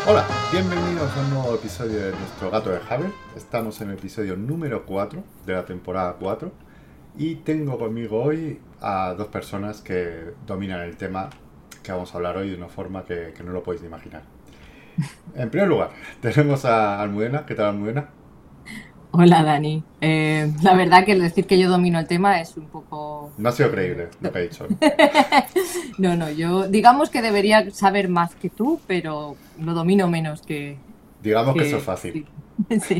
Hola, bienvenidos a un nuevo episodio de nuestro Gato de Haber. Estamos en el episodio número 4 de la temporada 4 y tengo conmigo hoy a dos personas que dominan el tema que vamos a hablar hoy de una forma que no lo podéis imaginar. En primer lugar, tenemos a Almudena. ¿Qué tal, Almudena? Hola Dani. La verdad que el decir que yo domino el tema es un poco... No ha sido creíble lo que he dicho, ¿no? No, yo digamos que debería saber más que tú, pero lo domino menos Digamos que eso es fácil. Sí.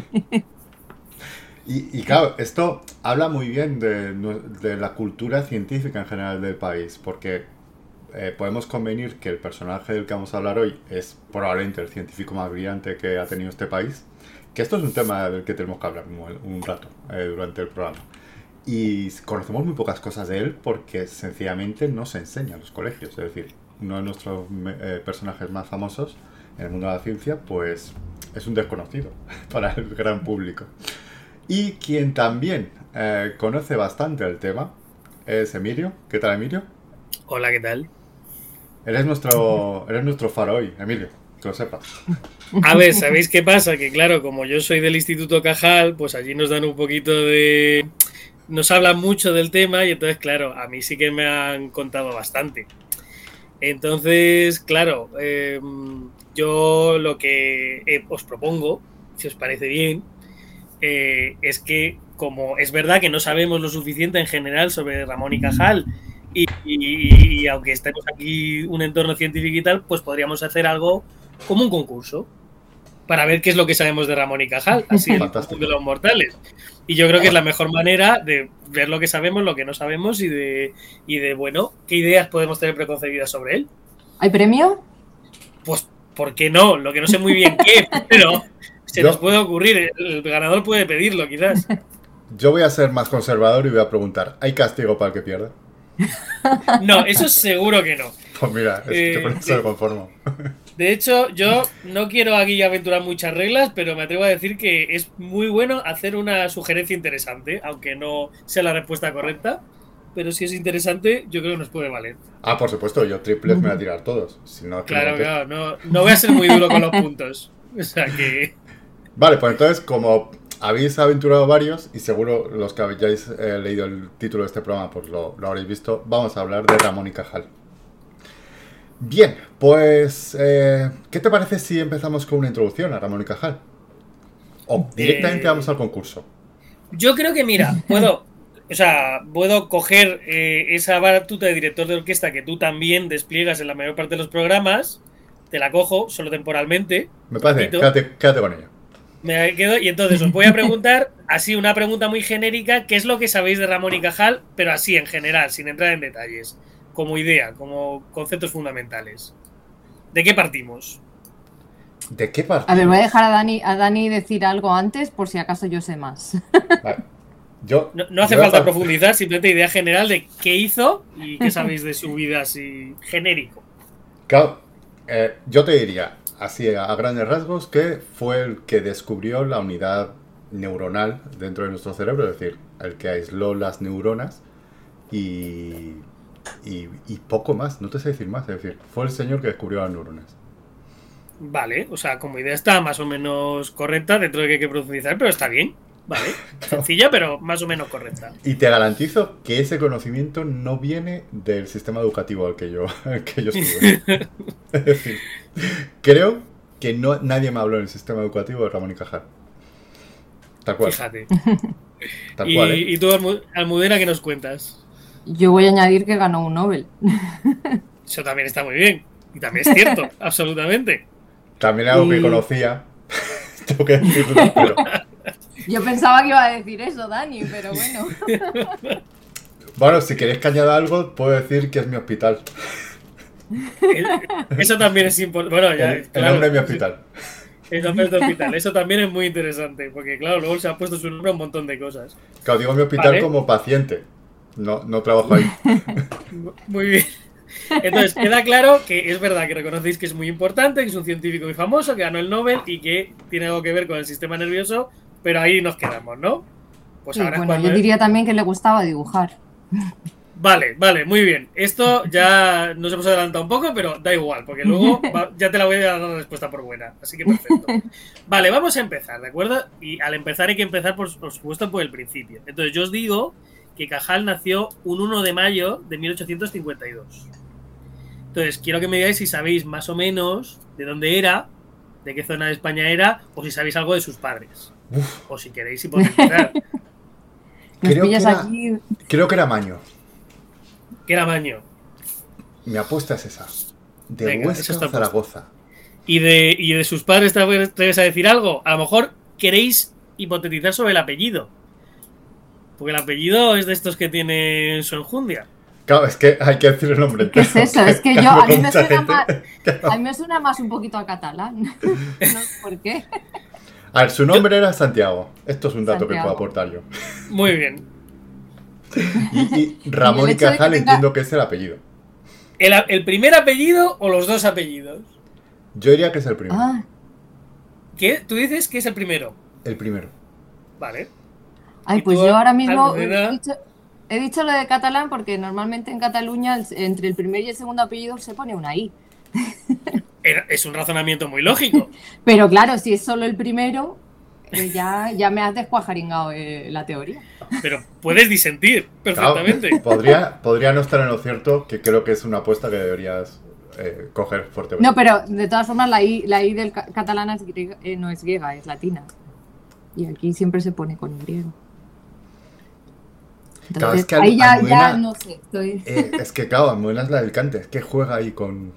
Y claro, esto habla muy bien de la cultura científica en general del país, porque podemos convenir que el personaje del que vamos a hablar hoy es probablemente el científico más brillante que ha tenido este país, que esto es un tema del que tenemos que hablar un rato durante el programa. Y conocemos muy pocas cosas de él porque sencillamente no se enseña en los colegios. Es decir, uno de nuestros personajes más famosos en el mundo de la ciencia, pues es un desconocido para el gran público. Y quien también conoce bastante el tema es Emilio. ¿Qué tal, Emilio? Hola, ¿qué tal? Eres nuestro faro hoy, Emilio, que lo sepas. A ver, ¿sabéis qué pasa? Que claro, como yo soy del Instituto Cajal, pues allí nos dan un poquito de... Nos hablan mucho del tema y entonces, claro, a mí sí que me han contado bastante. Entonces, claro, yo lo que os propongo, si os parece bien, es que como es verdad que no sabemos lo suficiente en general sobre Ramón y Cajal y aunque estemos aquí un entorno científico y tal, pues podríamos hacer algo como un concurso para ver qué es lo que sabemos de Ramón y Cajal, así el de los mortales. Y yo creo que es la mejor manera de ver lo que sabemos, lo que no sabemos y de bueno, qué ideas podemos tener preconcebidas sobre él. ¿Hay premio? Pues, ¿por qué no? Lo que no sé muy bien qué, pero se nos puede ocurrir. El ganador puede pedirlo, quizás. Yo voy a ser más conservador y voy a preguntar, ¿hay castigo para el que pierda? No, eso seguro que no. Pues mira, yo con eso me conformo. De hecho, yo no quiero aquí aventurar muchas reglas, pero me atrevo a decir que es muy bueno hacer una sugerencia interesante, aunque no sea la respuesta correcta. Pero si es interesante, yo creo que nos puede valer. Ah, por supuesto, yo triples me voy a tirar todos. Si no, claro, no voy a ser muy duro con los puntos. O sea que... Vale, pues entonces, como habéis aventurado varios, y seguro los que hayáis leído el título de este programa, pues lo habréis visto, vamos a hablar de Ramón y Cajal. Bien, pues, ¿qué te parece si empezamos con una introducción a Ramón y Cajal? O directamente vamos al concurso. Yo creo que, mira, puedo coger esa batuta de director de orquesta que tú también despliegas en la mayor parte de los programas, te la cojo, solo temporalmente. Me parece, quédate con ella. Me quedo, y entonces os voy a preguntar, así una pregunta muy genérica, ¿qué es lo que sabéis de Ramón y Cajal? Pero así, en general, sin entrar en detalles, como idea, como conceptos fundamentales. ¿De qué partimos? ¿De qué partimos? A ver, voy a dejar a Dani decir algo antes, por si acaso yo sé más. Vale. No hace falta profundizar, simplemente idea general de qué hizo y qué sabéis de su vida así genérico. Claro, yo te diría, así a grandes rasgos, que fue el que descubrió la unidad neuronal dentro de nuestro cerebro, es decir, el que aisló las neuronas y poco más, no te sé decir más, es decir, fue el señor que descubrió las neuronas. Vale, o sea, como idea está más o menos correcta, dentro de que hay que profundizar, pero está bien. Vale, sencilla, pero más o menos correcta. Y te garantizo que ese conocimiento no viene del sistema educativo al que yo estuve. Es decir, creo que nadie me habló en el sistema educativo de Ramón y Cajal. Tal cual. Fíjate. Tal cual, ¿eh? ¿Y tú, Almudena, qué nos cuentas? Yo voy a añadir que ganó un Nobel. Eso también está muy bien. Y también es cierto, absolutamente. También algo que conocía. Tengo que decirlo, pero... Yo pensaba que iba a decir eso, Dani, pero bueno. Bueno, si queréis que añada algo, puedo decir que es mi hospital. Eso también es importante. Bueno, ya, el nombre de mi hospital. El nombre de tu hospital. Eso también es muy interesante, porque claro, luego se ha puesto su nombre a un montón de cosas. Claro, digo mi hospital como paciente. No trabajo ahí. Muy bien. Entonces, queda claro que es verdad que reconocéis que es muy importante, que es un científico muy famoso, que ganó el Nobel y que tiene algo que ver con el sistema nervioso, pero ahí nos quedamos, ¿no? Pues Sí, ahora bueno, yo diría también que le gustaba dibujar. Vale, muy bien. Esto ya nos hemos adelantado un poco, pero da igual, porque luego ya te la voy a dar la respuesta por buena. Así que perfecto. Vale, vamos a empezar, ¿de acuerdo? Y al empezar hay que empezar, por supuesto, por el principio. Entonces yo os digo que Cajal nació un 1 de mayo de 1852. Entonces quiero que me digáis si sabéis más o menos de dónde era, de qué zona de España era, o si sabéis algo de sus padres. Uf. O si queréis, si podéis empezar. Creo que era Maño. ¿Qué era Maño? Mi apuesta es esa. De Huesca a Zaragoza. ¿Y de sus padres te atreves a decir algo? A lo mejor queréis hipotetizar sobre el apellido. Porque el apellido es de estos que tienen su enjundia. Claro, es que hay que decir el nombre. ¿Qué es eso? Es que a mí me suena más un poquito a catalán. No sé por qué. A ver, su nombre era Santiago. Esto es un dato que puedo aportar yo. Muy bien. Y Ramón y Cajal entiendo que es el apellido. ¿El primer apellido o los dos apellidos? Yo diría que es el primero. ¿Qué? ¿Tú dices que es el primero? El primero. Vale. Ay, pues yo ahora mismo he dicho lo de catalán porque normalmente en Cataluña entre el primer y el segundo apellido se pone una I. Es un razonamiento muy lógico. Pero claro, si es solo el primero, ya me has descuajaringado la teoría. Pero puedes disentir perfectamente. Claro, podría no estar en lo cierto, que creo que es una apuesta que deberías coger fuertemente. No, pero de todas formas la I del catalán es griega, no es griega, es latina. Y aquí siempre se pone con Y. Entonces, claro, es que ahí ya no sé. Es que claro, Almudena es la del Cante, es que juega ahí con...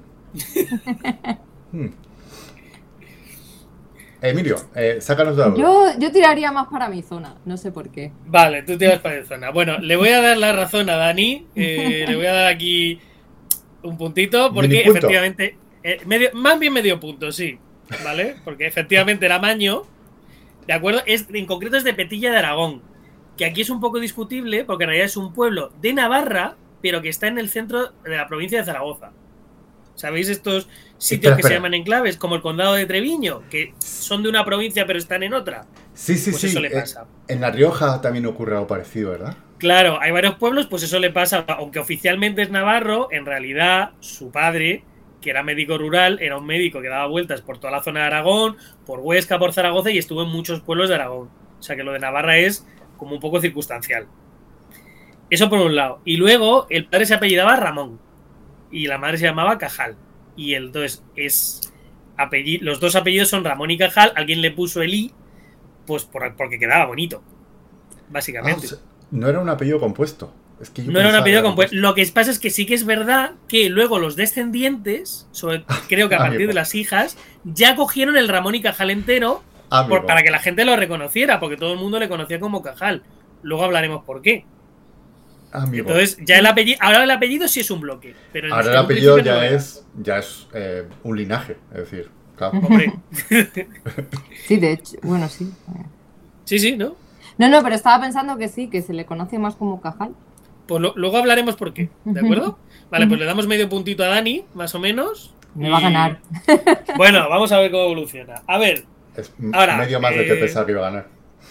Emilio, sácanos de algo. Yo tiraría más para mi zona, no sé por qué. Vale, tú tiras para mi zona. Bueno, le voy a dar la razón a Dani. Le voy a dar aquí un puntito, porque efectivamente... más bien medio punto, sí. ¿Vale? Porque efectivamente era Maño. ¿De acuerdo? En concreto es de Petilla de Aragón. Que aquí es un poco discutible, porque en realidad es un pueblo de Navarra, pero que está en el centro de la provincia de Zaragoza. ¿Sabéis estos sitios que se llaman enclaves? Como el condado de Treviño, que son de una provincia pero están en otra. Sí. Pues eso le pasa. En La Rioja también ocurre algo parecido, ¿verdad? Claro, hay varios pueblos, pues eso le pasa. Aunque oficialmente es navarro, en realidad su padre, que era médico rural, era un médico que daba vueltas por toda la zona de Aragón, por Huesca, por Zaragoza, y estuvo en muchos pueblos de Aragón. O sea que lo de Navarra es como un poco circunstancial. Eso por un lado. Y luego el padre se apellidaba Ramón y la madre se llamaba Cajal. Y entonces los dos apellidos son Ramón y Cajal. Alguien le puso el I, pues porque quedaba bonito, básicamente. O sea, no era un apellido compuesto. No era un apellido compuesto. Lo que pasa es que sí que es verdad que luego los descendientes, creo que a partir de las hijas, ya cogieron el Ramón y Cajal entero para que la gente lo reconociera, porque todo el mundo le conocía como Cajal. Luego hablaremos por qué. Amigo. Entonces, ya el apellido sí es un bloque. Pero ahora el apellido ya es un linaje, es decir, claro. Hombre. Sí, de hecho, bueno, sí. Sí, ¿no? No, pero estaba pensando que sí, que se le conoce más como Cajal. Pues luego hablaremos por qué, ¿de acuerdo? Vale, pues le damos medio puntito a Dani, más o menos. Me va a ganar. Bueno, vamos a ver cómo evoluciona. A ver. Ahora, medio más de que pensaba que iba a ganar.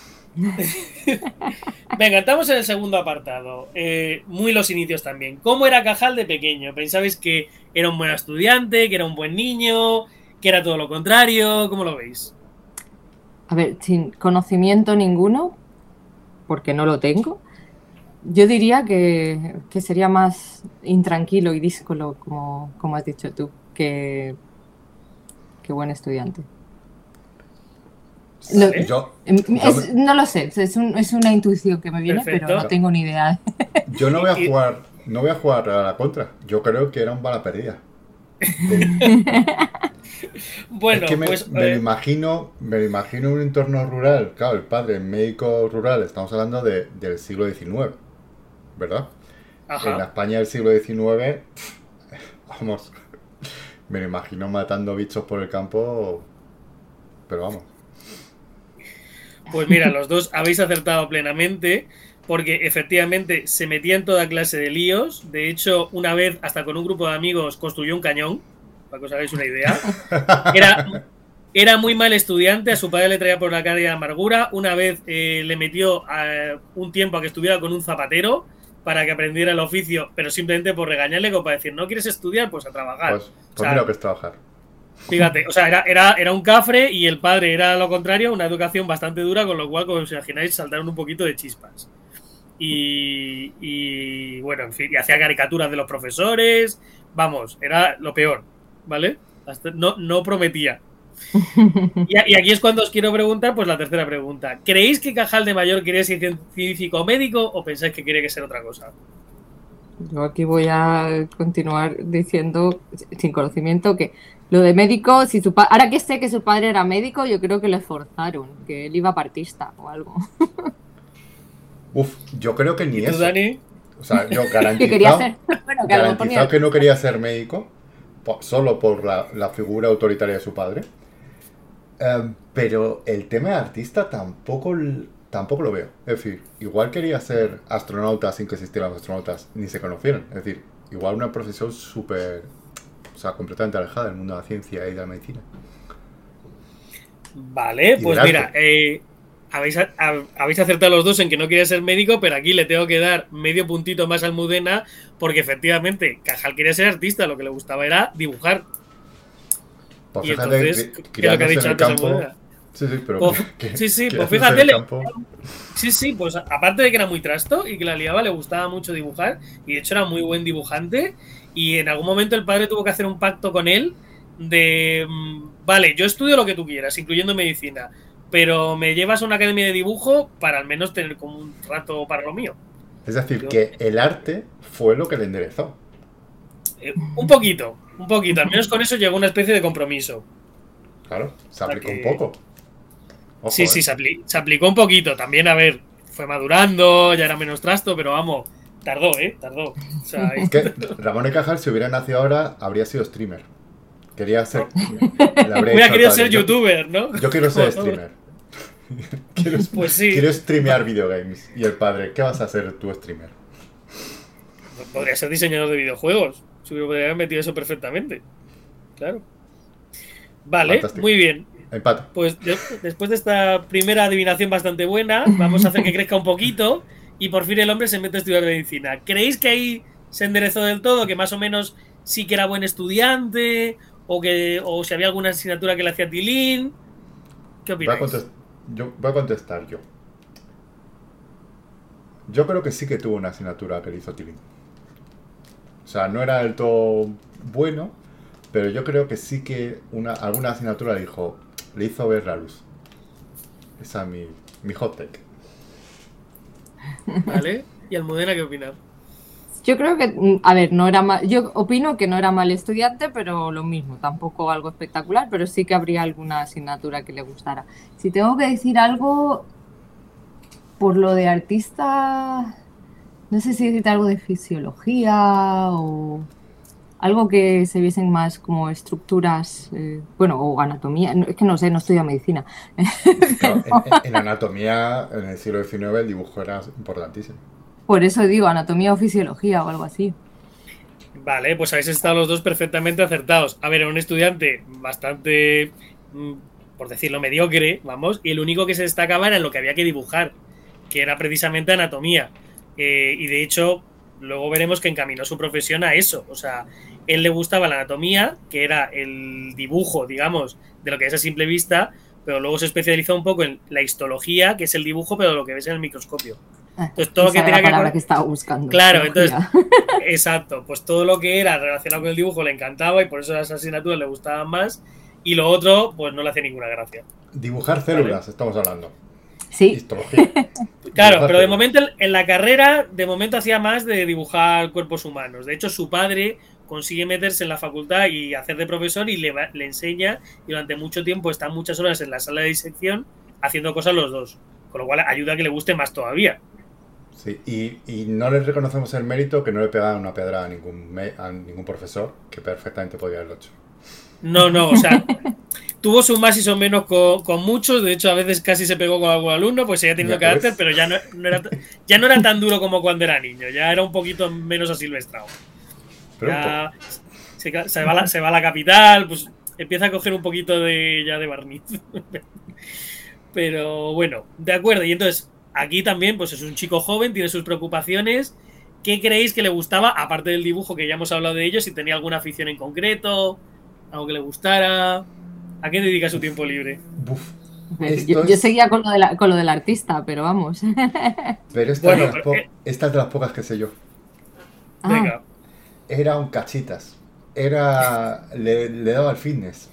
Venga, estamos en el segundo apartado. Muy los inicios también. ¿Cómo era Cajal de pequeño? ¿Pensabais que era un buen estudiante, que era un buen niño, que era todo lo contrario? ¿Cómo lo veis? A ver, sin conocimiento ninguno, porque no lo tengo, yo diría que sería más intranquilo y díscolo, como has dicho tú, que buen estudiante. No lo sé, es una intuición que me viene. Perfecto. Pero no tengo ni idea. Yo no voy a jugar a la contra. Yo creo que era un bala perdida. Bueno, es que pues me imagino un entorno rural. Claro, el padre médico rural, estamos hablando del siglo XIX, ¿verdad? Ajá. En la España del siglo XIX, vamos, me lo imagino matando bichos por el campo, pero vamos. Pues mira, los dos habéis acertado plenamente, porque efectivamente se metía en toda clase de líos. De hecho, una vez, hasta con un grupo de amigos, construyó un cañón, para que os hagáis una idea. Era muy mal estudiante, a su padre le traía por la calle de amargura. Una vez le metió un tiempo a que estuviera con un zapatero, para que aprendiera el oficio, pero simplemente por regañarle como para decir, no quieres estudiar, pues a trabajar. Pues mira lo que es trabajar. Fíjate, o sea, era un cafre y el padre era lo contrario, una educación bastante dura, con lo cual, como os imagináis, saltaron un poquito de chispas. Y bueno, en fin, y hacía caricaturas de los profesores, vamos, era lo peor, ¿vale? No prometía. Y aquí es cuando os quiero preguntar, pues la tercera pregunta. ¿Creéis que Cajal de mayor quería ser científico o médico o pensáis que quería que ser otra cosa? Yo aquí voy a continuar diciendo, sin conocimiento, que lo de médico, si ahora que sé que su padre era médico, yo creo que le forzaron, que él iba partista o algo. Uf, yo creo que ni ¿Y tú, eso. Dani? O sea, yo ¿Qué quería hacer? Bueno, garantizado que no quería ser médico, solo por la figura autoritaria de su padre. Pero el tema de artista tampoco lo veo. Es decir, igual quería ser astronauta sin que existieran los astronautas ni se conocieran. Es decir, igual una profesión súper, o sea, completamente alejada del mundo de la ciencia y de la medicina. Vale, pues mira, habéis acertado los dos en que no quería ser médico, pero aquí le tengo que dar medio puntito más a Almudena, porque efectivamente Cajal quería ser artista, lo que le gustaba era dibujar. Pues y fíjate, entonces, ¿qué es lo que ha dicho antes Almudena? Sí, pero pues fíjate, sí, pues aparte de que era muy trasto y que la liaba, le gustaba mucho dibujar, y de hecho era muy buen dibujante, y en algún momento el padre tuvo que hacer un pacto con él de, vale, yo estudio lo que tú quieras, incluyendo medicina, pero me llevas a una academia de dibujo para al menos tener como un rato para lo mío. Es decir, que el arte fue lo que le enderezó. Un poquito, al menos con eso llegó una especie de compromiso. Claro, se aplicó un poco. Ojo, sí, se aplicó un poquito. También, a ver, fue madurando, ya era menos trasto, pero vamos, tardó. O sea, es que Ramón y Cajal, si hubiera nacido ahora, habría sido streamer. Quería ser. Hubiera querido ser youtuber, ¿no? Yo quiero ser streamer. Pues sí. Quiero streamear videogames. Y el padre, ¿qué vas a hacer tú, streamer? Podría ser diseñador de videojuegos. Se hubiera haber metido eso perfectamente. Claro. Vale, fantástico. Muy bien. Empate. Pues después de esta primera adivinación bastante buena, vamos a hacer que crezca un poquito y por fin el hombre se mete a estudiar medicina. ¿Creéis que ahí se enderezó del todo? ¿Que más o menos sí que era buen estudiante? ¿O si había alguna asignatura que le hacía tilín? ¿Qué opináis? Voy a contestar yo. Yo creo que sí que tuvo una asignatura que le hizo tilín. O sea, no era del todo bueno, pero yo creo que sí que alguna asignatura le hizo ver la luz. Esa es mi hot take. Vale. ¿Y Almudena qué opina? Yo creo que, a ver, no era mal. Yo opino que no era mal estudiante, pero lo mismo, tampoco algo espectacular, pero sí que habría alguna asignatura que le gustara. Si tengo que decir algo, por lo de artista, no sé si decirte algo de fisiología o algo que se viesen más como estructuras, o anatomía. Es que no sé, no estudio medicina. Claro, en anatomía, en el siglo XIX, el dibujo era importantísimo. Por eso digo, anatomía o fisiología o algo así. Vale, pues habéis estado los dos perfectamente acertados. A ver, era un estudiante bastante, por decirlo, mediocre, vamos, y el único que se destacaba era en lo que había que dibujar, que era precisamente anatomía. Y de hecho, luego veremos que encaminó su profesión a eso. O sea, él le gustaba la anatomía, que era el dibujo, digamos, de lo que es a simple vista, pero luego se especializó un poco en la histología, que es el dibujo, pero lo que ves en el microscopio. Entonces, todo lo que tenía que estaba buscando. Claro, entonces, exacto, pues todo lo que era relacionado con el dibujo le encantaba y por eso las asignaturas le gustaban más, y lo otro, pues no le hacía ninguna gracia. Dibujar células, ¿vale? Estamos hablando. Sí. Histología. Claro, pero de momento en la carrera, de momento hacía más de dibujar cuerpos humanos. De hecho, su padre consigue meterse en la facultad y hacer de profesor y le enseña, y durante mucho tiempo están muchas horas en la sala de disección haciendo cosas los dos, con lo cual ayuda a que le guste más todavía. Sí, y no le reconocemos el mérito que no le pegaban una pedrada a ningún profesor, que perfectamente podía haberlo hecho. No, o sea, tuvo sus más y sus menos con muchos, de hecho a veces casi se pegó con algún alumno, pues seguía teniendo carácter, pero ya no era tan duro como cuando era niño, ya era un poquito menos asilvestrado. Ya se va a la capital, pues empieza a coger un poquito de barniz. Pero bueno, de acuerdo, y entonces aquí también pues es un chico joven, tiene sus preocupaciones ¿qué creéis que le gustaba? Aparte del dibujo, que ya hemos hablado de ello, si tenía alguna afición en concreto, algo que le gustara. ¿A qué dedica su tiempo libre? Buf. Yo seguía con lo del artista, pero vamos. Pero esta es de las pocas que sé yo. Venga. Era un cachitas. Le daba al fitness.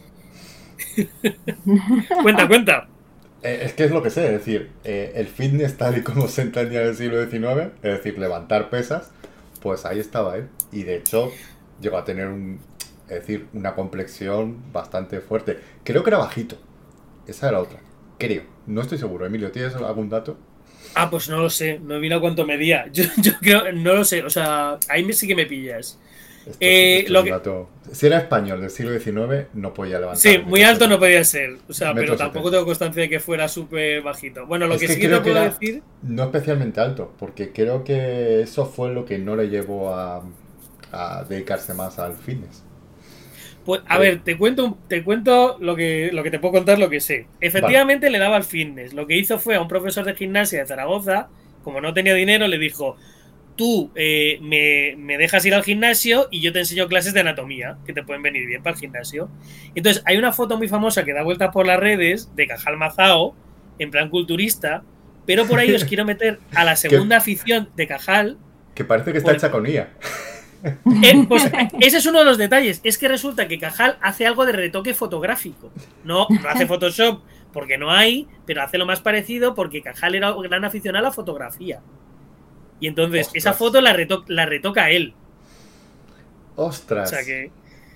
Cuenta. Es que es lo que sé, es decir, el fitness tal y como se entendía en el siglo XIX, es decir, levantar pesas, pues ahí estaba él. Y de hecho llegó a tener una complexión bastante fuerte. Creo que era bajito. Esa era la otra. Creo. No estoy seguro. Emilio, ¿tienes algún dato? Ah, pues no lo sé. No he mirado cuánto medía. Yo creo, no lo sé. O sea, ahí sí que me pillas. Si era español del siglo XIX, no podía levantar. Sí, muy alto no podía ser. O sea, pero tampoco tengo constancia de que fuera súper bajito. Bueno, lo que sí que te puedo decir. No especialmente alto, porque creo que eso fue lo que no le llevó a dedicarse más al fitness. Pues, a ver, te cuento lo que te puedo contar, lo que sé. Efectivamente, le daba al fitness. Lo que hizo fue a un profesor de gimnasia de Zaragoza, como no tenía dinero, le dijo: tú me dejas ir al gimnasio y yo te enseño clases de anatomía, que te pueden venir bien para el gimnasio. Entonces, hay una foto muy famosa que da vueltas por las redes de Cajal Mazao, en plan culturista, pero por ahí os quiero meter a la segunda afición de Cajal. Que parece que está hecha con IA. Pues ese es uno de los detalles. Es que resulta que Cajal hace algo de retoque fotográfico. No hace Photoshop porque no hay, pero hace lo más parecido porque Cajal era un gran aficionado a la fotografía. Y entonces, esa foto la retoca él. ¡Ostras! O sea que.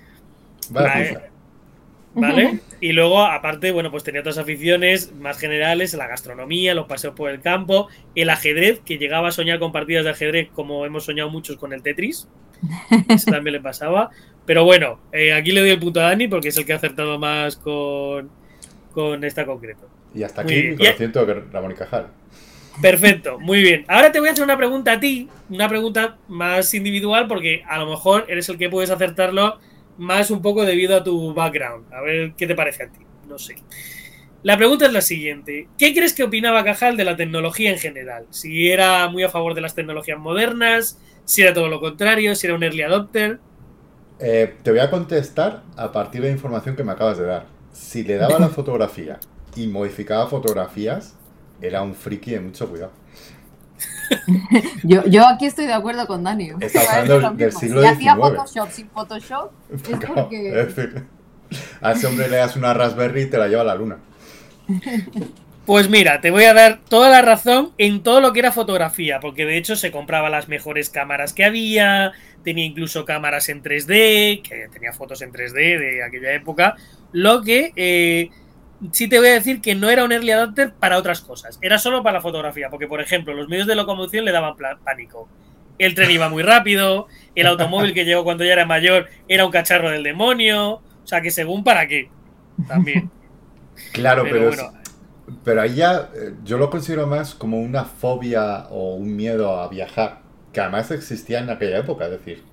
¿Vale? Y luego, aparte, bueno, pues tenía otras aficiones más generales: la gastronomía, los paseos por el campo, el ajedrez, que llegaba a soñar con partidas de ajedrez, como hemos soñado muchos con el Tetris. Eso también le pasaba. Pero bueno, aquí le doy el punto a Dani porque es el que ha acertado más con esta concreto. Y hasta aquí mi conocimiento de Ramón y Cajal. Perfecto, muy bien. Ahora te voy a hacer una pregunta a ti, una pregunta más individual, porque a lo mejor eres el que puedes acertarlo más un poco debido a tu background. A ver qué te parece a ti, no sé. La pregunta es la siguiente: ¿qué crees que opinaba Cajal de la tecnología en general? Si era muy a favor de las tecnologías modernas, si era todo lo contrario, si era un early adopter. Te voy a contestar a partir de la información que me acabas de dar. Si le daba la fotografía y modificaba fotografías, era un friki de mucho cuidado. Yo aquí estoy de acuerdo con Dani. Estás hablando del siglo XIX. Si hacía Photoshop sin Photoshop, es porque... Es decir, a ese hombre le das una Raspberry y te la lleva a la luna. Pues mira, te voy a dar toda la razón en todo lo que era fotografía, porque de hecho se compraba las mejores cámaras que había, tenía incluso cámaras en 3D, que tenía fotos en 3D de aquella época, lo que sí te voy a decir que no era un early adopter para otras cosas, era solo para la fotografía, porque por ejemplo los medios de locomoción le daban pánico. El tren iba muy rápido, el automóvil que llegó cuando ya era mayor era un cacharro del demonio, o sea que según para qué, también. Claro, pero bueno, pero ahí ya yo lo considero más como una fobia o un miedo a viajar, que además existía en aquella época, es decir,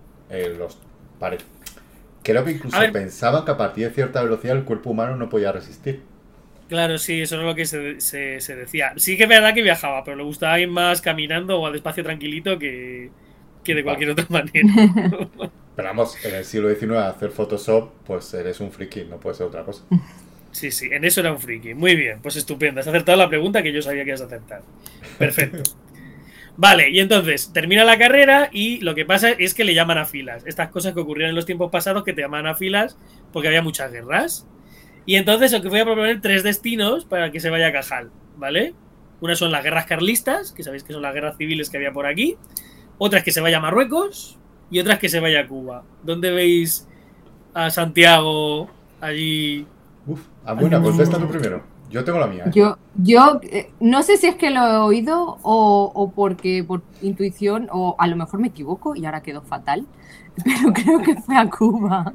creo que incluso pensaban que a partir de cierta velocidad el cuerpo humano no podía resistir. Claro, sí, eso es lo que se decía. Sí que es verdad que viajaba, pero le gustaba ir más caminando o al espacio tranquilito que de cualquier otra manera. Pero vamos, en el siglo XIX hacer Photoshop, pues eres un friki, no puede ser otra cosa. Sí, en eso era un friki. Muy bien, pues estupendo. Has acertado la pregunta que yo sabía que ibas a acertar. Perfecto. Vale, y entonces termina la carrera y lo que pasa es que le llaman a filas. Estas cosas que ocurrieron en los tiempos pasados, que te llaman a filas porque había muchas guerras. Y entonces os voy a proponer 3 destinos para que se vaya a Cajal, ¿vale? Una son las guerras carlistas, que sabéis que son las guerras civiles que había por aquí. Otras que se vaya a Marruecos y otras que se vaya a Cuba. ¿Dónde veis a Santiago allí? Buena, contesta tú primero. Yo tengo la mía. Yo no sé si es que lo he oído o porque por intuición, o a lo mejor me equivoco y ahora quedó fatal, pero creo que fue a Cuba.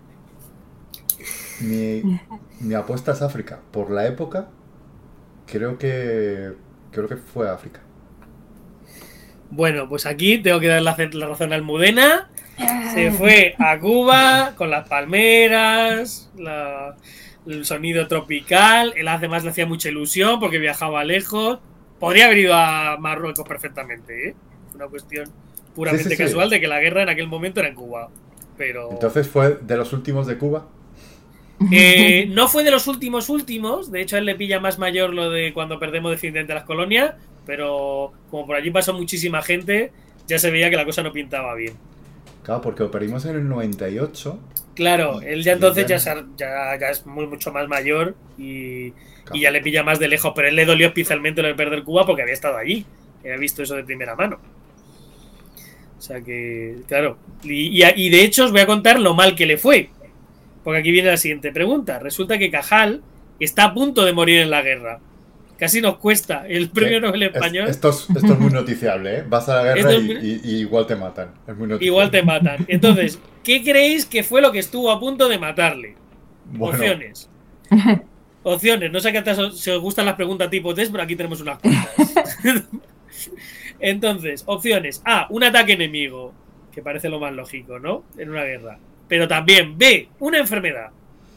Mi apuesta es África. Por la época, creo que fue África. Bueno, pues aquí tengo que dar la razón a Almudena. Se fue a Cuba con las palmeras, el sonido tropical. Él además le hacía mucha ilusión porque viajaba lejos. Podría haber ido a Marruecos perfectamente, ¿eh? Fue una cuestión puramente casual de que la guerra en aquel momento era en Cuba. Pero... Entonces fue de los últimos de Cuba. No fue de los últimos, de hecho a él le pilla más mayor lo de cuando perdemos definitivamente las colonias, pero como por allí pasó muchísima gente, ya se veía que la cosa no pintaba bien. Claro, porque lo perdimos en el 98. Claro, él ya entonces ya es mucho más mayor y ya le pilla más de lejos, pero él le dolió especialmente lo de perder Cuba porque había estado allí, había visto eso de primera mano. O sea que, claro, y de hecho os voy a contar lo mal que le fue. Porque aquí viene la siguiente pregunta. Resulta que Cajal está a punto de morir en la guerra. Casi nos cuesta el premio Nobel español. Esto es muy noticiable, ¿eh? Vas a la guerra y igual te matan. Es muy noticiable. Igual te matan. Entonces, ¿qué creéis que fue lo que estuvo a punto de matarle? Bueno. Opciones. No sé qué si os gustan las preguntas tipo test, pero aquí tenemos unas cuantas. Entonces, opciones. A, un ataque enemigo, que parece lo más lógico, ¿no? En una guerra. Pero también B, una enfermedad.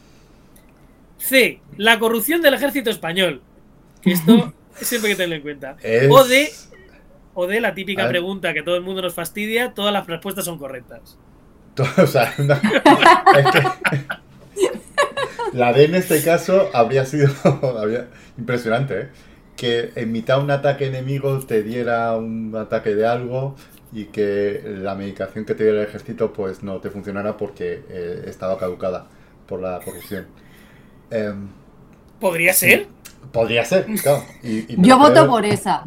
C, la corrupción del ejército español. Que esto siempre hay que tenerlo en cuenta. O D, la típica pregunta que todo el mundo nos fastidia, todas las respuestas son correctas. O sea, es que la D en este caso habría sido impresionante, ¿eh? Que en mitad de un ataque enemigo te diera un ataque de algo y que la medicación que te diera el ejército pues no te funcionara porque estaba caducada por la corrupción. ¿Podría ser? Podría ser, claro. Yo voto por esa.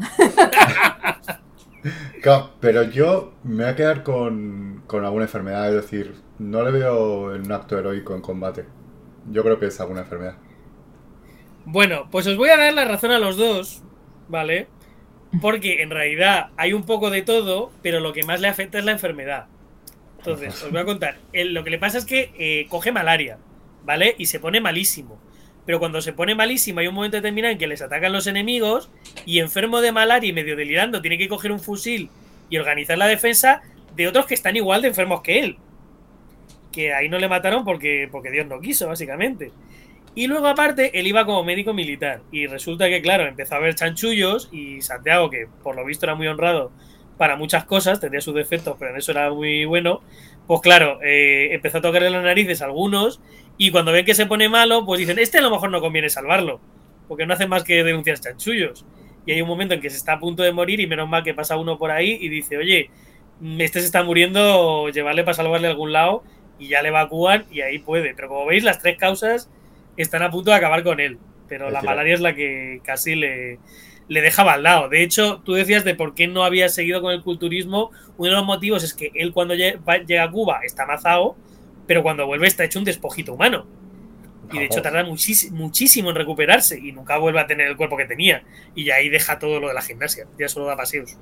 Claro, pero yo me voy a quedar con alguna enfermedad, es decir, no le veo en un acto heroico en combate. Yo creo que es alguna enfermedad. Bueno, pues os voy a dar la razón a los dos, ¿vale? Porque en realidad hay un poco de todo, pero lo que más le afecta es la enfermedad. Entonces, os voy a contar. Lo que le pasa es que coge malaria, ¿vale? Y se pone malísimo. Pero cuando se pone malísimo hay un momento determinado en que les atacan los enemigos y enfermo de malaria y medio delirando tiene que coger un fusil y organizar la defensa de otros que están igual de enfermos que él. Que ahí no le mataron porque Dios no quiso, básicamente. Y luego aparte él iba como médico militar y resulta que claro, empezó a haber chanchullos y Santiago, que por lo visto era muy honrado para muchas cosas, tenía sus defectos pero en eso era muy bueno, pues claro, empezó a tocarle las narices a algunos y cuando ven que se pone malo pues dicen, a lo mejor no conviene salvarlo porque no hacen más que denunciar chanchullos. Y hay un momento en que se está a punto de morir y menos mal que pasa uno por ahí y dice, oye, se está muriendo, llevarle para salvarle a algún lado, y ya le evacúan y ahí puede, pero como veis las tres causas están a punto de acabar con él, pero la malaria es la que casi le dejaba al lado. De hecho, tú decías de por qué no había seguido con el culturismo. Uno de los motivos es que él cuando llega a Cuba está amazado, pero cuando vuelve está hecho un despojito humano. Y de hecho tarda muchísimo en recuperarse y nunca vuelve a tener el cuerpo que tenía. Y ahí deja todo lo de la gimnasia, ya solo da paseos.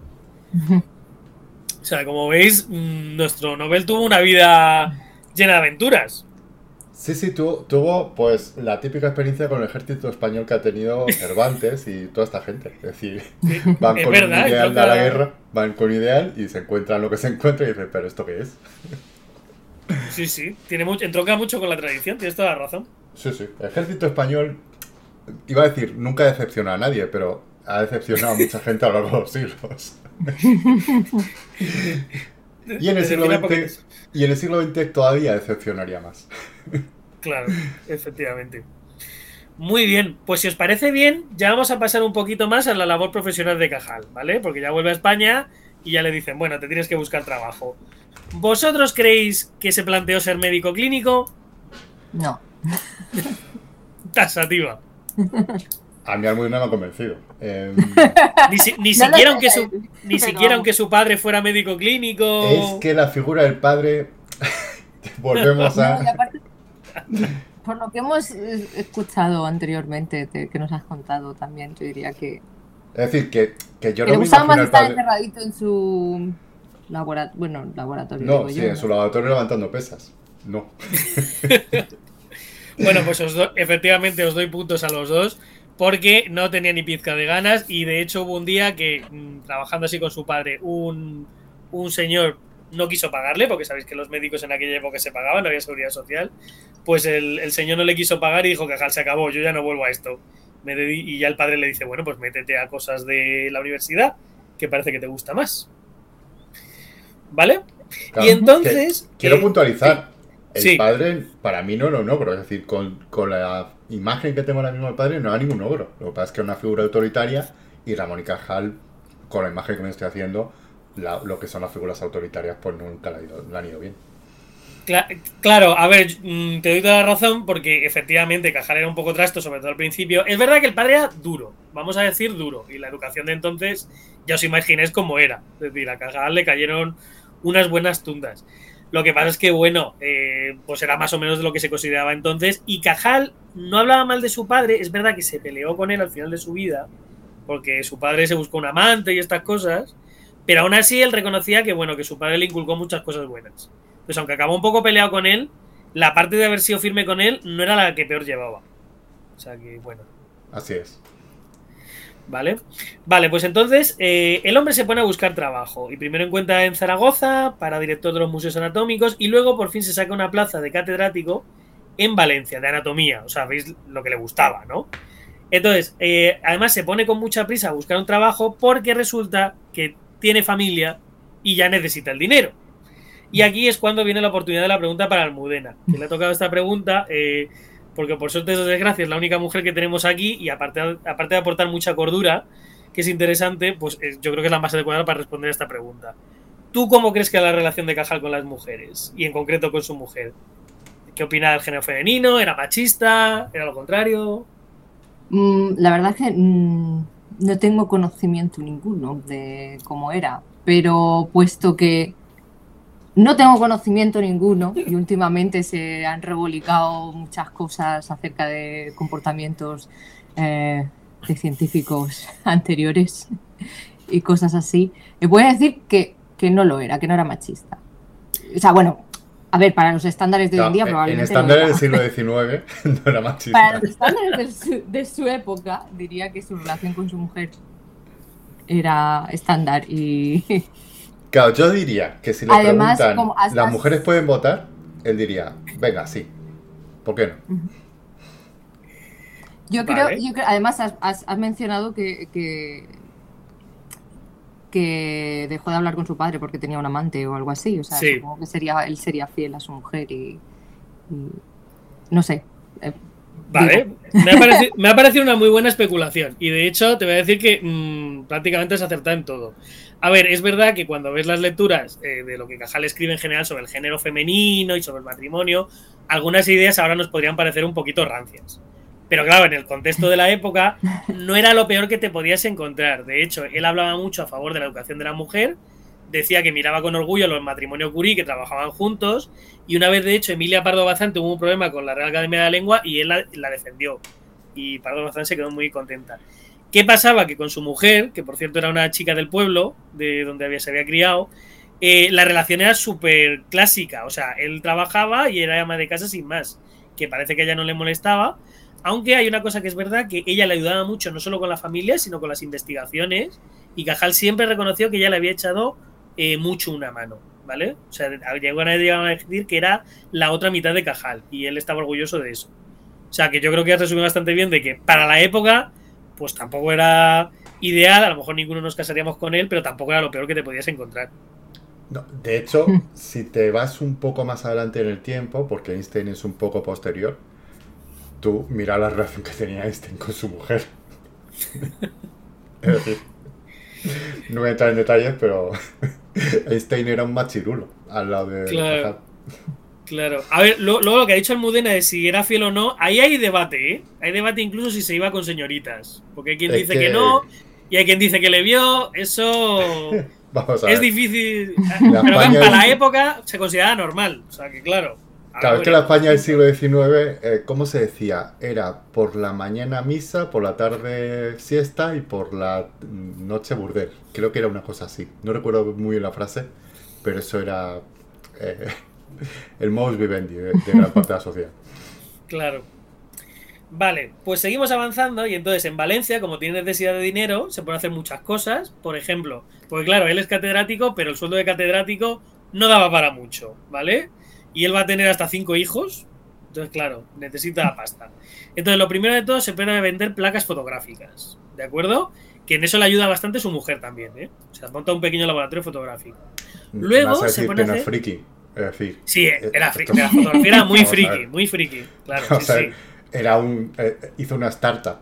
O sea, como veis, nuestro Nobel tuvo una vida llena de aventuras. Sí, tuvo pues la típica experiencia con el ejército español que ha tenido Cervantes y toda esta gente. Es decir, van con un ideal a la guerra, van con ideal y se encuentran lo que se encuentra y dicen, ¿pero esto qué es? Sí, entronca mucho con la tradición, tienes toda la razón. Sí, el ejército español, iba a decir, nunca decepciona a nadie, pero ha decepcionado a mucha gente a lo largo de los siglos. Y en el siglo XX todavía decepcionaría más. Claro, efectivamente. Muy bien, pues si os parece bien, ya vamos a pasar un poquito más a la labor profesional de Cajal, ¿vale? Porque ya vuelve a España y ya le dicen, bueno, te tienes que buscar trabajo. ¿Vosotros creéis que se planteó ser médico clínico? No. Tasativa. A mí Almudena me ha convencido. Ni siquiera aunque su padre fuera médico clínico. Es que la figura del padre... Volvemos a... No, y aparte, por lo que hemos escuchado anteriormente, que nos has contado también, yo diría que... Es decir, que yo no me gustaba más estar encerradito en su laboratorio. No, sí, en su laboratorio levantando pesas. No. Bueno, pues efectivamente os doy puntos a los dos, porque no tenía ni pizca de ganas, y de hecho hubo un día que, trabajando así con su padre, un señor no quiso pagarle, porque sabéis que los médicos en aquella época se pagaban, no había seguridad social, pues el señor no le quiso pagar y dijo que se acabó, yo ya no vuelvo a esto. Y ya el padre le dice, bueno, pues métete a cosas de la universidad, que parece que te gusta más. ¿vale? Claro, Y entonces... quiero puntualizar. El sí. padre, para mí, no era un ogro. Es decir, con la imagen que tengo ahora mismo del padre, no era ningún ogro. Lo que pasa es que era una figura autoritaria y Ramón y Cajal, con la imagen que me estoy haciendo, lo que son las figuras autoritarias, pues nunca le han ido bien. Claro, a ver, te doy toda la razón porque efectivamente Cajal era un poco trasto, sobre todo al principio. Es verdad que el padre era duro, vamos a decir duro, y la educación de entonces ya os imagináis cómo era. Es decir, a Cajal le cayeron unas buenas tundas. Lo que pasa es que, bueno, pues era más o menos de lo que se consideraba entonces. Y Cajal no hablaba mal de su padre. Es verdad que se peleó con él al final de su vida, porque su padre se buscó un amante y estas cosas. Pero aún así él reconocía que, bueno, que su padre le inculcó muchas cosas buenas. Pues aunque acabó un poco peleado con él, la parte de haber sido firme con él no era la que peor llevaba. O sea que, bueno. Así es. Vale, pues entonces el hombre se pone a buscar trabajo y primero encuentra en Zaragoza para director de los museos anatómicos y luego por fin se saca una plaza de catedrático en Valencia, de anatomía. O sea, veis lo que le gustaba, ¿no? Entonces, además se pone con mucha prisa a buscar un trabajo porque resulta que tiene familia y ya necesita el dinero. Y aquí es cuando viene la oportunidad de la pregunta para Almudena, que le ha tocado esta pregunta... porque por suerte o desgracia es la única mujer que tenemos aquí y aparte de aportar mucha cordura, que es interesante, pues yo creo que es la más adecuada para responder a esta pregunta. ¿Tú cómo crees que es la relación de Cajal con las mujeres? Y en concreto con su mujer. ¿Qué opina del género femenino? ¿Era machista? ¿Era lo contrario? La verdad es que no tengo conocimiento ninguno de cómo era, pero puesto que no tengo conocimiento ninguno y últimamente se han revolicado muchas cosas acerca de comportamientos de científicos anteriores y cosas así. Voy a decir que no lo era, que no era machista. O sea, bueno, a ver, para los estándares de hoy en día probablemente en estándares del siglo XIX no era machista. Para los estándares de su época diría que su relación con su mujer era estándar y... Claro, yo diría que si le preguntan, ¿las mujeres pueden votar? Él diría, venga, sí. ¿Por qué no? Yo creo, además has mencionado que dejó de hablar con su padre porque tenía un amante o algo así. O sea, sí. Supongo que él sería fiel a su mujer y no sé. Vale, me ha parecido una muy buena especulación y de hecho te voy a decir que prácticamente es acertada en todo. A ver, es verdad que cuando ves las lecturas de lo que Cajal escribe en general sobre el género femenino y sobre el matrimonio, algunas ideas ahora nos podrían parecer un poquito rancias. Pero claro, en el contexto de la época no era lo peor que te podías encontrar. De hecho, él hablaba mucho a favor de la educación de la mujer, decía que miraba con orgullo los matrimonios Curie que trabajaban juntos y una vez de hecho Emilia Pardo Bazán tuvo un problema con la Real Academia de la Lengua y él la defendió y Pardo Bazán se quedó muy contenta. ¿Qué pasaba? Que con su mujer, que por cierto era una chica del pueblo de donde se había criado, la relación era súper clásica, o sea, él trabajaba y era ama de casa sin más, que parece que a ella no le molestaba, aunque hay una cosa que es verdad, que ella le ayudaba mucho no solo con la familia, sino con las investigaciones y Cajal siempre reconoció que ella le había echado mucho una mano, ¿vale? O sea, llegaron a decir que era la otra mitad de Cajal y él estaba orgulloso de eso. O sea, que yo creo que has resumido bastante bien de que para la época, pues tampoco era ideal, a lo mejor ninguno nos casaríamos con él, pero tampoco era lo peor que te podías encontrar. No, de hecho, si te vas un poco más adelante en el tiempo, porque Einstein es un poco posterior, tú mira la relación que tenía Einstein con su mujer. Es decir, no voy a entrar en detalles, pero Einstein era un machirulo al lado de Cajal. Claro. A ver, luego lo que ha dicho Almudena de si era fiel o no, ahí hay debate, ¿eh? Hay debate incluso si se iba con señoritas. Porque hay quien dice que no y hay quien dice que le vio. Eso vamos a ver. Es difícil. Pero para la época se consideraba normal. O sea que claro. Claro, es que la España del siglo XIX, ¿cómo se decía? Era por la mañana misa, por la tarde siesta y por la noche burdel. Creo que era una cosa así. No recuerdo muy bien la frase, pero eso era el modus vivendi de gran parte de la sociedad. Claro. Vale, pues seguimos avanzando y entonces en Valencia, como tiene necesidad de dinero, se pueden hacer muchas cosas. Por ejemplo, porque claro, él es catedrático, pero el sueldo de catedrático no daba para mucho, ¿vale? Y él va a tener hasta 5 hijos. Entonces, claro, necesita pasta. Entonces, lo primero de todo, se puede vender placas fotográficas. ¿De acuerdo? Que en eso le ayuda bastante su mujer también, ¿eh? O sea, monta un pequeño laboratorio fotográfico. Luego vas a se decir pone que a no es hacer... friki. Sí, era friki. esto- La fotografía era muy Vamos a ver. friki, muy friki. Claro, O sí, sea, sí. era un... hizo una startup.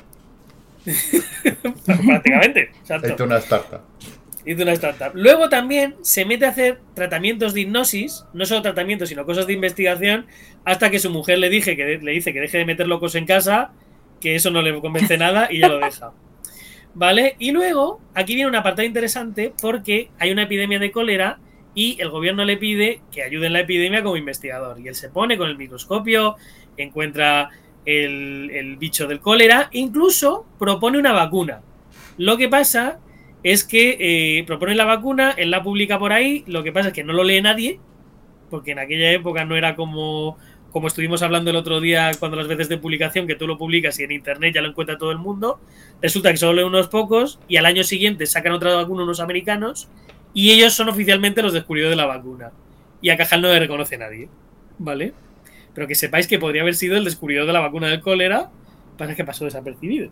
Prácticamente, exacto. Hizo una startup. Hizo una startup. Luego también se mete a hacer tratamientos de hipnosis, no solo tratamientos, sino cosas de investigación, hasta que su mujer le dice que deje de meter locos en casa, que eso no le convence nada y ya lo deja. ¿Vale? Y luego, aquí viene una parte interesante porque hay una epidemia de cólera y el gobierno le pide que ayude en la epidemia como investigador. Y él se pone con el microscopio, encuentra el bicho del cólera, e incluso propone una vacuna. Lo que pasa es que propone la vacuna, él la publica por ahí, lo que pasa es que no lo lee nadie, porque en aquella época no era como estuvimos hablando el otro día cuando las veces de publicación, que tú lo publicas y en internet ya lo encuentra todo el mundo. Resulta que solo lee unos pocos y al año siguiente sacan otra vacuna unos americanos y ellos son oficialmente los descubridores de la vacuna. Y a Cajal no le reconoce nadie, ¿vale? Pero que sepáis que podría haber sido el descubridor de la vacuna del cólera, para que pasó desapercibido,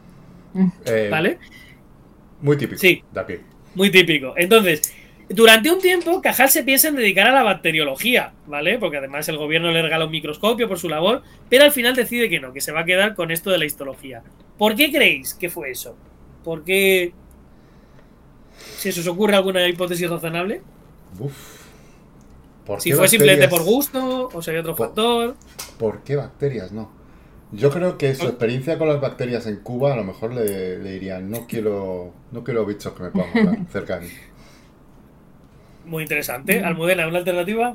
¿vale? Muy típico Sí, de aquí. muy típico. Entonces, durante un tiempo, Cajal se piensa en dedicar a la bacteriología, ¿vale? Porque además el gobierno le regala un microscopio por su labor, pero al final decide que no, que se va a quedar con esto de la histología. ¿Por qué creéis que fue eso? ¿Por qué? ¿Si se os ocurre alguna hipótesis razonable? Uf. ¿Por Si qué fue simplemente por bacterias? gusto o si había otro factor. ¿Por qué bacterias? No. Yo creo que su experiencia con las bacterias en Cuba a lo mejor le dirían no quiero bichos que me puedan matar cerca de mí. Muy interesante. Almudena, ¿una alternativa?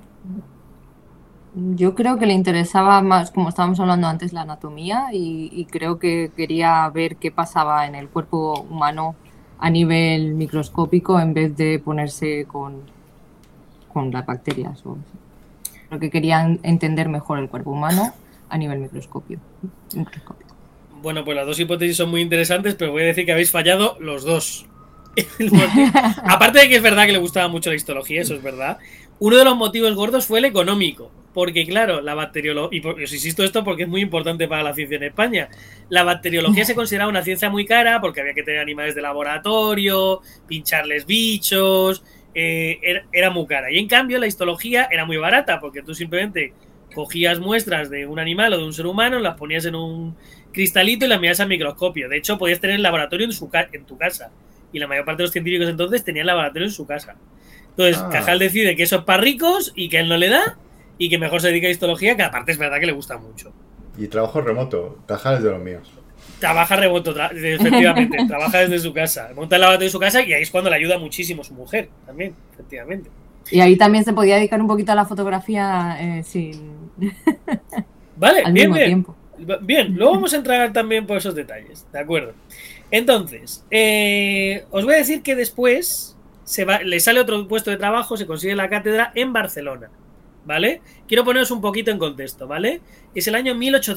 Yo creo que le interesaba más, como estábamos hablando antes, la anatomía y creo que quería ver qué pasaba en el cuerpo humano a nivel microscópico en vez de ponerse con las bacterias. Creo que querían entender mejor el cuerpo humano a nivel microscópico. Bueno, pues las dos hipótesis son muy interesantes, pero voy a decir que habéis fallado los dos. Aparte de que es verdad que le gustaba mucho la histología, eso es verdad. Uno de los motivos gordos fue el económico. Porque, claro, la bacteriología. Y os insisto esto porque es muy importante para la ciencia en España. La bacteriología se consideraba una ciencia muy cara porque había que tener animales de laboratorio, pincharles bichos. Era muy cara. Y en cambio, la histología era muy barata porque tú simplemente cogías muestras de un animal o de un ser humano, las ponías en un cristalito y las miras al microscopio. De hecho, podías tener el laboratorio en tu casa. Y la mayor parte de los científicos entonces tenían laboratorio en su casa. Entonces, Cajal decide que eso es para ricos y que él no le da y que mejor se dedica a histología, que aparte es verdad que le gusta mucho. Y trabajo remoto. Cajal es de los míos. Trabaja remoto, efectivamente. Trabaja desde su casa. Monta el laboratorio en su casa y ahí es cuando le ayuda muchísimo su mujer también, efectivamente. Y ahí también se podía dedicar un poquito a la fotografía sin... Vale, al bien, mismo bien. tiempo. Bien, luego vamos a entrar también por esos detalles, ¿de acuerdo? Entonces, os voy a decir que después le sale otro puesto de trabajo, se consigue la cátedra en Barcelona, ¿vale? Quiero poneros un poquito en contexto, ¿vale? Es el año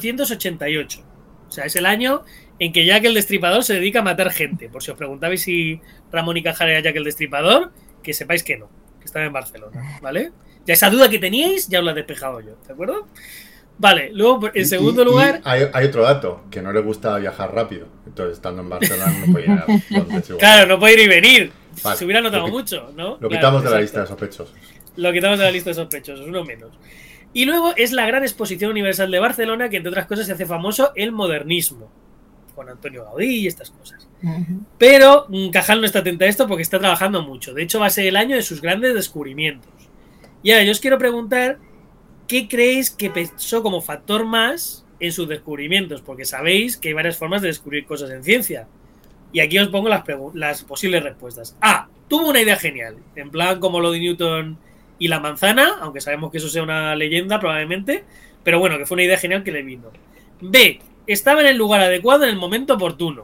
1888, o sea, es el año en que Jack el Destripador se dedica a matar gente. Por si os preguntabais si Ramón y Cajal era Jack el Destripador, que sepáis que no, que estaba en Barcelona, ¿vale? Ya esa duda que teníais, ya os la he despejado yo, ¿de acuerdo? Vale, luego en segundo lugar... Hay otro dato, que no le gusta viajar rápido. Entonces, estando en Barcelona, no puede ir a donde se va. Claro, no puede ir y venir. Vale, se hubiera notado mucho, ¿no? Lo Claro, quitamos de la exacto. lista de sospechosos. Lo quitamos de la lista de sospechosos, uno menos. Y luego es la Gran Exposición Universal de Barcelona, que entre otras cosas se hace famoso el modernismo, con Antonio Gaudí y estas cosas. Pero Cajal no está atento a esto porque está trabajando mucho. De hecho, va a ser el año de sus grandes descubrimientos. Y ahora yo os quiero preguntar, ¿qué creéis que pesó como factor más en sus descubrimientos? Porque sabéis que hay varias formas de descubrir cosas en ciencia. Y aquí os pongo las posibles respuestas. A. Tuvo una idea genial, en plan como lo de Newton y la manzana, aunque sabemos que eso sea una leyenda probablemente, pero bueno, que fue una idea genial que le vino. B. Estaba en el lugar adecuado en el momento oportuno.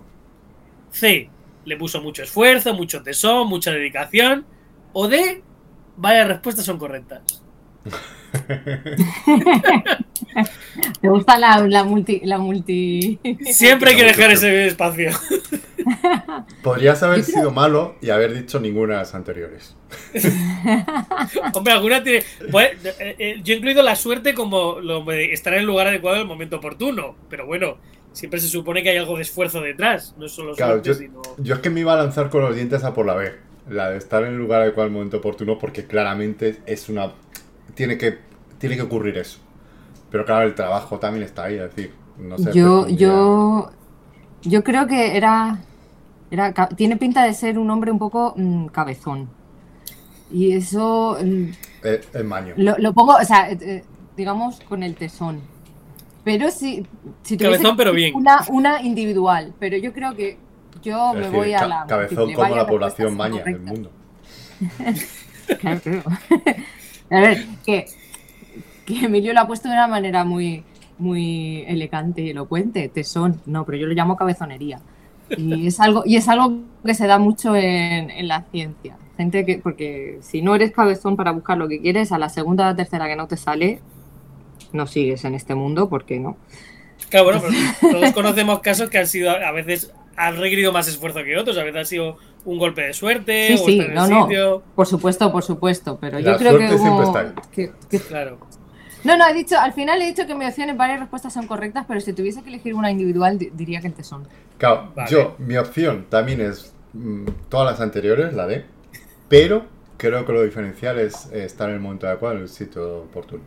C. Le puso mucho esfuerzo, mucho tesón, mucha dedicación. O D. Varias respuestas son correctas. Me gusta la multi... Siempre hay que dejar ese espacio. Podrías haber sido malo y haber dicho ninguna de las anteriores. Hombre, alguna tiene... Pues, yo he incluido la suerte como lo de estar en el lugar adecuado en el momento oportuno. Pero bueno, siempre se supone que hay algo de esfuerzo detrás. No solo Claro, suerte, sino... yo es que me iba a lanzar con los dientes a por la B. La de estar en el lugar adecuado en el momento oportuno, porque claramente es una... Tiene que ocurrir eso. Pero claro, el trabajo también está ahí, es decir, no sé. Yo creo que tiene pinta de ser un hombre un poco cabezón. Y eso El maño. lo pongo, o sea, digamos con el tesón. Pero si tuviese cabezón, pero bien. Una individual, pero yo creo que yo me voy a la cabezón como la población maña del mundo. Claro, creo. A ver, que Emilio lo ha puesto de una manera muy, muy elegante y elocuente, tesón. No, pero yo lo llamo cabezonería. Y es algo que se da mucho en la ciencia. Gente que, porque si no eres cabezón para buscar lo que quieres, a la segunda o la tercera que no te sale, no sigues en este mundo, porque no. Claro, bueno, pero todos conocemos casos que han sido, a veces han requerido más esfuerzo que otros, a veces ha sido un golpe de suerte, o estar en el sitio. Por supuesto, pero la yo creo que siempre está ahí. Claro. No, al final he dicho que mis opciones, varias respuestas son correctas, pero si tuviese que elegir una individual, diría que el tesón. Claro, vale. Mi opción también es todas las anteriores, la D, pero creo que lo diferencial es estar en el momento adecuado en el sitio oportuno.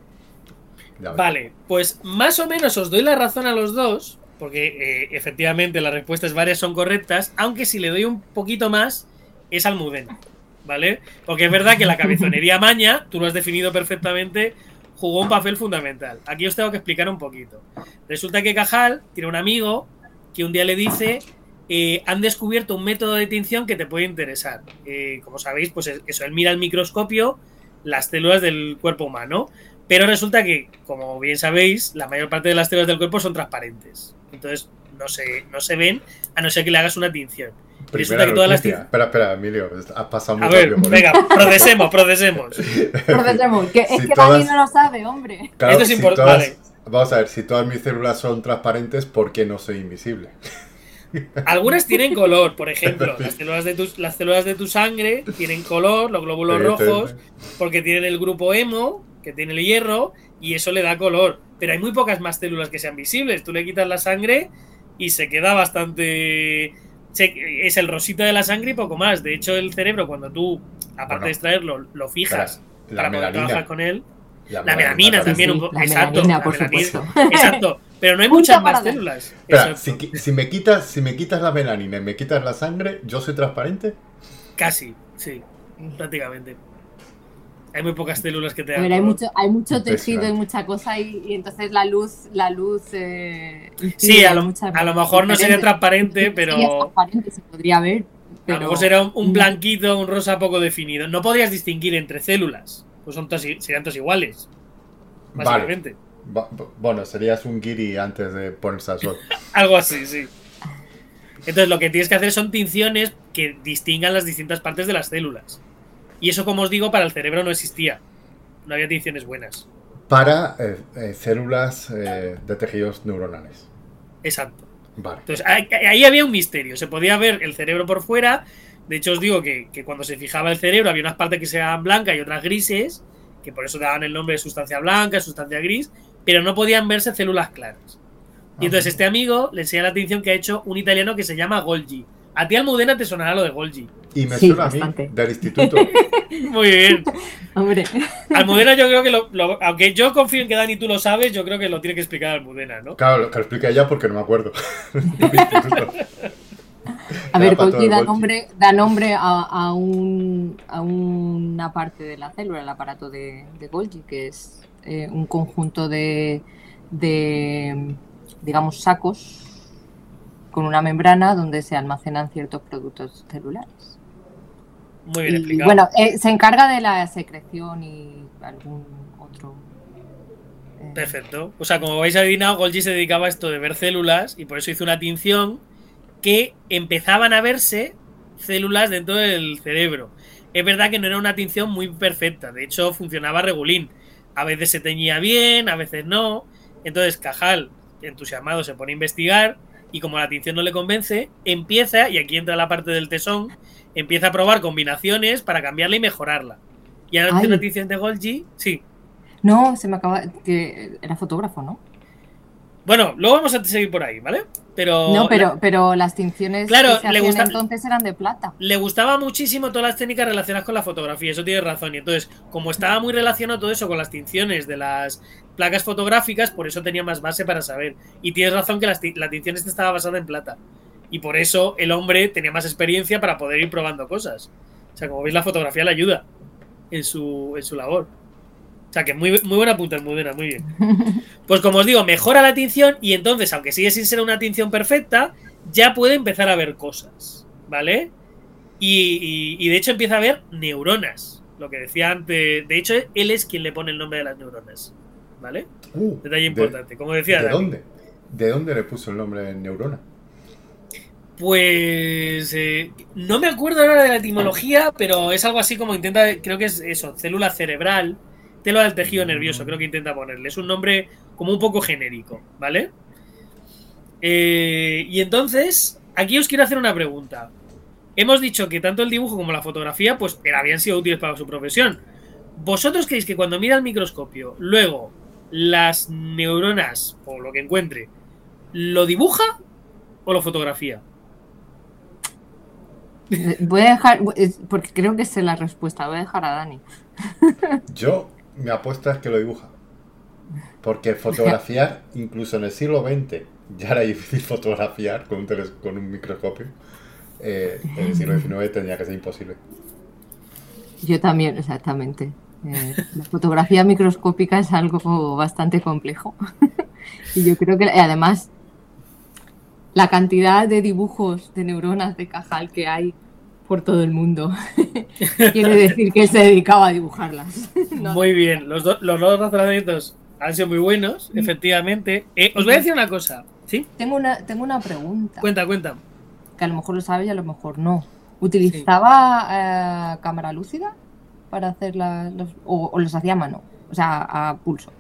Vale, pues más o menos os doy la razón a los dos, porque efectivamente las respuestas varias son correctas, aunque si le doy un poquito más es Almudena, ¿vale? Porque es verdad que la cabezonería maña, tú lo has definido perfectamente, jugó un papel fundamental. Aquí os tengo que explicar un poquito. Resulta que Cajal tiene un amigo que un día le dice: han descubierto un método de tinción que te puede interesar. Como sabéis, pues eso, él mira al microscopio las células del cuerpo humano, pero resulta que, como bien sabéis, la mayor parte de las células del cuerpo son transparentes. Entonces no se ven a no ser que le hagas una tinción. Resulta que todas las Espera, Emilio, has pasado muy rápido. Venga, procesemos. Procesemos, que es que Dani no lo sabe, hombre. Claro, esto es importante. Vamos a ver, si todas mis células son transparentes, ¿por qué no soy invisible? Algunas tienen color, por ejemplo, las células de tu sangre tienen color, los glóbulos rojos, porque tienen el grupo hemo, que tiene el hierro, y eso le da color. Pero hay muy pocas más células que sean visibles. Tú le quitas la sangre y se queda bastante... Es el rosita de la sangre y poco más. De hecho, el cerebro, cuando tú, aparte de extraerlo, lo fijas para poder trabajar con él. La melanina también, un poco. Exacto. Exacto. Pero no hay muchas más células. Espera, si me quitas la melanina y me quitas la sangre, ¿yo soy transparente? Casi, sí. Prácticamente. Hay muy pocas células que te dan. Hay mucho tejido y mucha cosa y entonces la luz sí, a lo mejor no sería transparente, pero transparente, se podría ver, pero a lo mejor será un blanquito, un rosa poco definido. No podrías distinguir entre células, pues serían todas iguales, básicamente. Vale. Bueno, serías un guiri antes de ponerse al sol. Algo así, sí. Entonces lo que tienes que hacer son tinciones que distingan las distintas partes de las células. Y eso, como os digo, para el cerebro no existía. No había tinciones buenas. Para células de tejidos neuronales. Exacto. Vale. Entonces, ahí había un misterio. Se podía ver el cerebro por fuera. De hecho, os digo que cuando se fijaba el cerebro había unas partes que se daban blancas y otras grises, que por eso daban el nombre de sustancia blanca, sustancia gris, pero no podían verse células claras. Y entonces este amigo le enseña la tinción que ha hecho un italiano que se llama Golgi. A ti, Almudena, te sonará lo de Golgi. Y me suena bastante. A mí, del instituto. Muy bien. Hombre. Almudena, yo creo que aunque yo confío en que Dani tú lo sabes, yo creo que lo tiene que explicar Almudena, ¿no? Claro, que lo explique ella porque no me acuerdo. A ver, Golgi da nombre a una parte de la célula, el aparato de Golgi, que es un conjunto de digamos, sacos con una membrana donde se almacenan ciertos productos celulares. Muy bien explicado. Bueno, se encarga de la secreción y algún otro. Perfecto. O sea, como habéis adivinado, Golgi se dedicaba a esto de ver células y por eso hizo una tinción que empezaban a verse células dentro del cerebro. Es verdad que no era una tinción muy perfecta. De hecho, funcionaba regulín. A veces se teñía bien, a veces no. Entonces, Cajal, entusiasmado, se pone a investigar. Y como la tinción no le convence, empieza, y aquí entra la parte del tesón, empieza a probar combinaciones para cambiarla y mejorarla. Y ahora hace una tinción de Golgi, sí. No, se me acaba... que era fotógrafo, ¿no? Bueno, luego vamos a seguir por ahí, ¿vale? Pero las tinciones claro, que se hacían entonces eran de plata. Le gustaba muchísimo todas las técnicas relacionadas con la fotografía, eso tienes razón. Y entonces, como estaba muy relacionado todo eso con las tinciones de las placas fotográficas, por eso tenía más base para saber. Y tienes razón que la tinción estaba basada en plata. Y por eso el hombre tenía más experiencia para poder ir probando cosas. O sea, como veis, la fotografía le ayuda en su labor. O sea, que muy buena punta, muy buena, muy bien. Pues como os digo, mejora la tinción y entonces, aunque sigue sin ser una tinción perfecta, ya puede empezar a ver cosas, ¿vale? Y de hecho empieza a ver neuronas, lo que decía antes. De hecho, él es quien le pone el nombre de las neuronas, ¿vale? Detalle importante, como decía Dani. ¿De dónde le puso el nombre de neurona? Pues no me acuerdo ahora de la etimología, pero es algo así como creo que es eso, célula cerebral, célula del tejido nervioso, creo que intenta ponerle. Es un nombre como un poco genérico, ¿vale? Y entonces, aquí os quiero hacer una pregunta. Hemos dicho que tanto el dibujo como la fotografía pues habían sido útiles para su profesión. ¿Vosotros creéis que cuando mira el microscopio, luego las neuronas, o lo que encuentre, lo dibuja o lo fotografía? Voy a dejar, porque creo que sé la respuesta, voy a dejar a Dani. Yo me apuesto es que lo dibuja. Porque fotografiar, incluso en el siglo XX, ya era difícil fotografiar con un microscopio. En el siglo XIX tendría que ser imposible. Yo también, exactamente. La fotografía microscópica es algo bastante complejo. Y yo creo que además la cantidad de dibujos de neuronas de Cajal que hay por todo el mundo quiere decir que él se dedicaba a dibujarlas. No. Muy bien, los dos razonamientos han sido muy buenos, efectivamente. Os voy a decir una cosa, ¿sí? Tengo una pregunta. Cuenta. Que a lo mejor lo sabes y a lo mejor no. ¿Utilizaba cámara lúcida para hacer o los hacía a mano? O sea, a pulso.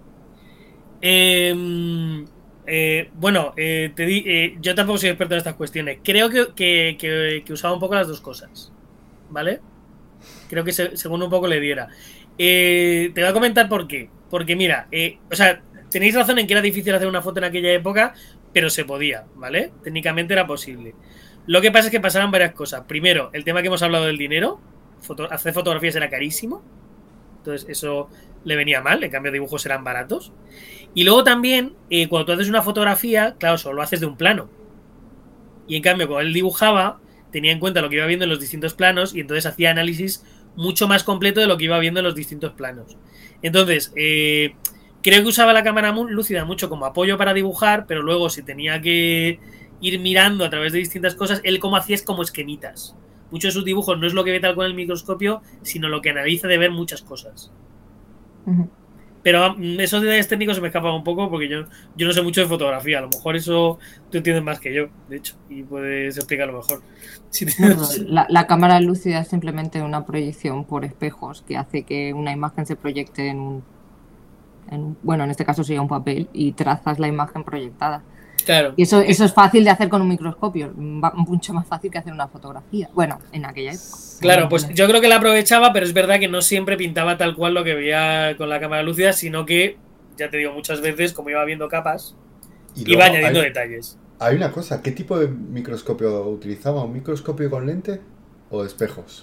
Yo tampoco soy experto en estas cuestiones. Creo que usaba un poco las dos cosas, ¿vale? Creo que según un poco le diera. Te voy a comentar por qué. Porque mira, o sea, tenéis razón en que era difícil hacer una foto en aquella época, pero se podía, ¿vale? Técnicamente era posible. Lo que pasa es que pasaron varias cosas. Primero, el tema que hemos hablado del dinero. Hacer fotografías era carísimo. Entonces eso le venía mal. En cambio, dibujos eran baratos. Y luego también, cuando tú haces una fotografía, claro, solo lo haces de un plano. Y en cambio, cuando él dibujaba, tenía en cuenta lo que iba viendo en los distintos planos y entonces hacía análisis mucho más completo de lo que iba viendo en los distintos planos. Entonces, creo que usaba la cámara lúcida mucho como apoyo para dibujar, pero luego si tenía que ir mirando a través de distintas cosas, él como hacía es como esquemitas. Muchos de sus dibujos no es lo que ve tal con el microscopio, sino lo que analiza de ver muchas cosas. Pero esos detalles técnicos se me escapan un poco porque yo no sé mucho de fotografía. A lo mejor eso tú entiendes más que yo, de hecho, y puedes explicarlo mejor. La cámara lúcida es simplemente una proyección por espejos que hace que una imagen se proyecte en este caso sería un papel y trazas la imagen proyectada. Claro. Y eso es fácil de hacer con un microscopio, mucho más fácil que hacer una fotografía. Bueno, en aquella época. Claro, pues yo creo que la aprovechaba, pero es verdad que no siempre pintaba tal cual lo que veía con la cámara lúcida, sino que, ya te digo, muchas veces, como iba viendo capas, iba añadiendo detalles. Hay una cosa, ¿qué tipo de microscopio utilizaba? ¿Un microscopio con lente o de espejos?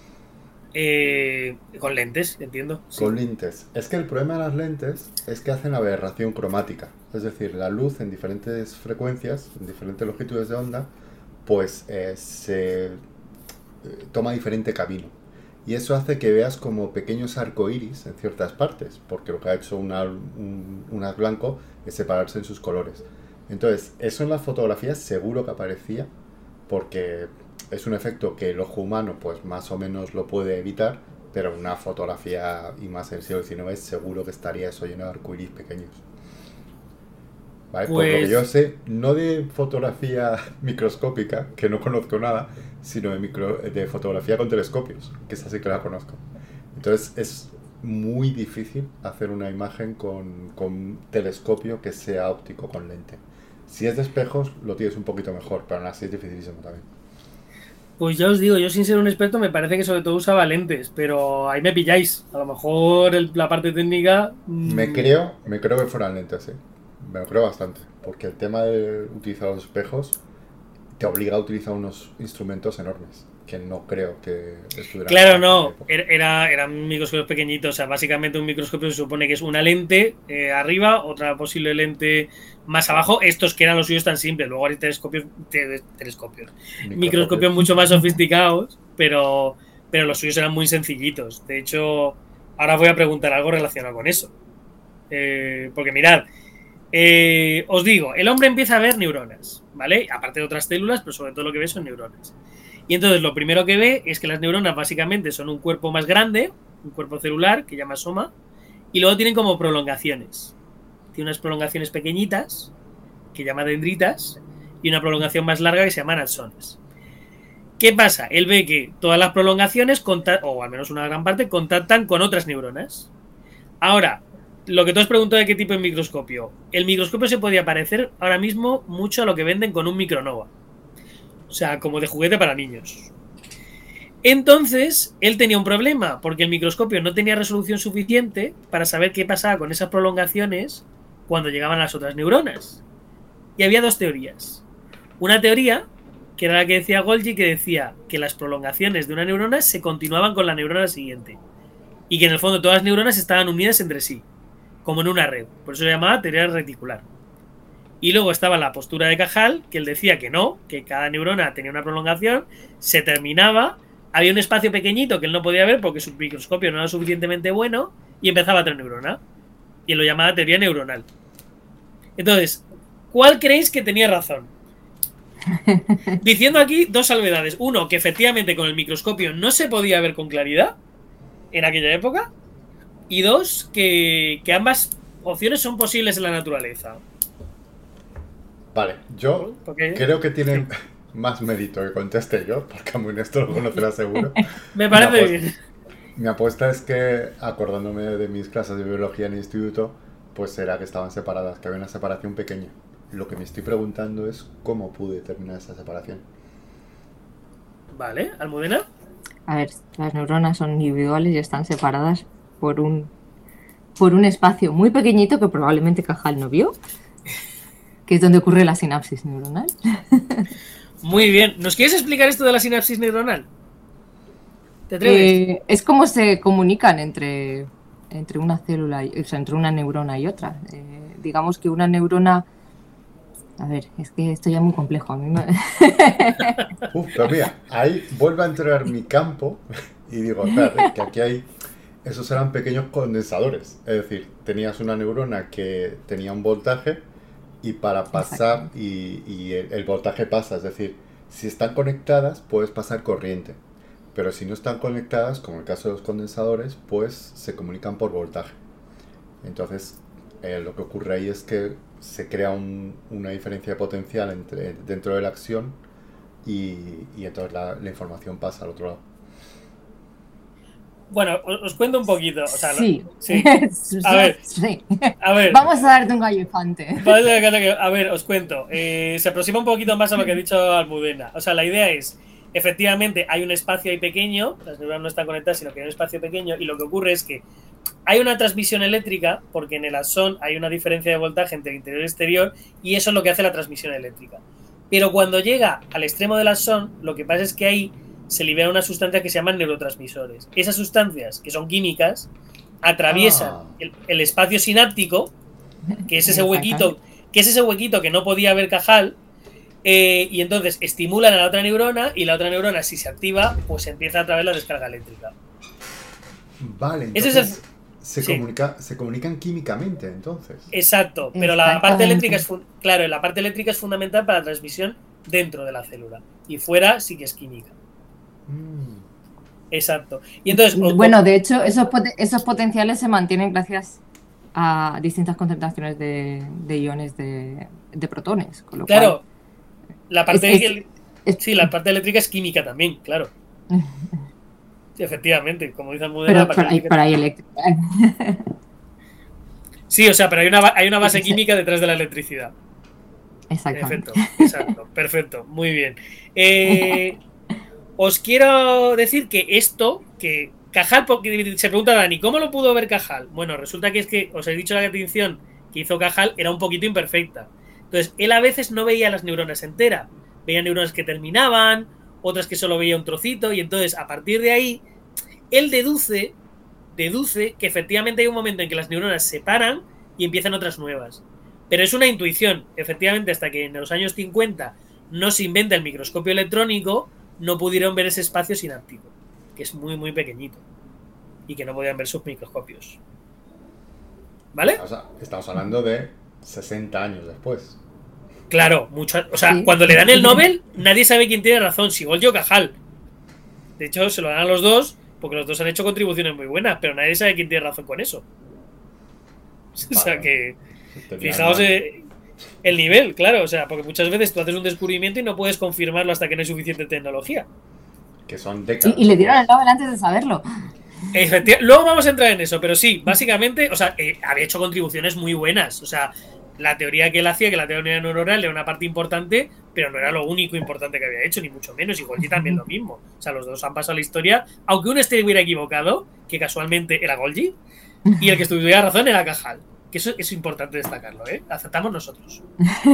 Con lentes, entiendo. Sí. Con lentes. Es que el problema de las lentes es que hacen aberración cromática. Es decir, la luz en diferentes frecuencias, en diferentes longitudes de onda, pues se toma diferente camino. Y eso hace que veas como pequeños arcoíris en ciertas partes, porque lo que ha hecho un haz blanco es separarse en sus colores. Entonces, eso en las fotografías seguro que aparecía, porque es un efecto que el ojo humano pues más o menos lo puede evitar, pero en una fotografía, y más en el siglo XIX, seguro que estaría eso lleno de arcoíris pequeños. ¿Vale? Pues... Por lo que yo sé, no de fotografía microscópica, que no conozco nada, sino de fotografía con telescopios, que esa sí que la conozco. Entonces es muy difícil hacer una imagen con telescopio que sea óptico con lente. Si es de espejos, lo tienes un poquito mejor, pero aún así es dificilísimo también. Pues ya os digo, yo sin ser un experto me parece que sobre todo usaba lentes, pero ahí me pilláis. A lo mejor la parte técnica... Me creo que fueran lentes, sí. me lo creo bastante, porque el tema de utilizar los espejos te obliga a utilizar unos instrumentos enormes, que no creo que estuvieran... Claro, no, eran microscopios pequeñitos, o sea, básicamente un microscopio se supone que es una lente arriba, otra posible lente más abajo, estos que eran los suyos tan simples, luego hay microscopios mucho más sofisticados, pero los suyos eran muy sencillitos. De hecho, ahora voy a preguntar algo relacionado con eso, porque mirad, os digo, el hombre empieza a ver neuronas, ¿vale? Aparte de otras células, pero sobre todo lo que ve son neuronas. Y entonces lo primero que ve es que las neuronas básicamente son un cuerpo más grande, un cuerpo celular que llama soma, y luego tienen como prolongaciones. Tiene unas prolongaciones pequeñitas, que llama dendritas, y una prolongación más larga que se llaman axones. ¿Qué pasa? Él ve que todas las prolongaciones, o al menos una gran parte, contactan con otras neuronas. Ahora, lo que tú has preguntado de qué tipo de microscopio. El microscopio se podía parecer ahora mismo mucho a lo que venden con un micronova. O sea, como de juguete para niños. Entonces, él tenía un problema, porque el microscopio no tenía resolución suficiente para saber qué pasaba con esas prolongaciones cuando llegaban a las otras neuronas. Y había dos teorías. Una teoría, que era la que decía Golgi, que decía que las prolongaciones de una neurona se continuaban con la neurona siguiente. Y que en el fondo todas las neuronas estaban unidas entre sí, como en una red. Por eso se llamaba teoría reticular. Y luego estaba la postura de Cajal, que él decía que no, que cada neurona tenía una prolongación, se terminaba, había un espacio pequeñito que él no podía ver porque su microscopio no era suficientemente bueno, y empezaba otra neurona. Y él lo llamaba teoría neuronal. Entonces, ¿cuál creéis que tenía razón? Diciendo aquí dos salvedades. Uno, que efectivamente con el microscopio no se podía ver con claridad en aquella época. Y dos, que ambas opciones son posibles en la naturaleza. Vale, yo creo que tiene más mérito que conteste yo, porque Amun esto lo conocerá seguro. Me parece bien. Mi apuesta es que, acordándome de mis clases de biología en el instituto, pues era que estaban separadas, que había una separación pequeña. Lo que me estoy preguntando es cómo pude terminar esa separación. Vale, Almudena. A ver, las neuronas son individuales y están separadas por un espacio muy pequeñito que probablemente Cajal no vio, que es donde ocurre la sinapsis neuronal. Muy bien. ¿Nos quieres explicar esto de la sinapsis neuronal? ¿Te atreves? Es como se comunican entre una célula, o sea, entre una neurona y otra. Digamos que una neurona... A ver, es que esto ya es muy complejo. A mí me... Pero mira, ahí vuelve a entrar mi campo y digo, claro, que aquí hay... Esos eran pequeños condensadores. Es decir, tenías una neurona que tenía un voltaje y para pasar, y el voltaje pasa, es decir, si están conectadas puedes pasar corriente, pero si no están conectadas, como en el caso de los condensadores, pues se comunican por voltaje. Entonces, lo que ocurre ahí es que se crea una diferencia de potencial dentro de la acción y entonces la información pasa al otro lado. Bueno, os cuento un poquito. O sea, sí. A ver. Vamos a darte un gallo infante. A ver, os cuento. Se aproxima un poquito más a lo que ha dicho Almudena. O sea, la idea es, efectivamente, hay un espacio ahí pequeño, las neuronas no están conectadas, sino que hay un espacio pequeño, y lo que ocurre es que hay una transmisión eléctrica, porque en el axón hay una diferencia de voltaje entre el interior y el exterior, y eso es lo que hace la transmisión eléctrica. Pero cuando llega al extremo del axón, lo que pasa es que ahí se libera una sustancia que se llaman neurotransmisores. Esas sustancias, que son químicas, atraviesan el espacio sináptico, que es ese huequito que no podía ver Cajal, y entonces estimulan a la otra neurona, y la otra neurona, si se activa, pues empieza a través de la descarga eléctrica. Vale, entonces se comunican químicamente, entonces. Exacto, pero la parte eléctrica es fundamental para la transmisión dentro de la célula, y fuera sí que es química. Exacto. Y entonces, bueno, de hecho, esos potenciales se mantienen gracias a distintas concentraciones de iones de protones. Con lo claro, cual, la parte la parte eléctrica es química también, claro. Sí, efectivamente, como dice Almudena. Pero hay eléctrica. Sí, o sea, pero hay una base química detrás de la electricidad. Exactamente. Exacto, perfecto, muy bien. Os quiero decir que esto, Cajal, porque se pregunta Dani, ¿cómo lo pudo ver Cajal? Bueno, resulta que es que os he dicho la distinción que hizo Cajal era un poquito imperfecta. Entonces, él a veces no veía las neuronas enteras. Veía neuronas que terminaban, otras que solo veía un trocito, y entonces, a partir de ahí, él deduce que efectivamente hay un momento en que las neuronas se paran y empiezan otras nuevas. Pero es una intuición. Efectivamente, hasta que en los años 50 no se inventa el microscopio electrónico, no pudieron ver ese espacio sináptico, que es muy, muy pequeñito, y que no podían ver sus microscopios. ¿Vale? O sea, estamos hablando de 60 años después. Claro, mucho. O sea, Sí. cuando le dan el Nobel, nadie sabe quién tiene razón, si Golgi o Cajal. De hecho, se lo dan a los dos, porque los dos han hecho contribuciones muy buenas, pero nadie sabe quién tiene razón con eso. O sea que, fijaos el nivel, claro, o sea, porque muchas veces tú haces un descubrimiento y no puedes confirmarlo hasta que no hay suficiente tecnología. Que son décadas. Y le dieron el Nobel antes de saberlo. Luego vamos a entrar en eso, pero sí, básicamente, o sea, había hecho contribuciones muy buenas. O sea, la teoría que él hacía, que la teoría neuronal era una parte importante, pero no era lo único importante que había hecho, ni mucho menos. Y Golgi también lo mismo. O sea, los dos han pasado a la historia, aunque uno estuviera equivocado, que casualmente era Golgi, y el que tuviera razón era Cajal. Que eso es importante destacarlo, ¿eh? Aceptamos nosotros.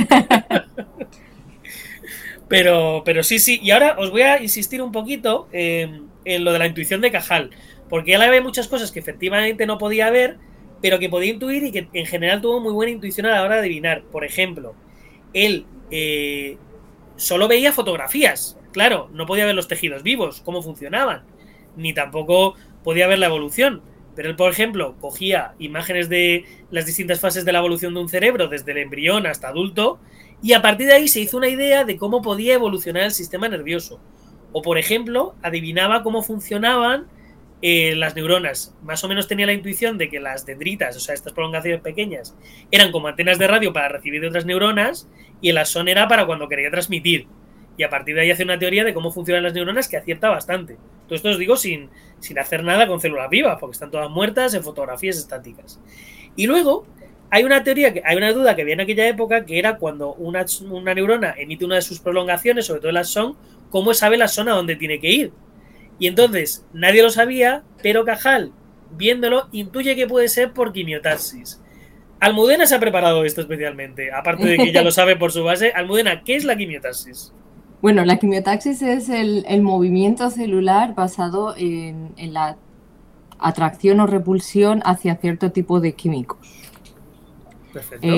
Pero sí. Y ahora os voy a insistir un poquito en lo de la intuición de Cajal. Porque él había muchas cosas que efectivamente no podía ver, pero que podía intuir y que en general tuvo muy buena intuición a la hora de adivinar. Por ejemplo, él solo veía fotografías. Claro, no podía ver los tejidos vivos, cómo funcionaban. Ni tampoco podía ver la evolución. Pero él, por ejemplo, cogía imágenes de las distintas fases de la evolución de un cerebro, desde el embrión hasta adulto, y a partir de ahí se hizo una idea de cómo podía evolucionar el sistema nervioso. O, por ejemplo, adivinaba cómo funcionaban las neuronas. Más o menos tenía la intuición de que las dendritas, o sea, estas prolongaciones pequeñas, eran como antenas de radio para recibir de otras neuronas, y el axón era para cuando quería transmitir. Y a partir de ahí hace una teoría de cómo funcionan las neuronas que acierta bastante. Todo esto os digo sin hacer nada con células vivas, porque están todas muertas en fotografías estáticas. Y luego hay una teoría, hay una duda que había en aquella época, que era cuando una neurona emite una de sus prolongaciones, sobre todo el axón, ¿cómo sabe el axón a dónde tiene que ir? Y entonces nadie lo sabía, pero Cajal, viéndolo, intuye que puede ser por quimiotaxis. Almudena se ha preparado esto especialmente, aparte de que ya lo sabe por su base. Almudena, ¿qué es la quimiotaxis? Bueno, la quimiotaxis es el movimiento celular basado en la atracción o repulsión hacia cierto tipo de químicos. Perfecto.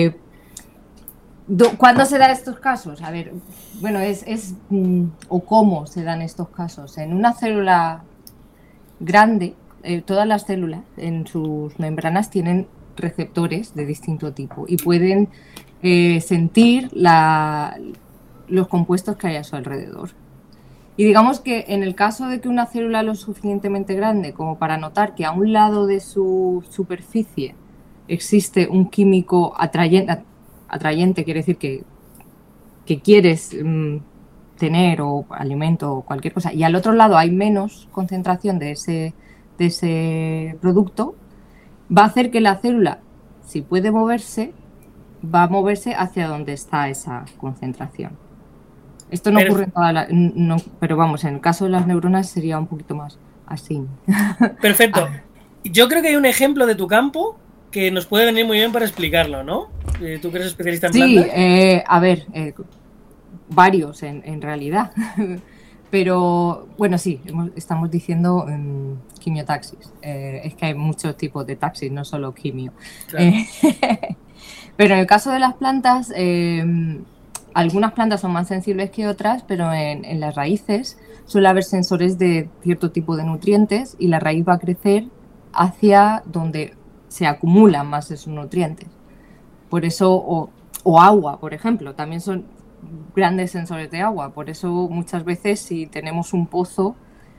¿Cuándo se dan estos casos? A ver, bueno, o cómo se dan estos casos. En una célula grande, todas las células en sus membranas tienen receptores de distinto tipo y pueden sentir los compuestos que hay a su alrededor. Y digamos que en el caso de que una célula lo suficientemente grande como para notar que a un lado de su superficie existe un químico atrayente, quiere decir que quieres tener o alimento o cualquier cosa, y al otro lado hay menos concentración de ese producto, va a hacer que la célula, si puede moverse, va a moverse hacia donde está esa concentración. Esto no ocurre en todas las... No, pero vamos, en el caso de las neuronas sería un poquito más así. Perfecto. Yo creo que hay un ejemplo de tu campo que nos puede venir muy bien para explicarlo, ¿no? Tú que eres especialista en plantas. Sí, a ver, varios en realidad. Pero, bueno, sí, estamos diciendo quimiotaxis. Es que hay muchos tipos de taxis, no solo quimio. Claro. Pero en el caso de las plantas, algunas plantas son más sensibles que otras, pero en las raíces suele haber sensores de cierto tipo de nutrientes y la raíz va a crecer hacia donde se acumulan más esos nutrientes. Por eso, o agua, por ejemplo, también son grandes sensores de agua. Por eso muchas veces si tenemos un pozo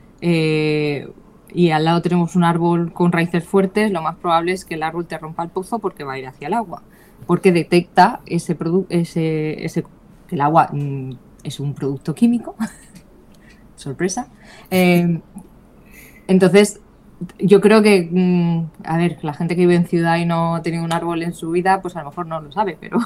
y al lado tenemos un árbol con raíces fuertes, lo más probable es que el árbol te rompa el pozo porque va a ir hacia el agua, porque detecta que el agua es un producto químico. Sorpresa. Entonces, yo creo que, a ver, la gente que vive en ciudad y no ha tenido un árbol en su vida, pues a lo mejor no lo sabe, pero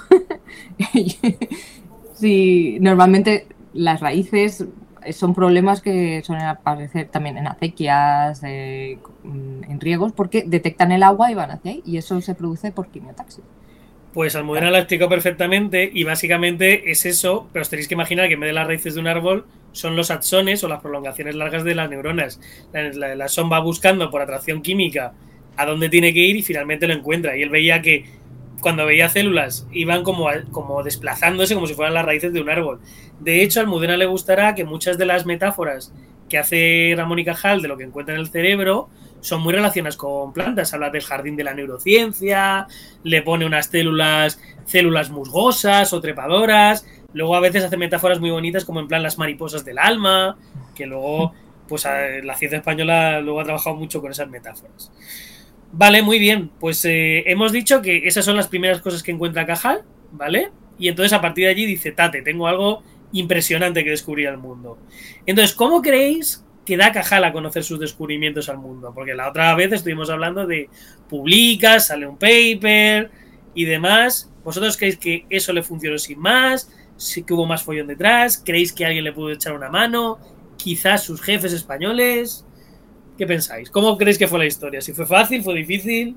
sí, normalmente las raíces son problemas que suelen aparecer también en acequias, en riegos, porque detectan el agua y van hacia ahí, y eso se produce por quimiotaxis. Pues Almudena lo ha explicado perfectamente y básicamente es eso, pero os tenéis que imaginar que en vez de las raíces de un árbol son los axones o las prolongaciones largas de las neuronas. La axón va buscando por atracción química a dónde tiene que ir y finalmente lo encuentra. Y él veía que cuando veía células iban como desplazándose como si fueran las raíces de un árbol. De hecho, a Almudena le gustará que muchas de las metáforas que hace Ramón y Cajal de lo que encuentra en el cerebro son muy relacionadas con plantas. Habla del jardín de la neurociencia, le pone unas células musgosas o trepadoras. Luego a veces hace metáforas muy bonitas como en plan las mariposas del alma, que luego pues la ciencia española luego ha trabajado mucho con esas metáforas. Vale, muy bien. Pues hemos dicho que esas son las primeras cosas que encuentra Cajal, ¿vale? Y entonces a partir de allí dice, Tate, tengo algo impresionante que descubrir al mundo. Entonces, ¿cómo creéis que da Cajal a conocer sus descubrimientos al mundo? Porque la otra vez estuvimos hablando de publicas, sale un paper y demás. ¿Vosotros creéis que eso le funcionó sin más? ¿Sí que hubo más follón detrás? ¿Creéis que alguien le pudo echar una mano? ¿Quizás sus jefes españoles? ¿Qué pensáis? ¿Cómo creéis que fue la historia? ¿Si fue fácil? ¿Fue difícil?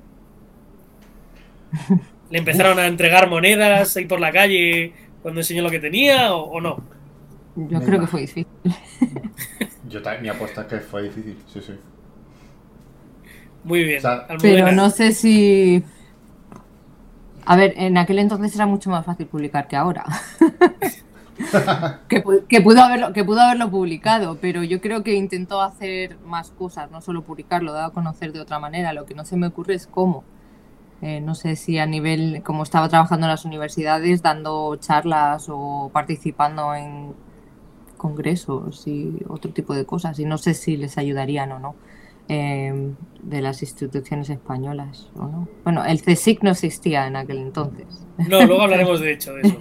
¿Le empezaron a entregar monedas ahí por la calle cuando enseñó lo que tenía o no? Yo creo que fue difícil. Mi apuesta es que fue difícil, sí. Muy bien. O sea, pero no sé si... A ver, en aquel entonces era mucho más fácil publicar que ahora. que pudo haberlo publicado, pero yo creo que intentó hacer más cosas, no solo publicarlo, dado a conocer de otra manera. Lo que no se me ocurre es cómo. No sé si a nivel, como estaba trabajando en las universidades, dando charlas o participando en congresos y otro tipo de cosas, y no sé si les ayudarían o no, de las instituciones españolas o no. Bueno, el CSIC no existía en aquel entonces. No, luego hablaremos de hecho de eso.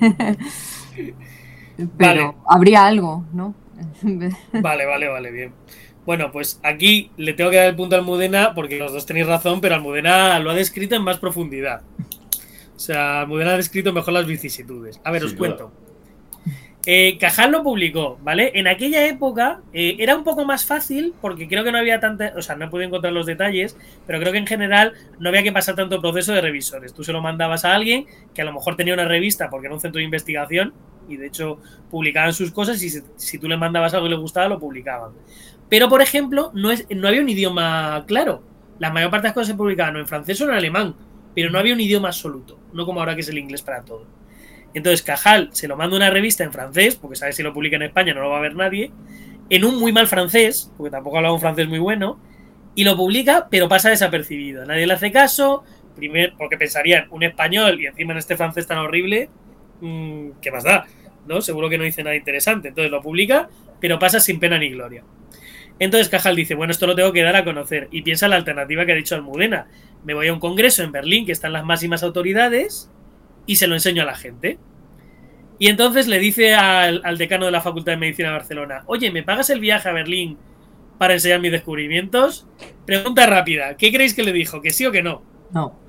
Pero vale. Habría algo, ¿no? Vale, bien. Bueno, pues aquí le tengo que dar el punto a Almudena porque los dos tenéis razón, pero Almudena lo ha descrito en más profundidad. O sea, Almudena ha descrito mejor las vicisitudes. A ver, os cuento. Cajal lo publicó, ¿vale? En aquella época era un poco más fácil porque creo que no había tanta... O sea, no he podido encontrar los detalles, pero creo que en general no había que pasar tanto proceso de revisores. Tú se lo mandabas a alguien que a lo mejor tenía una revista porque era un centro de investigación y de hecho publicaban sus cosas y si tú le mandabas algo y le gustaba, lo publicaban. Pero, por ejemplo, no había un idioma claro. La mayor parte de las cosas se publicaban o en francés o en alemán, pero no había un idioma absoluto, no como ahora que es el inglés para todo. Entonces Cajal se lo manda a una revista en francés, porque sabe si lo publica en España no lo va a ver nadie, en un muy mal francés, porque tampoco hablaba un francés muy bueno, y lo publica, pero pasa desapercibido. Nadie le hace caso, primero porque pensarían un español y encima en este francés tan horrible, ¿qué más da? ¿No? Seguro que no dice nada interesante. Entonces lo publica, pero pasa sin pena ni gloria. Entonces Cajal dice, bueno, esto lo tengo que dar a conocer. Y piensa en la alternativa que ha dicho Almudena. Me voy a un congreso en Berlín, que están las máximas autoridades, y se lo enseño a la gente. Y entonces le dice al decano de la Facultad de Medicina de Barcelona, oye, ¿me pagas el viaje a Berlín para enseñar mis descubrimientos? Pregunta rápida, ¿qué creéis que le dijo? ¿Que sí o que no? No.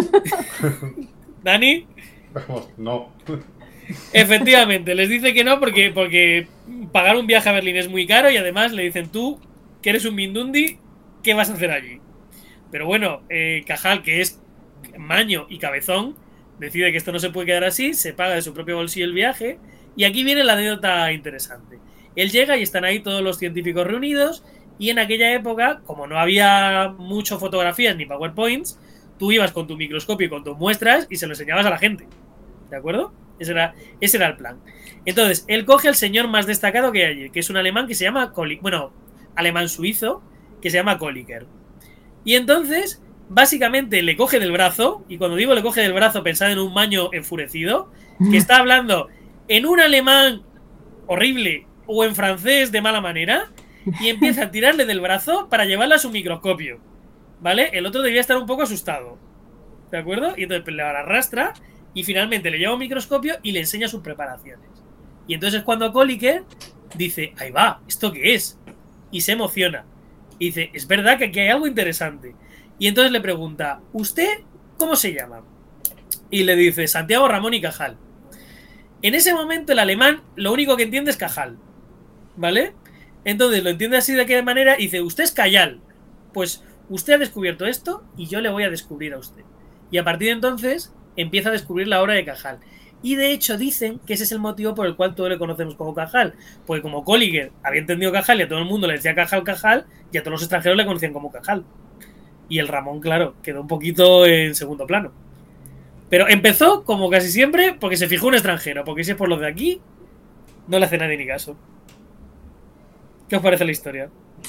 ¿Dani? No. Efectivamente, les dice que no porque pagar un viaje a Berlín es muy caro y además le dicen tú, que eres un mindundi, ¿qué vas a hacer allí? Pero bueno, Cajal, que es maño y cabezón, decide que esto no se puede quedar así, se paga de su propio bolsillo el viaje y aquí viene la anécdota interesante. Él llega y están ahí todos los científicos reunidos y en aquella época, como no había mucho fotografías ni PowerPoints, tú ibas con tu microscopio y con tus muestras y se lo enseñabas a la gente. ¿De acuerdo? Ese era el plan. Entonces, él coge al señor más destacado que hay allí, que es un alemán que se llama alemán suizo, que se llama Kolliker. Y entonces, básicamente le coge del brazo, y cuando digo le coge del brazo, pensad en un maño enfurecido, que está hablando en un alemán horrible o en francés de mala manera, y empieza a tirarle del brazo para llevarle a su microscopio. ¿Vale? El otro debía estar un poco asustado. ¿De acuerdo? Y entonces le arrastra y finalmente le lleva un microscopio y le enseña sus preparaciones. Y entonces es cuando Kolliker dice, ahí va, ¿esto qué es? Y se emociona. Y dice, es verdad que aquí hay algo interesante. Y entonces le pregunta, ¿usted cómo se llama? Y le dice, Santiago Ramón y Cajal. En ese momento el alemán lo único que entiende es Cajal. ¿Vale? Entonces lo entiende así de qué manera y dice, usted es Cayal. Pues usted ha descubierto esto y yo le voy a descubrir a usted. Y a partir de entonces empieza a descubrir la obra de Cajal. Y de hecho dicen que ese es el motivo por el cual todos le conocemos como Cajal. Porque como Colliger había entendido Cajal y a todo el mundo le decía Cajal, Cajal, y a todos los extranjeros le conocían como Cajal. Y el Ramón, claro, quedó un poquito en segundo plano. Pero empezó, como casi siempre, porque se fijó un extranjero. Porque si es por los de aquí, no le hace nadie ni caso. ¿Qué os parece la historia?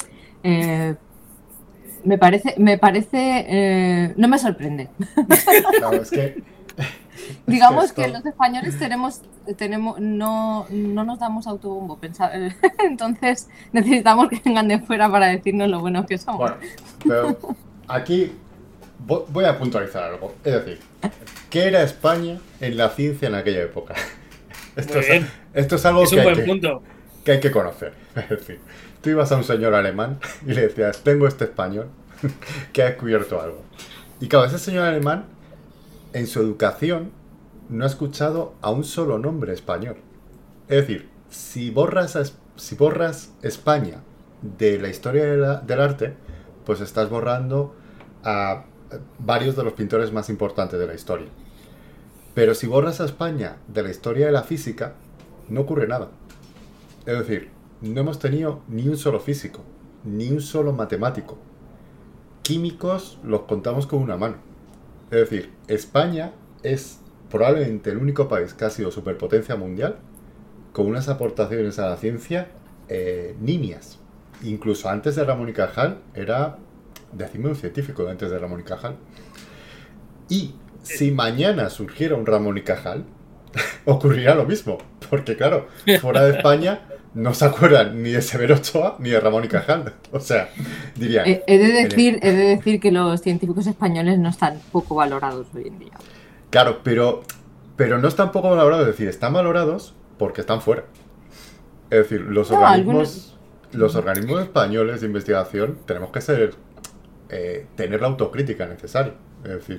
Me parece, no me sorprende. Claro, es que... Digamos que los españoles no nos damos autobombo. Entonces necesitamos que vengan de fuera para decirnos lo buenos que somos. Bueno, pero aquí voy a puntualizar algo. Es decir, ¿qué era España en la ciencia en aquella época? Esto es algo que hay que conocer. Es decir, tú ibas a un señor alemán y le decías, tengo este español que ha descubierto algo. Y claro, ese señor alemán, en su educación, no ha escuchado a un solo nombre español. Es decir, si borras España de la historia del arte, pues estás borrando a varios de los pintores más importantes de la historia. Pero si borras a España de la historia de la física, no ocurre nada. Es decir, no hemos tenido ni un solo físico, ni un solo matemático. Químicos los contamos con una mano. Es decir, España es probablemente el único país que ha sido superpotencia mundial con unas aportaciones a la ciencia nimias. Incluso antes de Ramón y Cajal era, decidme un científico antes de Ramón y Cajal. Y si mañana surgiera un Ramón y Cajal, ocurriría lo mismo. Porque claro, fuera de España no se acuerdan ni de Severo Ochoa ni de Ramón y Cajal. O sea, dirían... He de decir que los científicos españoles no están poco valorados hoy en día. Claro, pero no están poco valorados. Es decir, están valorados porque están fuera. Es decir, los organismos españoles de investigación tenemos que tener la autocrítica necesaria. Es decir,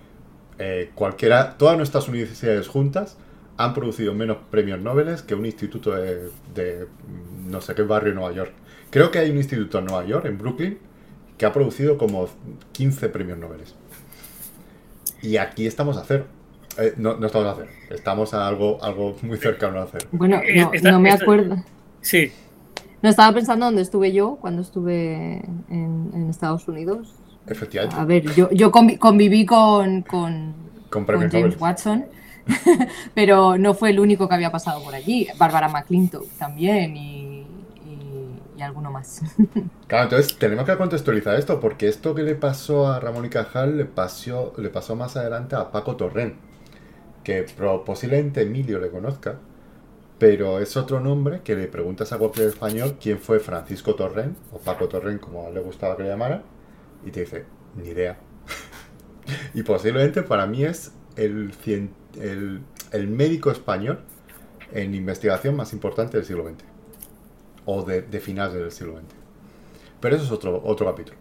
todas nuestras universidades juntas han producido menos premios Nobel que un instituto de no sé qué barrio en Nueva York. Creo que hay un instituto en Nueva York, en Brooklyn, que ha producido como 15 premios Nobel. Y aquí estamos a cero. No estamos a cero. Estamos a algo muy cercano a cero. Bueno, no me acuerdo. Sí. No, estaba pensando dónde estuve yo cuando estuve en Estados Unidos. Efectivamente. A ver, yo conviví con James Nobel. Watson. Pero no fue el único que había pasado por allí. Bárbara McClintock también y alguno más. Claro, entonces tenemos que contextualizar esto, porque esto que le pasó a Ramón y Cajal le pasó más adelante a Paco Torrent, que posiblemente Emilio le conozca, pero es otro nombre que le preguntas a cualquier español quién fue Francisco Torrent, o Paco Torrent como le gustaba que le llamara, y te dice, ni idea. Y posiblemente para mí es el médico español en investigación más importante del siglo XX. O de finales del siglo XX. Pero eso es otro capítulo.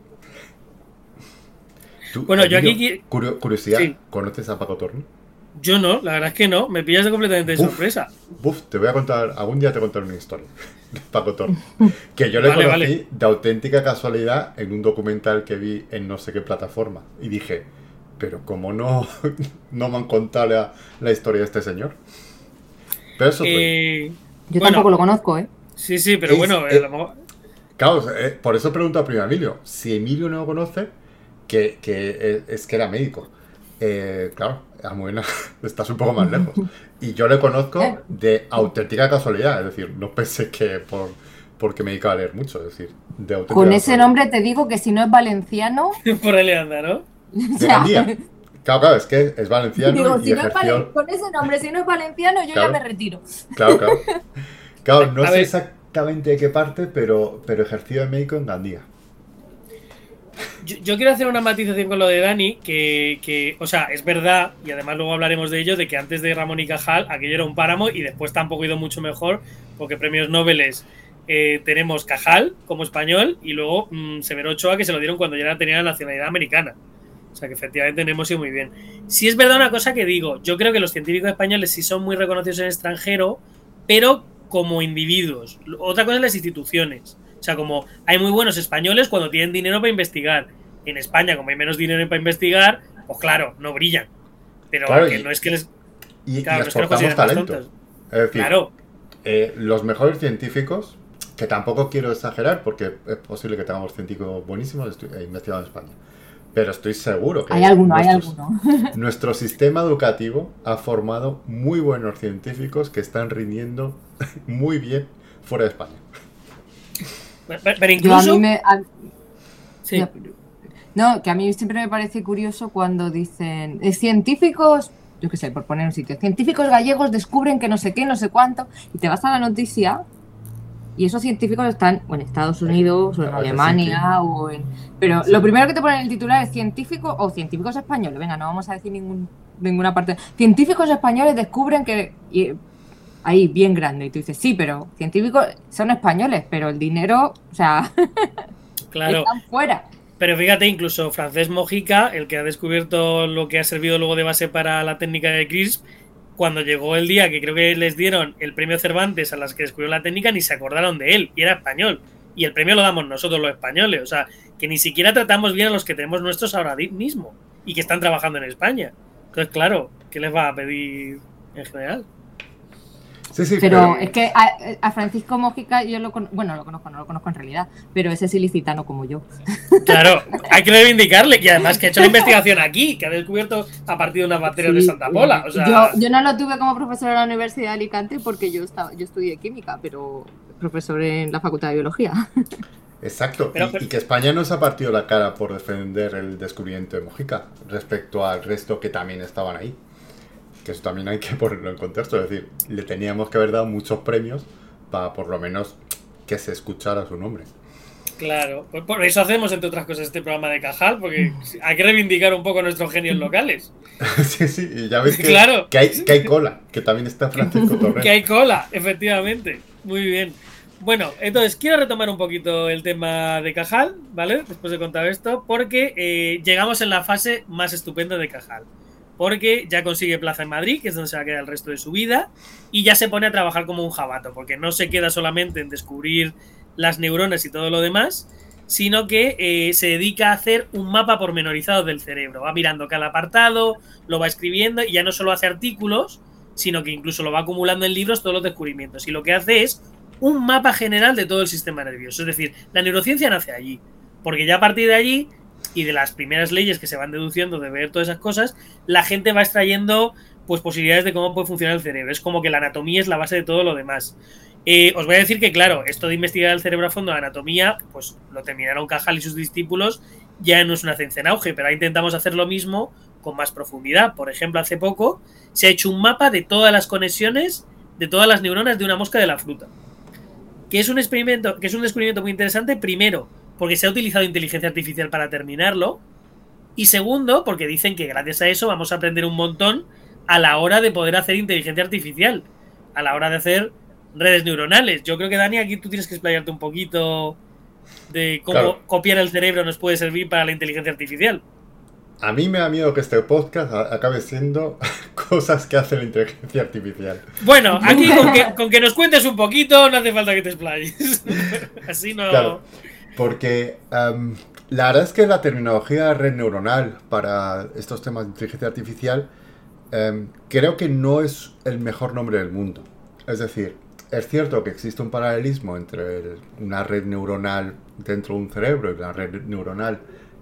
Bueno, yo aquí... Curiosidad, sí. ¿Conoces a Paco Torrent? Yo no, la verdad es que no. Me pillas completamente de sorpresa. Te voy a contar, algún día te contaré una historia de Paco Torrent. Que yo le conocí de auténtica casualidad en un documental que vi en no sé qué plataforma. Y dije, pero ¿cómo no me han contado la historia de este señor? Pero eso yo tampoco lo conozco, ¿eh? Sí, pero bueno... Claro, por eso pregunto a primo Emilio. Si Emilio no lo conoce, que es que era médico. Claro, Almudena, estás un poco más lejos. Y yo le conozco de auténtica casualidad. Es decir, no pensé que porque me dedicaba a leer mucho. Es decir, de auténtica Con ese casualidad. nombre te digo que si no es valenciano... Por ahí le anda, ¿no? De Gandía. Claro, es que es valenciano. Digo, y ejerció... con ese nombre, si no es valenciano, yo ya me retiro. Claro, no sé exactamente de qué parte, pero ejerció de médico en Gandía. Yo quiero hacer una matización con lo de Dani, que, o sea, es verdad, y además luego hablaremos de ello, de que antes de Ramón y Cajal aquello era un páramo y después tampoco ha ido mucho mejor, porque premios Nobel tenemos Cajal como español y luego Severo Ochoa, que se lo dieron cuando ya tenía la nacionalidad americana. O sea que efectivamente no hemos ido muy bien. Sí es verdad una cosa que digo, yo creo que los científicos españoles sí son muy reconocidos en el extranjero, pero como individuos. Otra cosa es las instituciones. O sea, como hay muy buenos españoles cuando tienen dinero para investigar. En España, como hay menos dinero para investigar, pues claro, no brillan. pero claro, que no es que les... Y claro, no es que los exportamos consideren más talento. tontos. Es decir, Claro, los mejores científicos, que tampoco quiero exagerar, porque es posible que tengamos científicos buenísimos, he investigado en España, pero estoy seguro que Hay alguno. nuestro sistema educativo ha formado muy buenos científicos que están rindiendo muy bien fuera de España. pero incluso... Sí. No, que a mí siempre me parece curioso cuando dicen científicos, yo qué sé, por poner un sitio, científicos gallegos descubren que no sé qué, no sé cuánto, y te vas a la noticia y esos científicos están o en Estados Unidos o en Alemania o en... Pero lo primero que te ponen en el titular es científico o científicos españoles. Venga, no vamos a decir ninguna parte. Científicos españoles descubren que... Y ahí, bien grande. Y tú dices, sí, pero científicos son españoles, pero el dinero, o sea, claro. Están fuera. Pero fíjate, incluso Francesc Mojica, el que ha descubierto lo que ha servido luego de base para la técnica de CRISP, cuando llegó el día que creo que les dieron el premio Cervantes a las que descubrieron la técnica, ni se acordaron de él, y era español. Y el premio lo damos nosotros los españoles, o sea, que ni siquiera tratamos bien a los que tenemos nuestros ahora mismo y que están trabajando en España. Entonces, claro, ¿qué les va a pedir en general? Sí, pero es que a Francisco Mojica yo lo conozco, no lo conozco en realidad, pero ese es ilicitano como yo. Claro, hay que reivindicarle, y además que ha hecho la investigación aquí, que ha descubierto a partir de unas materias de Santa Pola. O sea... yo no lo tuve como profesor en la Universidad de Alicante porque yo estudié química, pero profesor en la Facultad de Biología. Exacto, y que España no se ha partido la cara por defender el descubrimiento de Mojica respecto al resto que también estaban ahí. Que eso también hay que ponerlo en contexto, es decir, le teníamos que haber dado muchos premios para por lo menos que se escuchara su nombre. Claro, pues por eso hacemos, entre otras cosas, este programa de Cajal, porque hay que reivindicar un poco nuestros genios locales. Sí, y ya ves que, claro. que hay cola, que también está Francisco Torres. Que hay cola, efectivamente. Muy bien. Bueno, entonces quiero retomar un poquito el tema de Cajal, ¿vale? Después de contar esto, porque llegamos en la fase más estupenda de Cajal. Porque ya consigue plaza en Madrid, que es donde se va a quedar el resto de su vida, y ya se pone a trabajar como un jabato, porque no se queda solamente en descubrir las neuronas y todo lo demás, sino que se dedica a hacer un mapa pormenorizado del cerebro. Va mirando cada apartado, lo va escribiendo, y ya no solo hace artículos, sino que incluso lo va acumulando en libros todos los descubrimientos. Y lo que hace es un mapa general de todo el sistema nervioso. Es decir, la neurociencia nace allí, porque ya a partir de allí y de las primeras leyes que se van deduciendo de ver todas esas cosas, la gente va extrayendo pues posibilidades de cómo puede funcionar el cerebro. Es como que la anatomía es la base de todo lo demás. Os voy a decir que, claro, esto de investigar el cerebro a fondo, la anatomía, pues lo terminaron Cajal y sus discípulos, ya no es una ciencia en auge, pero ahí intentamos hacer lo mismo con más profundidad. Por ejemplo, hace poco se ha hecho un mapa de todas las conexiones de todas las neuronas de una mosca de la fruta, que es un experimento, que es un descubrimiento muy interesante, primero, porque se ha utilizado inteligencia artificial para terminarlo, y segundo, porque dicen que gracias a eso vamos a aprender un montón a la hora de poder hacer inteligencia artificial, a la hora de hacer redes neuronales. Yo creo que, Dani, aquí tú tienes que explayarte un poquito de cómo copiar el cerebro nos puede servir para la inteligencia artificial. A mí me da miedo que este podcast acabe siendo cosas que hace la inteligencia artificial. Bueno, aquí con que nos cuentes un poquito no hace falta que te explayes. Así no... Claro, porque la verdad es que la terminología red neuronal para estos temas de inteligencia artificial creo que no es el mejor nombre del mundo. Es decir, es cierto que existe un paralelismo entre una red neuronal dentro de un cerebro y la red neuronal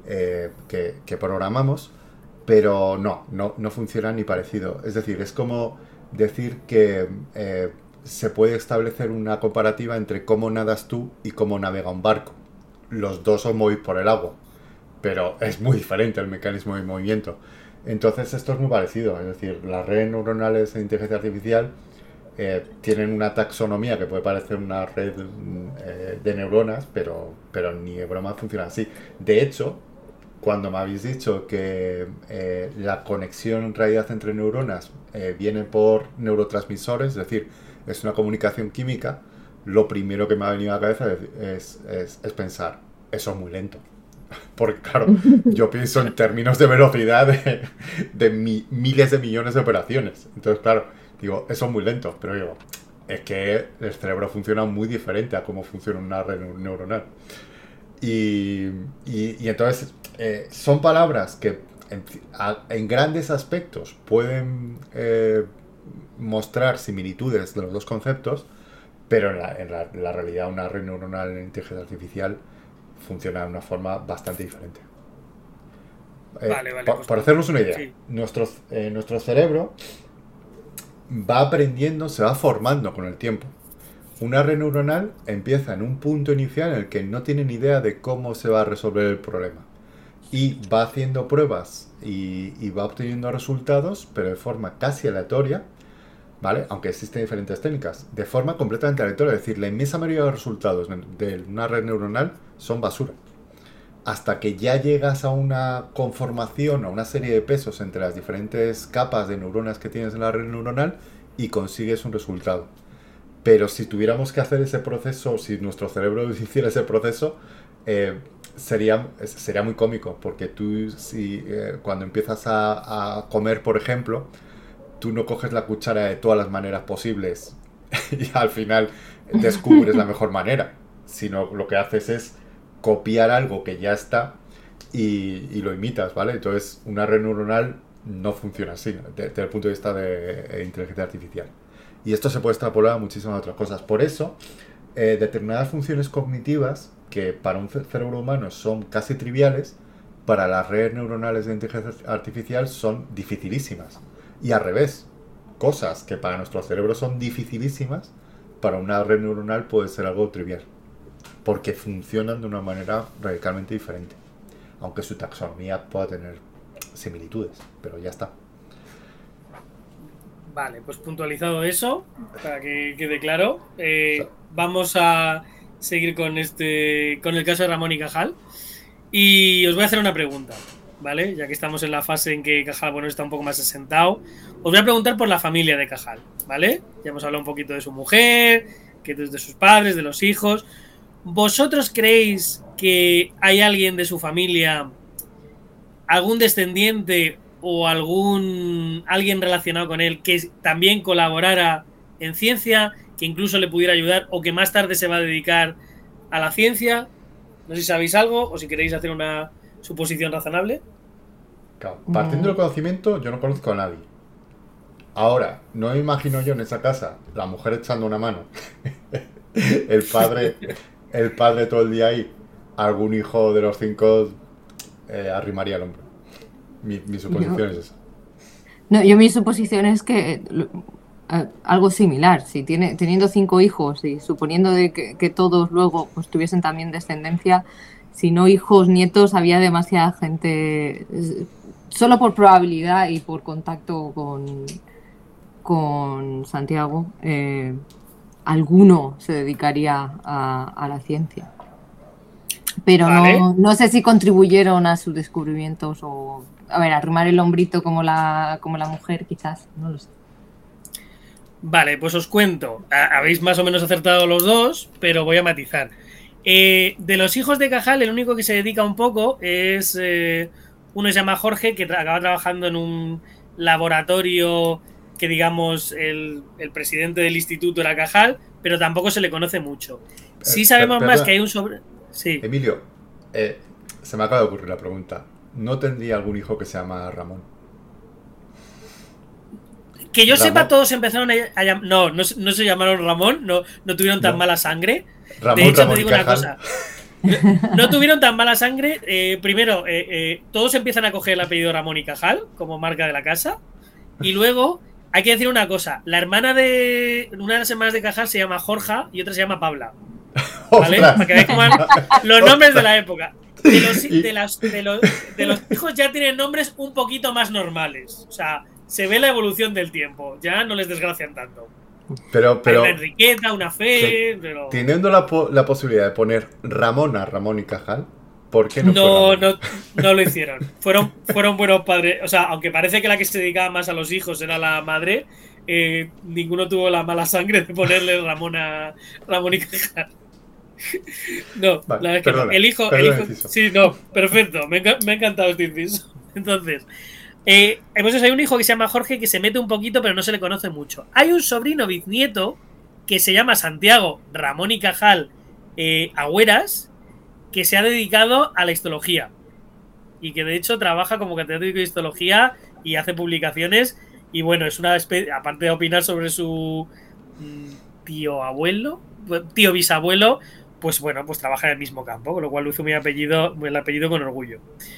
que programamos, pero no funciona ni parecido. Es decir, es como decir que se puede establecer una comparativa entre cómo nadas tú y cómo navega un barco. Los dos son movidos por el agua, pero es muy diferente el mecanismo de movimiento. Entonces esto es muy parecido, es decir, las redes neuronales de inteligencia artificial tienen una taxonomía que puede parecer una red de neuronas, pero ni de broma funciona así. De hecho, cuando me habéis dicho que la conexión en realidad entre neuronas viene por neurotransmisores, es decir, es una comunicación química, lo primero que me ha venido a la cabeza es pensar, eso es muy lento. Porque claro, yo pienso en términos de velocidad de miles de millones de operaciones. Entonces, claro, digo, eso es muy lento, pero digo, es que el cerebro funciona muy diferente a cómo funciona una red neuronal. Y entonces son palabras que en grandes aspectos pueden mostrar similitudes de los dos conceptos, pero en la realidad una red neuronal en inteligencia artificial funciona de una forma bastante diferente. Por hacernos una idea, sí. Nuestro cerebro va aprendiendo, se va formando con el tiempo. Una red neuronal empieza en un punto inicial en el que no tiene ni idea de cómo se va a resolver el problema. Y va haciendo pruebas y va obteniendo resultados, pero de forma casi aleatoria, ¿vale? Aunque existen diferentes técnicas. De forma completamente aleatoria. Es decir, la inmensa mayoría de los resultados de una red neuronal son basura. Hasta que ya llegas a una conformación, a una serie de pesos entre las diferentes capas de neuronas que tienes en la red neuronal y consigues un resultado. Pero si tuviéramos que hacer ese proceso, si nuestro cerebro hiciera ese proceso, sería muy cómico, porque tú cuando empiezas a comer, por ejemplo, tú no coges la cuchara de todas las maneras posibles y al final descubres la mejor manera, sino lo que haces es copiar algo que ya está y lo imitas, ¿vale? Entonces una red neuronal no funciona así desde el punto de vista de inteligencia artificial. Y esto se puede extrapolar a muchísimas otras cosas. Por eso, determinadas funciones cognitivas que para un cerebro humano son casi triviales, para las redes neuronales de inteligencia artificial son dificilísimas. Y al revés, cosas que para nuestro cerebro son dificilísimas, para una red neuronal puede ser algo trivial. Porque funcionan de una manera radicalmente diferente. Aunque su taxonomía pueda tener similitudes, pero ya está. Vale, pues puntualizado eso, para que quede claro, vamos a seguir con el caso de Ramón y Cajal. Y os voy a hacer una pregunta, ¿vale? Ya que estamos en la fase en que Cajal, bueno, está un poco más asentado. Os voy a preguntar por la familia de Cajal, ¿vale? Ya hemos hablado un poquito de su mujer, de sus padres, de los hijos. ¿Vosotros creéis que hay alguien de su familia, algún descendiente o alguien relacionado con él que también colaborara en ciencia, que incluso le pudiera ayudar o que más tarde se va a dedicar a la ciencia? No sé si sabéis algo o si queréis hacer una suposición razonable. Claro, partiendo del conocimiento, yo no conozco a nadie. Ahora, no me imagino yo en esa casa la mujer echando una mano, el padre todo el día ahí, algún hijo de los 5 arrimaría el hombro. Mi suposición es esa. No, mi suposición es que algo similar, si teniendo 5 hijos y suponiendo de que todos luego pues tuviesen también descendencia, si no hijos, nietos, había demasiada gente, solo por probabilidad y por contacto con Santiago, alguno se dedicaría a la ciencia. Pero vale. No sé si contribuyeron a sus descubrimientos o, a ver, arrimar el hombrito como la mujer, quizás, no lo sé. Vale, pues os cuento. Habéis más o menos acertado los dos, pero voy a matizar. De los hijos de Cajal, el único que se dedica un poco es uno se llama Jorge, que acaba trabajando en un laboratorio que, digamos, el presidente del instituto era Cajal, pero tampoco se le conoce mucho. Sí sabemos más que hay un Sí. Emilio, se me acaba de ocurrir la pregunta. ¿No tendría algún hijo que se llama Ramón? Que yo sepa, todos empezaron a llamar... No se llamaron Ramón, no tuvieron tan mala sangre. Ramón, de hecho, Ramón te digo una cosa. No tuvieron tan mala sangre. Primero, todos empiezan a coger el apellido Ramón y Cajal como marca de la casa. Y luego, hay que decir una cosa. La hermana de... Una de las hermanas de Cajal se llama Jorja y otra se llama Paula. ¿Vale? Para que veáis cómo los nombres de la época. De los hijos ya tienen nombres un poquito más normales. O sea, se ve la evolución del tiempo. Ya no les desgracian tanto. Pero una Enriqueta, una Fe. Pero... Teniendo la posibilidad de poner Ramón y Cajal, ¿por qué no lo hicieron? Fueron buenos padres. O sea, aunque parece que la que se dedicaba más a los hijos era la madre, ninguno tuvo la mala sangre de ponerle Ramón y Cajal. No, vale, la verdad es que no. El hijo sí, no, perfecto. Me ha encantado este inciso. Entonces, pues hay un hijo que se llama Jorge que se mete un poquito, pero no se le conoce mucho. Hay un sobrino bisnieto que se llama Santiago Ramón y Cajal Agüeras, que se ha dedicado a la histología. y que de hecho trabaja como catedrático de histología y hace publicaciones. Y bueno, es una especie, aparte de opinar sobre su tío bisabuelo, pues bueno, pues trabaja en el mismo campo, con lo cual hizo el apellido con orgullo.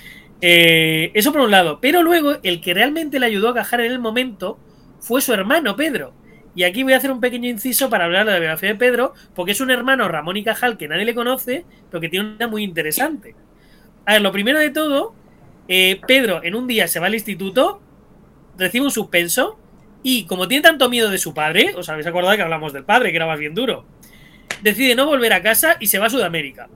Eso por un lado, pero luego el que realmente le ayudó a Cajal en el momento fue su hermano Pedro. Y aquí voy a hacer un pequeño inciso para hablar de la biografía de Pedro, porque es un hermano, Ramón y Cajal, que nadie le conoce, pero que tiene una vida muy interesante. A ver, lo primero de todo, Pedro en un día se va al instituto, recibe un suspenso, y como tiene tanto miedo de su padre, os habéis acordado que hablamos del padre, que era más bien duro, decide no volver a casa y se va a Sudamérica.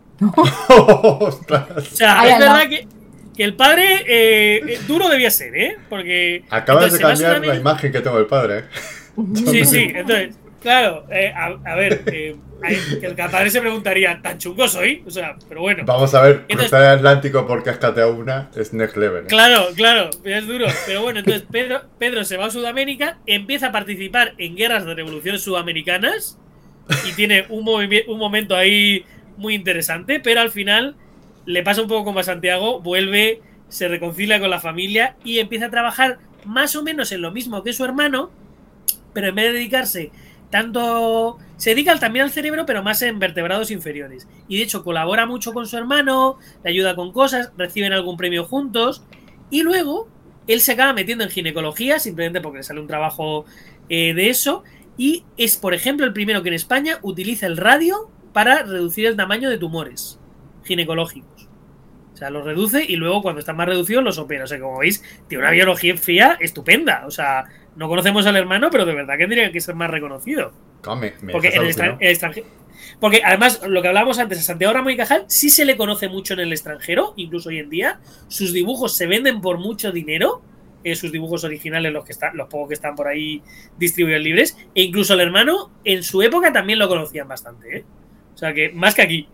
O sea, es verdad que el padre duro debía ser, porque... Acabas de cambiar la imagen que tengo del padre, Sí, entonces, claro, a ver, que el padre se preguntaría, ¿tan chungo soy? O sea, pero bueno. Vamos a ver, cruzar el Atlántico porque has cateado una es next level. Claro, es duro. Pero bueno, entonces Pedro se va a Sudamérica, empieza a participar en guerras de revoluciones sudamericanas y tiene un momento ahí muy interesante, pero al final le pasa un poco como a Santiago, vuelve, se reconcilia con la familia y empieza a trabajar más o menos en lo mismo que su hermano, pero en vez de dedicarse tanto... Se dedica también al cerebro, pero más en vertebrados inferiores. Y de hecho colabora mucho con su hermano, le ayuda con cosas, reciben algún premio juntos. Y luego él se acaba metiendo en ginecología, simplemente porque le sale un trabajo de eso. Y es, por ejemplo, el primero que en España utiliza el radio para reducir el tamaño de tumores ginecológicos. O sea, los reduce y luego cuando están más reducidos los opera. O sea, como veis, tiene una biología estupenda. O sea, no conocemos al hermano, pero de verdad que tendría que ser más reconocido. Porque en el extranjero. Porque además, lo que hablábamos antes, a Santiago Ramón y Cajal sí se le conoce mucho en el extranjero, incluso hoy en día. Sus dibujos se venden por mucho dinero. Sus dibujos originales, los pocos que están por ahí distribuidos libres. E incluso el hermano, en su época también lo conocían bastante, O sea que, más que aquí.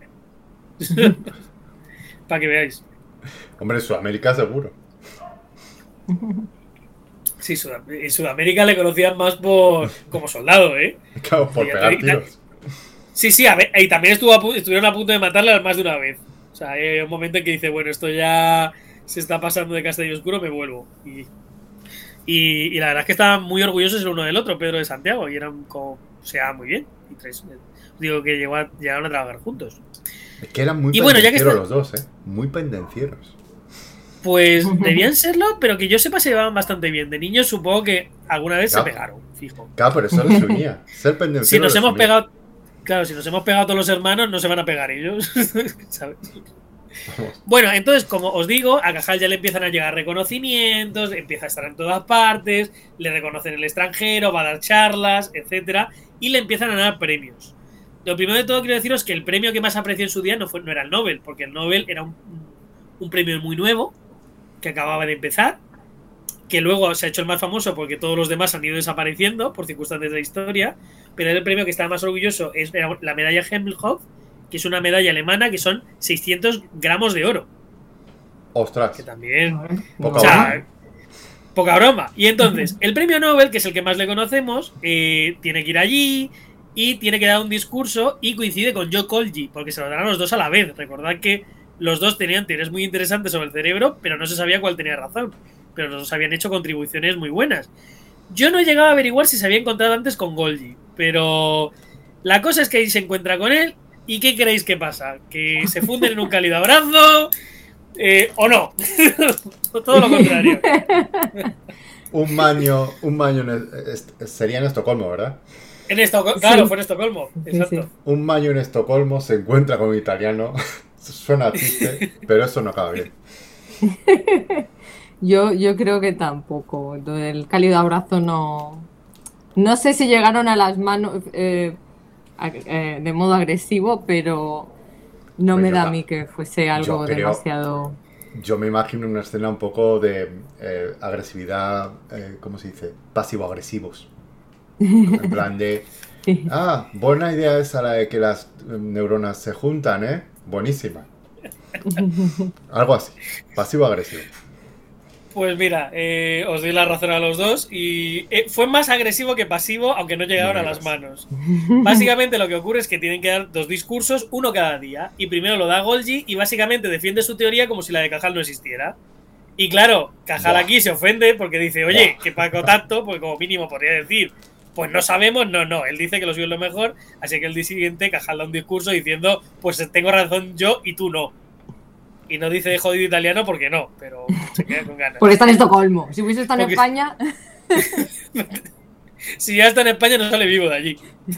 Para que veáis. Hombre, en Sudamérica seguro. Sí, en Sudamérica le conocían más como soldado, Claro, por pegar tiros. Sí, a ver, y también estuvieron a punto de matarle más de una vez. O sea, hay un momento en que dice, bueno, esto ya se está pasando de castaño oscuro, me vuelvo. Y la verdad es que estaban muy orgullosos el uno del otro, Pedro de Santiago, y eran como, se llevaban muy bien. Digo que llegaron a trabajar juntos. Es que eran muy pendencieros los dos, muy pendencieros. Pues debían serlo, pero que yo sepa se llevaban bastante bien. De niños supongo que alguna vez se pegaron, fijo. Claro, pero eso les unía. Ser pendenciero. Si nos hemos pegado, claro, si nos hemos pegado todos los hermanos, no se van a pegar ellos. ¿Sabes? Bueno, entonces, como os digo, a Cajal ya le empiezan a llegar reconocimientos, empieza a estar en todas partes, le reconocen en el extranjero, va a dar charlas, etcétera, y le empiezan a dar premios. Lo primero de todo quiero deciros que el premio que más apreció en su día no era el Nobel, porque el Nobel era un premio muy nuevo, que acababa de empezar, que luego se ha hecho el más famoso porque todos los demás han ido desapareciendo por circunstancias de la historia, pero el premio que estaba más orgulloso es la medalla Himmelhof, que es una medalla alemana que son 600 gramos de oro. ¡Ostras! Que también... Poca broma. Y entonces, el premio Nobel, que es el que más le conocemos, tiene que ir allí y tiene que dar un discurso y coincide con Joe Colgi, porque se lo darán los dos a la vez. Recordad que los dos tenían teorías muy interesantes sobre el cerebro, pero no se sabía cuál tenía razón. Pero los dos habían hecho contribuciones muy buenas. Yo no he llegado a averiguar si se había encontrado antes con Golgi, pero la cosa es que ahí se encuentra con él. ¿Y qué creéis que pasa? ¿Que se funden en un cálido abrazo? ¿O no? Todo lo contrario. Un baño sería en Estocolmo, ¿verdad? Claro, fue en Estocolmo. Exacto. Sí. Un baño en Estocolmo se encuentra con un italiano. Suena triste, pero eso no acaba bien. Yo creo que tampoco. El cálido abrazo no... No sé si llegaron a las manos de modo agresivo, pero no me da a mí que fuese algo demasiado... Yo me imagino una escena un poco de agresividad, ¿cómo se dice? Pasivo-agresivos. En plan de... Sí. Ah, buena idea esa la de que las neuronas se juntan, ¿eh? Buenísima. Algo así, pasivo-agresivo. Pues mira, os doy la razón a los dos y fue más agresivo que pasivo, aunque no llegaron a las manos. Básicamente lo que ocurre es que tienen que dar 2 discursos, uno cada día, y primero lo da Golgi y básicamente defiende su teoría como si la de Cajal no existiera. Y claro, Cajal aquí se ofende porque dice, oye, que Paco tanto, pues como mínimo podría decir, pues no sabemos, no, él dice que lo suyo es lo mejor, así que el día siguiente Cajal da un discurso diciendo, pues tengo razón yo y tú no. Y no dice jodido italiano porque no, pero se queda con ganas. Porque está en Estocolmo. Si hubiese estado en España. Si ya está en España, no sale vivo de allí.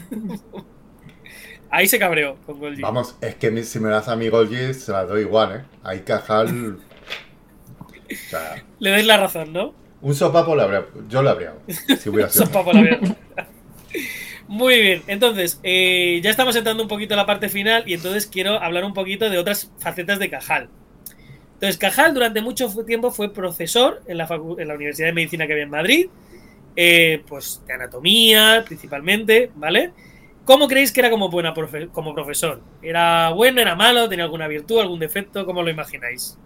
Ahí se cabreó con Golgi. Vamos, es que si me das a mi Golgi, se la doy igual, ¿eh? Ahí Cajal. O sea, le dais la razón, ¿no? Un sopapo yo le habría dado. Si hubiera sido. Sopapo le habría dado. Muy bien, entonces, ya estamos entrando un poquito a la parte final y entonces quiero hablar un poquito de otras facetas de Cajal. Entonces, Cajal durante mucho tiempo fue profesor en la Universidad de Medicina que había en Madrid, pues de anatomía principalmente, ¿vale? ¿Cómo creéis que era como profesor? ¿Era bueno, era malo, tenía alguna virtud, algún defecto? ¿Cómo lo imagináis?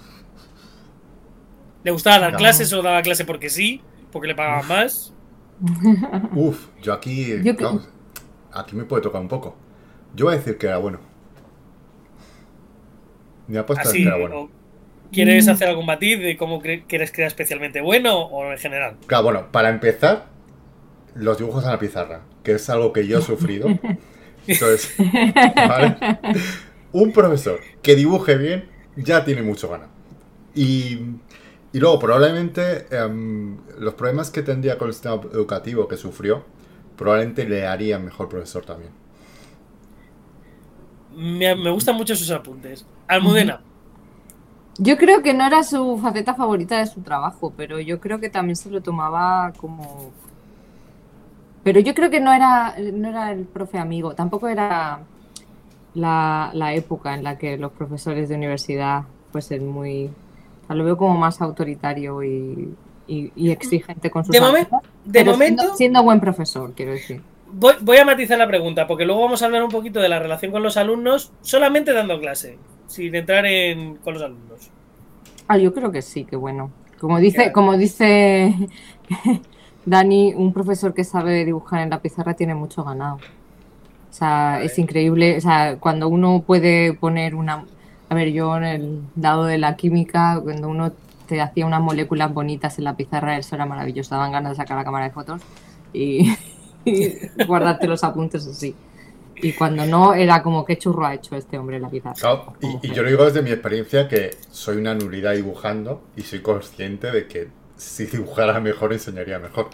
¿Le gustaba dar clases o daba clase porque sí? ¿Porque le pagaban más? Uf, yo aquí me puede tocar un poco. Yo voy a decir que era bueno. Mi apuesta es que era bueno. ¿Quieres hacer algún matiz de cómo quieres que era especialmente bueno o en general? Claro, bueno, para empezar, los dibujos en la pizarra, que es algo que yo he sufrido. Entonces, ¿vale? Un profesor que dibuje bien ya tiene mucho ganado. Y luego, probablemente, los problemas que tendría con el sistema educativo que sufrió, probablemente le haría mejor profesor también. Me gustan mucho sus apuntes. Almudena. Yo creo que no era su faceta favorita de su trabajo, pero yo creo que también se lo tomaba como... Pero yo creo que no era el profe amigo, tampoco era la época en la que los profesores de universidad fuesen muy... O sea, lo veo como más autoritario y exigente con sus alumnos. De momento... Siendo buen profesor, quiero decir. Voy a matizar la pregunta, porque luego vamos a hablar un poquito de la relación con los alumnos, solamente dando clase, sin entrar con los alumnos. Yo creo que sí, que bueno. Como dice Dani, un profesor que sabe dibujar en la pizarra tiene mucho ganado. O sea, vale. Es increíble. O sea, cuando uno puede poner una... A ver, yo en el lado de la química, cuando uno te hacía unas moléculas bonitas en la pizarra, eso era maravilloso. Daban ganas de sacar la cámara de fotos y guardarte los apuntes así. Y cuando no, era como qué churro ha hecho este hombre en la pizarra. Claro, y yo lo digo desde mi experiencia, que soy una nulidad dibujando y soy consciente de que si dibujara mejor, enseñaría mejor.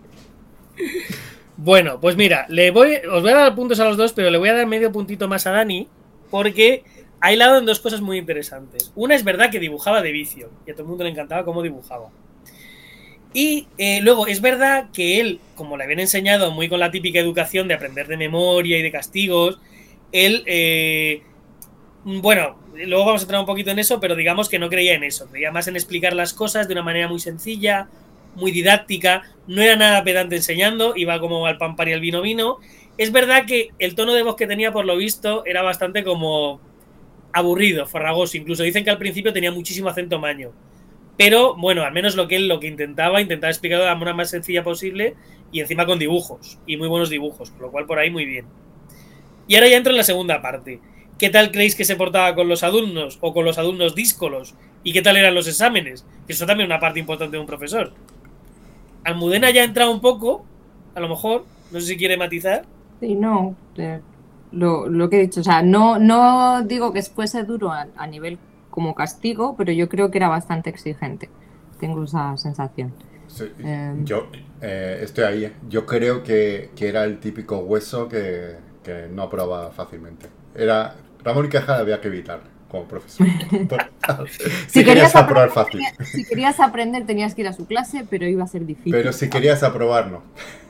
Bueno, pues mira, os voy a dar puntos a los dos, pero le voy a dar medio puntito más a Dani, porque ha hilado en dos cosas muy interesantes. Una es verdad que dibujaba de vicio, y a todo el mundo le encantaba cómo dibujaba. Y luego es verdad que él, como le habían enseñado muy con la típica educación de aprender de memoria y de castigos, él, bueno, luego vamos a entrar un poquito en eso, pero digamos que no creía en eso, creía más en explicar las cosas de una manera muy sencilla, muy didáctica, no era nada pedante enseñando, iba como al pan pan y al vino vino. Es verdad que el tono de voz que tenía, por lo visto, era bastante como aburrido, farragoso, incluso dicen que al principio tenía muchísimo acento maño. Pero, bueno, al menos lo que intentaba explicarlo de la manera más sencilla posible y encima con dibujos, y muy buenos dibujos, con lo cual por ahí muy bien. Y ahora ya entro en la segunda parte. ¿Qué tal creéis que se portaba con los alumnos o con los alumnos díscolos? ¿Y qué tal eran los exámenes? Eso también es una parte importante de un profesor. Almudena ya ha entrado un poco, a lo mejor, no sé si quiere matizar. Sí, no, lo que he dicho, o sea, no digo que fuese duro a nivel como castigo, pero yo creo que era bastante exigente. Tengo esa sensación. Sí, yo estoy ahí. Yo creo que era el típico hueso que no aprobaba fácilmente. Ramón y Cajal había que evitar como profesor. si querías aprobar fácil. Si querías aprender tenías que ir a su clase, pero iba a ser difícil. Pero si querías aprobar, no.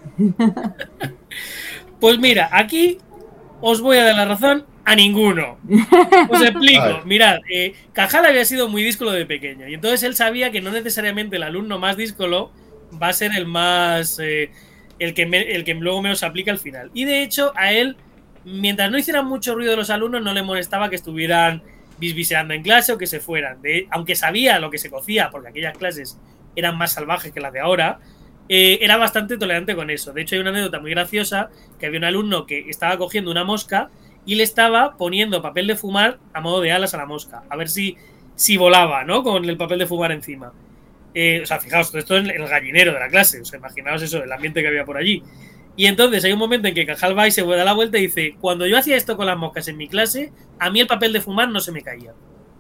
Pues mira, aquí os voy a dar la razón a ninguno. Os explico. Mirad, Cajal había sido muy díscolo de pequeño y entonces él sabía que no necesariamente el alumno más díscolo va a ser el más el que luego menos aplica al final. Y de hecho a él, mientras no hicieran mucho ruido los alumnos, no le molestaba que estuvieran bisbiseando en clase o que se fueran. Aunque sabía lo que se cocía, porque aquellas clases eran más salvajes que las de ahora, era bastante tolerante con eso. De hecho, hay una anécdota muy graciosa, que había un alumno que estaba cogiendo una mosca y le estaba poniendo papel de fumar a modo de alas a la mosca, a ver si volaba, ¿no? Con el papel de fumar encima. O sea, fijaos, esto es el gallinero de la clase, o sea, imaginaos eso, el ambiente que había por allí. Y entonces hay un momento en que Cajal va y se da la vuelta y dice: cuando yo hacía esto con las moscas en mi clase, a mí el papel de fumar no se me caía.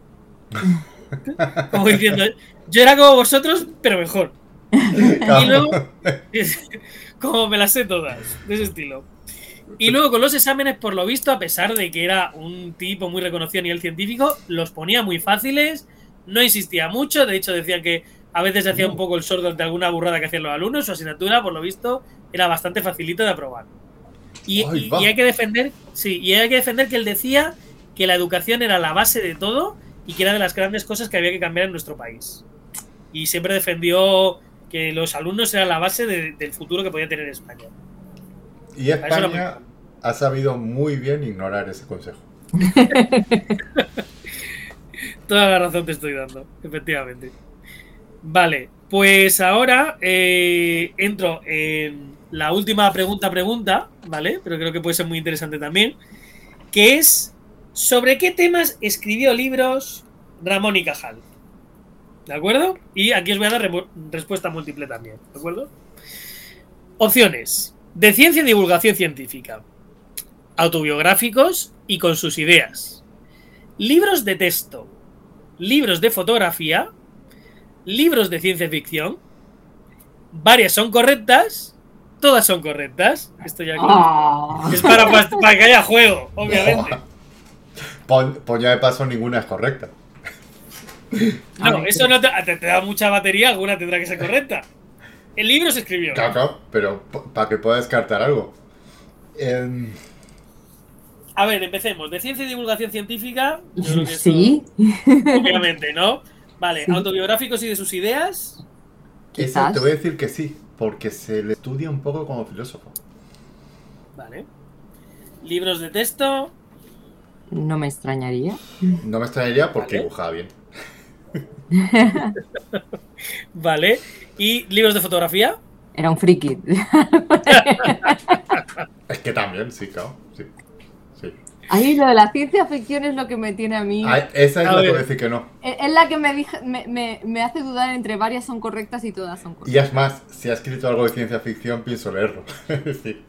Como diciendo, yo era como vosotros, pero mejor. Y luego, como me las sé todas, de ese estilo. Y luego con los exámenes, por lo visto, a pesar de que era un tipo muy reconocido a nivel científico, los ponía muy fáciles, no insistía mucho, de hecho decían que a veces hacía un poco el sordo ante alguna burrada que hacían los alumnos. Su asignatura, por lo visto, era bastante facilita de aprobar. Y hay que defender, que él decía que la educación era la base de todo y que era de las grandes cosas que había que cambiar en nuestro país. Y siempre defendió que los alumnos eran la base del futuro que podía tener España. Y España ha sabido muy bien ignorar ese consejo. Toda la razón te estoy dando, efectivamente. Vale, pues ahora entro en la última pregunta, ¿vale? Pero creo que puede ser muy interesante también, que es: ¿sobre qué temas escribió libros Ramón y Cajal? ¿De acuerdo? Y aquí os voy a dar respuesta múltiple también, ¿de acuerdo? Opciones: de ciencia y divulgación científica, autobiográficos y con sus ideas, libros de texto, libros de fotografía, libros de ciencia ficción. Varias son correctas, todas son correctas. Esto ya es para que haya juego, obviamente. Pon ya de paso, ninguna es correcta. No, eso no te da mucha batería, alguna tendrá que ser correcta. El libro se escribió. Claro, pero para que pueda descartar algo. A ver, empecemos. De ciencia y divulgación científica. Yo creo que sí. Eso, obviamente, ¿no? Vale, sí. Autobiográficos y de sus ideas. Eso te voy a decir que sí, porque se le estudia un poco como filósofo. Vale. Libros de texto. No me extrañaría. No me extrañaría porque dibujaba bien. Vale. ¿Y libros de fotografía? Era un friki. Es que también, sí, claro. Sí. Ahí lo de la ciencia ficción es lo que me tiene a mí. Esa es la que voy a decir que no. Es la que me hace dudar entre varias son correctas y todas son correctas. Y es más, si ha escrito algo de ciencia ficción, pienso leerlo. Sí.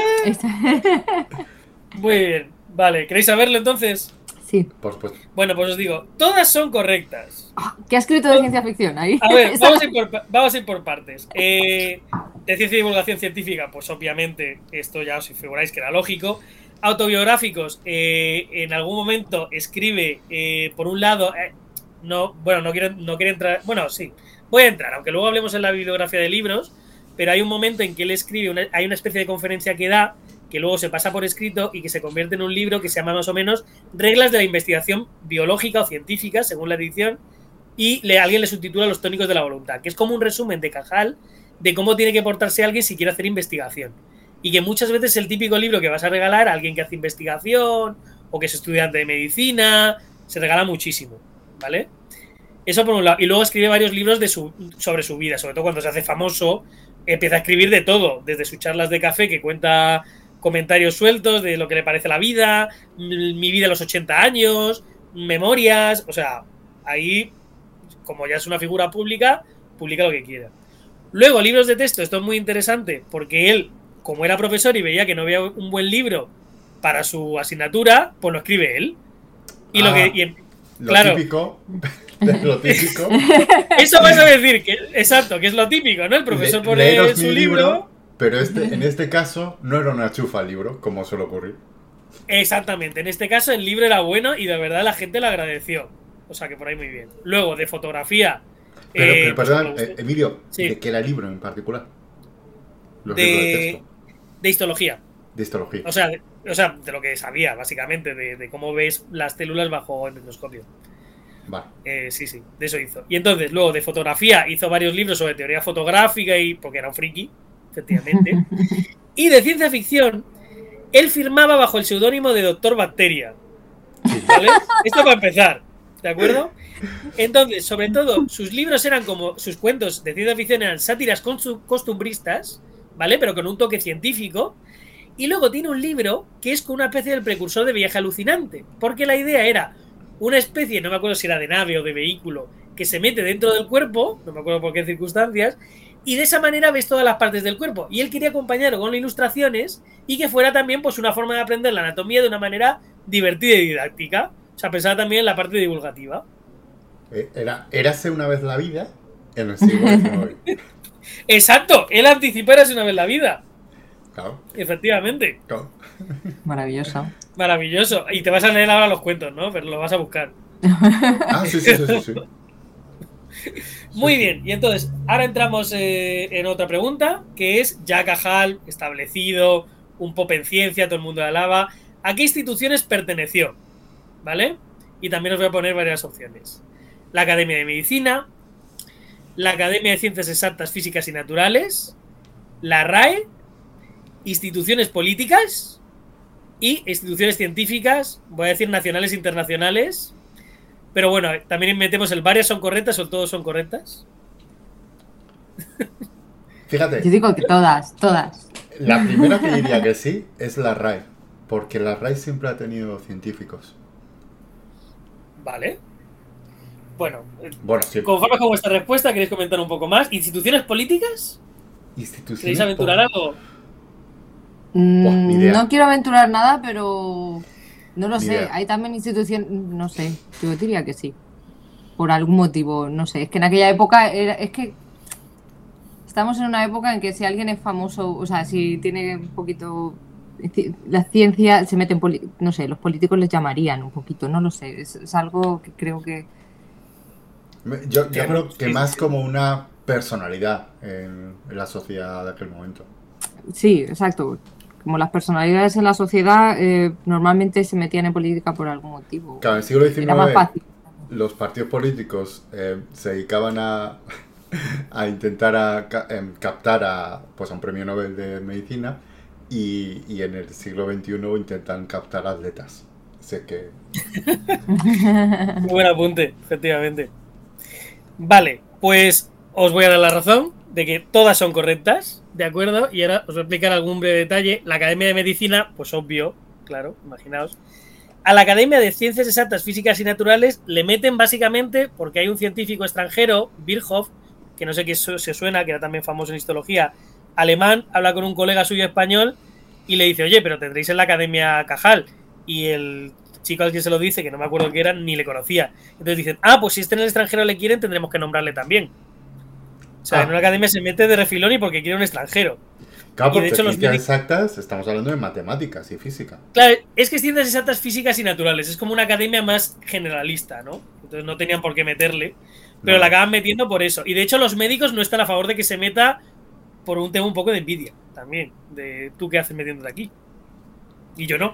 Muy bien. Vale, ¿queréis saberlo entonces? Sí. Por supuesto. Bueno, pues os digo, todas son correctas. ¿Qué ha escrito de ciencia ficción ahí? A ver, vamos a ir por partes. De ciencia y divulgación científica, pues obviamente, esto ya os figuráis que era lógico. Autobiográficos, en algún momento escribe, por un lado, no quiero entrar, bueno, sí, voy a entrar, aunque luego hablemos en la bibliografía de libros, pero hay un momento en que él escribe, hay una especie de conferencia que da, que luego se pasa por escrito y que se convierte en un libro que se llama más o menos Reglas de la investigación biológica o científica, según la edición, y alguien le subtitula Los tónicos de la voluntad, que es como un resumen de Cajal de cómo tiene que portarse alguien si quiere hacer investigación. Y que muchas veces es el típico libro que vas a regalar a alguien que hace investigación o que es estudiante de medicina, se regala muchísimo, ¿vale? Eso por un lado. Y luego escribe varios libros sobre su vida, sobre todo cuando se hace famoso, empieza a escribir de todo, desde sus charlas de café que cuenta comentarios sueltos de lo que le parece la vida, mi vida a los 80 años, memorias, o sea, ahí, como ya es una figura pública, publica lo que quiera. Luego, libros de texto, esto es muy interesante, porque él, como era profesor y veía que no había un buen libro para su asignatura, pues lo escribe él. Y claro, típico. Lo típico. Eso vas a decir, exacto, que es lo típico, ¿no? El profesor pone su libro. Pero en este caso no era una chufa el libro, como suele ocurrir. Exactamente, en este caso el libro era bueno y de verdad la gente lo agradeció. O sea que por ahí muy bien. Luego, de fotografía. Pero perdón, Emilio, sí. ¿De qué era el libro en particular? Los libros de texto. De histología. De histología. O sea, de lo que sabía, básicamente, de cómo ves las células bajo el microscopio. Vale. Sí, de eso hizo. Y entonces, luego de fotografía, hizo varios libros sobre teoría fotográfica porque era un friki, efectivamente. Y de ciencia ficción, él firmaba bajo el seudónimo de Doctor Bacteria. ¿Vale? Esto para empezar, ¿de acuerdo? Entonces, sobre todo, sus libros eran como, sus cuentos de ciencia ficción eran sátiras costumbristas, ¿vale? Pero con un toque científico. Y luego tiene un libro que es con una especie del precursor de viaje alucinante, porque la idea era una especie, no me acuerdo si era de nave o de vehículo, que se mete dentro del cuerpo, no me acuerdo por qué circunstancias, y de esa manera ves todas las partes del cuerpo. Y él quería acompañarlo con ilustraciones y que fuera también pues una forma de aprender la anatomía de una manera divertida y didáctica. O sea, pensaba también en la parte divulgativa. Érase una vez la vida en el siglo XIX. Exacto, él anticipó Érase una vez la vida. Claro. Efectivamente. Claro. Maravilloso. Maravilloso. Y te vas a leer ahora los cuentos, ¿no? Pero lo vas a buscar. Ah, sí. Muy bien, y entonces, ahora entramos en otra pregunta, que es ya Cajal, establecido, un pop en ciencia, todo el mundo la alaba. ¿A qué instituciones perteneció? ¿Vale? Y también os voy a poner varias opciones. La Academia de Medicina, la Academia de Ciencias Exactas, Físicas y Naturales, la RAE, instituciones políticas y instituciones científicas, voy a decir nacionales e internacionales. Pero bueno, también metemos el varias son correctas o todos son correctas. Fíjate. Yo digo que todas. La primera que diría que sí es la RAE, porque la RAE siempre ha tenido científicos. Vale. Bueno, sí. Conforme con vuestra respuesta, ¿queréis comentar un poco más? ¿Instituciones políticas? ¿Queréis aventurar algo? No quiero aventurar nada, pero no lo sé. Idea. Hay también instituciones, no sé, yo diría que sí. Por algún motivo, no sé. Es que en aquella época es que estamos en una época en que si alguien es famoso, o sea, si tiene un poquito la ciencia, se mete en no sé, los políticos les llamarían un poquito, no lo sé. Es algo que creo que... Yo creo que más como una personalidad en la sociedad de aquel momento. Sí, exacto. Como las personalidades en la sociedad normalmente se metían en política por algún motivo. Claro, en el siglo XIX era más fácil. Los partidos políticos se dedicaban a intentar captar a un premio Nobel de Medicina y en el siglo XXI intentan captar atletas. Sé que... Muy buen apunte, efectivamente. Vale, pues os voy a dar la razón de que todas son correctas, ¿de acuerdo? Y ahora os voy a explicar algún breve detalle. La Academia de Medicina, pues obvio, claro, imaginaos. A la Academia de Ciencias Exactas, Físicas y Naturales le meten básicamente porque hay un científico extranjero, Virchow, que no sé qué se suena, que era también famoso en histología, alemán, habla con un colega suyo español y le dice, oye, pero tendréis en la Academia Cajal. Y el chico al que se lo dice, que no me acuerdo qué era, ni le conocía. Entonces dicen, pues si en el extranjero le quieren, tendremos que nombrarle también. O sea, en una academia se mete de refilón y porque quiere un extranjero. Claro, porque de hecho, ciencias exactas estamos hablando de matemáticas y física. Claro, es que ciencias exactas, físicas y naturales. Es como una academia más generalista, ¿no? Entonces no tenían por qué meterle. Pero la acaban metiendo por eso. Y de hecho los médicos no están a favor de que se meta por un tema un poco de envidia también. De tú qué haces metiéndote aquí. Y yo no.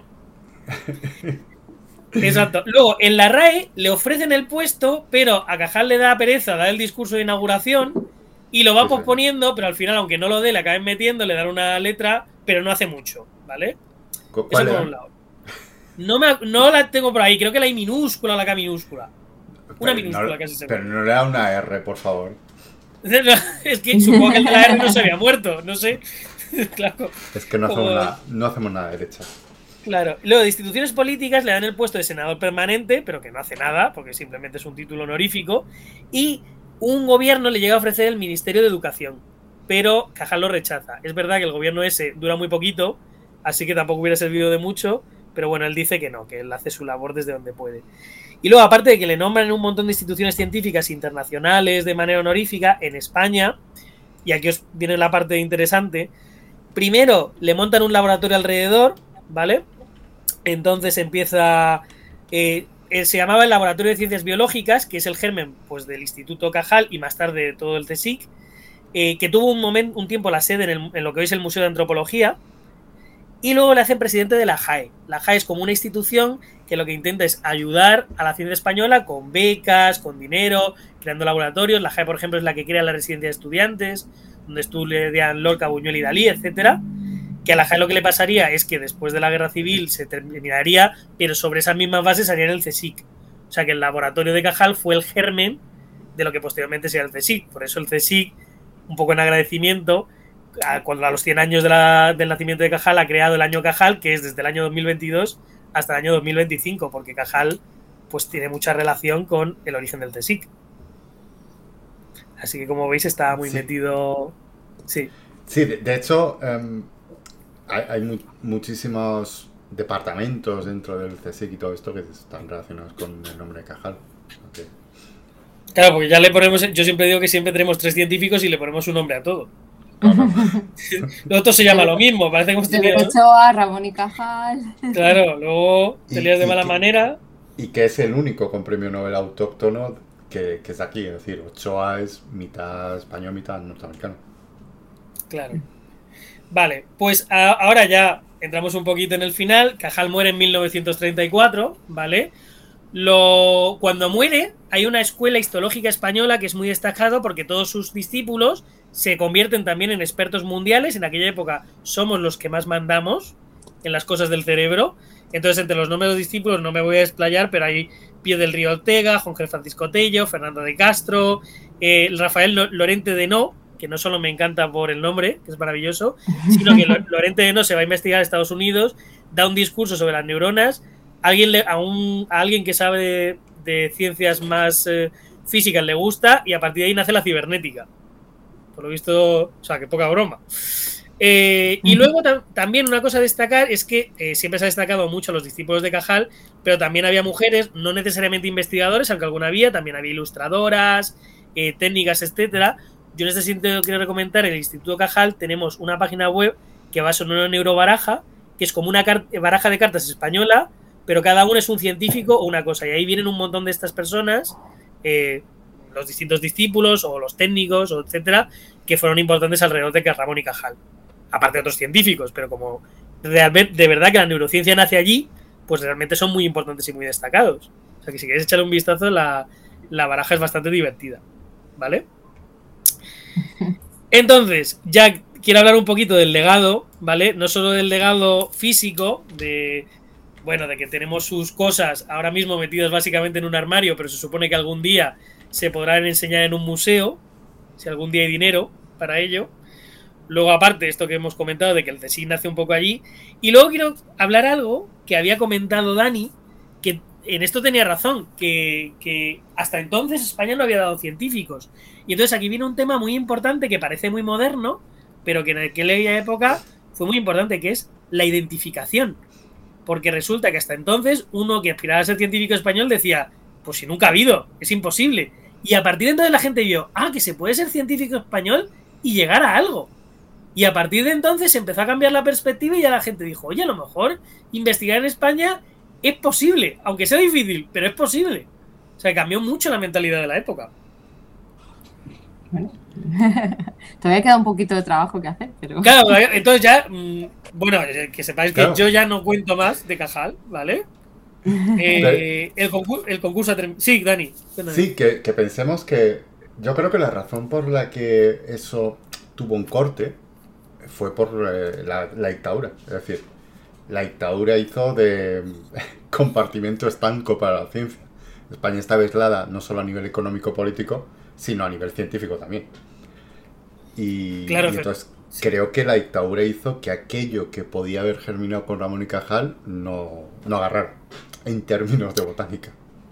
Exacto. Luego, en la RAE le ofrecen el puesto, pero a Cajal le da pereza dar el discurso de inauguración y lo va posponiendo, pero al final, aunque no lo dé, le acaben metiendo, le dan una letra, pero no hace mucho, ¿vale? Eso por un lado. No la tengo por ahí, creo que la I minúscula o la K minúscula. Una minúscula casi se ve. Pero no le da una R, por favor. Es que supongo que el de la R no se había muerto, no sé. Claro. Es que no hacemos nada derecha. Claro. Luego, de instituciones políticas le dan el puesto de senador permanente, pero que no hace nada, porque simplemente es un título honorífico. Y un gobierno le llega a ofrecer el Ministerio de Educación, pero Cajal lo rechaza. Es verdad que el gobierno ese dura muy poquito, así que tampoco hubiera servido de mucho, pero bueno, él dice que no, que él hace su labor desde donde puede. Y luego, aparte de que le nombran en un montón de instituciones científicas internacionales de manera honorífica, en España, y aquí os viene la parte interesante, primero le montan un laboratorio alrededor, ¿vale? Entonces empieza... se llamaba el Laboratorio de Ciencias Biológicas, que es el germen pues, del Instituto Cajal y más tarde todo el CSIC, que tuvo un tiempo la sede en lo que hoy es el Museo de Antropología, y luego le hacen presidente de la JAE. La JAE es como una institución que lo que intenta es ayudar a la ciencia española con becas, con dinero, creando laboratorios. La JAE, por ejemplo, es la que crea la residencia de estudiantes, donde estudian Lorca, Buñuel y Dalí, etcétera. que a la JAL lo que le pasaría es que después de la guerra civil se terminaría, pero sobre esas mismas bases harían el CSIC. O sea que el laboratorio de Cajal fue el germen de lo que posteriormente sería el CSIC. Por eso el CSIC, un poco en agradecimiento, cuando a los 100 años del nacimiento de Cajal, ha creado el año Cajal, que es desde el año 2022 hasta el año 2025, porque Cajal pues tiene mucha relación con el origen del CSIC. Así que, como veis, está muy metido. Sí. Sí, de hecho, hay muchísimos departamentos dentro del CSIC y todo esto que están relacionados con el nombre de Cajal. Okay. Claro, porque ya le ponemos. Yo siempre digo que siempre tenemos 3 científicos y le ponemos un nombre a todo. Lo otro se llama lo mismo. Parece que hemos tenido. Ochoa, Ramón y Cajal. Claro, luego te lías de mala manera. Y que es el único con premio Nobel autóctono que es aquí. Es decir, Ochoa es mitad español, mitad norteamericano. Claro. Vale, pues ahora ya entramos un poquito en el final. Cajal muere en 1934, ¿vale? Cuando muere, hay una escuela histológica española que es muy destacada porque todos sus discípulos se convierten también en expertos mundiales. En aquella época somos los que más mandamos en las cosas del cerebro. Entonces, entre los nombres de los discípulos no me voy a explayar, pero hay Pío del Río Ortega, Juan Francisco Tello, Fernando de Castro, Rafael Lorente de No, que no solo me encanta por el nombre, que es maravilloso, sino que Lorente de No se va a investigar a Estados Unidos, da un discurso sobre las neuronas, a alguien que sabe de ciencias más físicas le gusta, y a partir de ahí nace la cibernética. Por lo visto, o sea, que poca broma. Y luego también una cosa a destacar es que siempre se ha destacado mucho a los discípulos de Cajal, pero también había mujeres, no necesariamente investigadores, aunque alguna había, también había ilustradoras, técnicas, etcétera. Yo en este sentido quiero recomendar el Instituto Cajal. Tenemos una página web que va sobre una neurobaraja, que es como una baraja de cartas española, pero cada uno es un científico o una cosa, y ahí vienen un montón de estas personas, los distintos discípulos o los técnicos, o etcétera, que fueron importantes alrededor de Ramón y Cajal. Aparte de otros científicos, pero como de verdad que la neurociencia nace allí, pues realmente son muy importantes y muy destacados. O sea que si queréis echarle un vistazo, la baraja es bastante divertida, ¿vale? Entonces, ya quiero hablar un poquito del legado, ¿vale? No solo del legado físico, de que tenemos sus cosas ahora mismo metidas básicamente en un armario, pero se supone que algún día se podrán enseñar en un museo, si algún día hay dinero para ello. Luego, aparte, esto que hemos comentado de que el CSIC nace un poco allí. Y luego quiero hablar algo que había comentado Dani, que en esto tenía razón, que hasta entonces España no había dado científicos. Y entonces aquí viene un tema muy importante que parece muy moderno, pero que en aquella época fue muy importante, que es la identificación. Porque resulta que hasta entonces uno que aspiraba a ser científico español decía, pues si nunca ha habido, es imposible. Y a partir de entonces la gente vio, que se puede ser científico español y llegar a algo. Y a partir de entonces empezó a cambiar la perspectiva y ya la gente dijo, oye, a lo mejor investigar en España es posible, aunque sea difícil, pero es posible. O sea, cambió mucho la mentalidad de la época. Bueno, todavía queda un poquito de trabajo que hacer, pero... Claro, entonces ya, bueno, que sepáis que yo ya no cuento más de Cajal, ¿vale? El concurso... Sí, Dani. Sí, que pensemos que yo creo que la razón por la que eso tuvo un corte fue por la dictadura. Es decir, la dictadura hizo de compartimento estanco para la ciencia. España estaba aislada no solo a nivel económico-político, sino a nivel científico también. Y entonces creo que la dictadura hizo que aquello que podía haber germinado con Ramón y Cajal no agarrara en términos de botánica.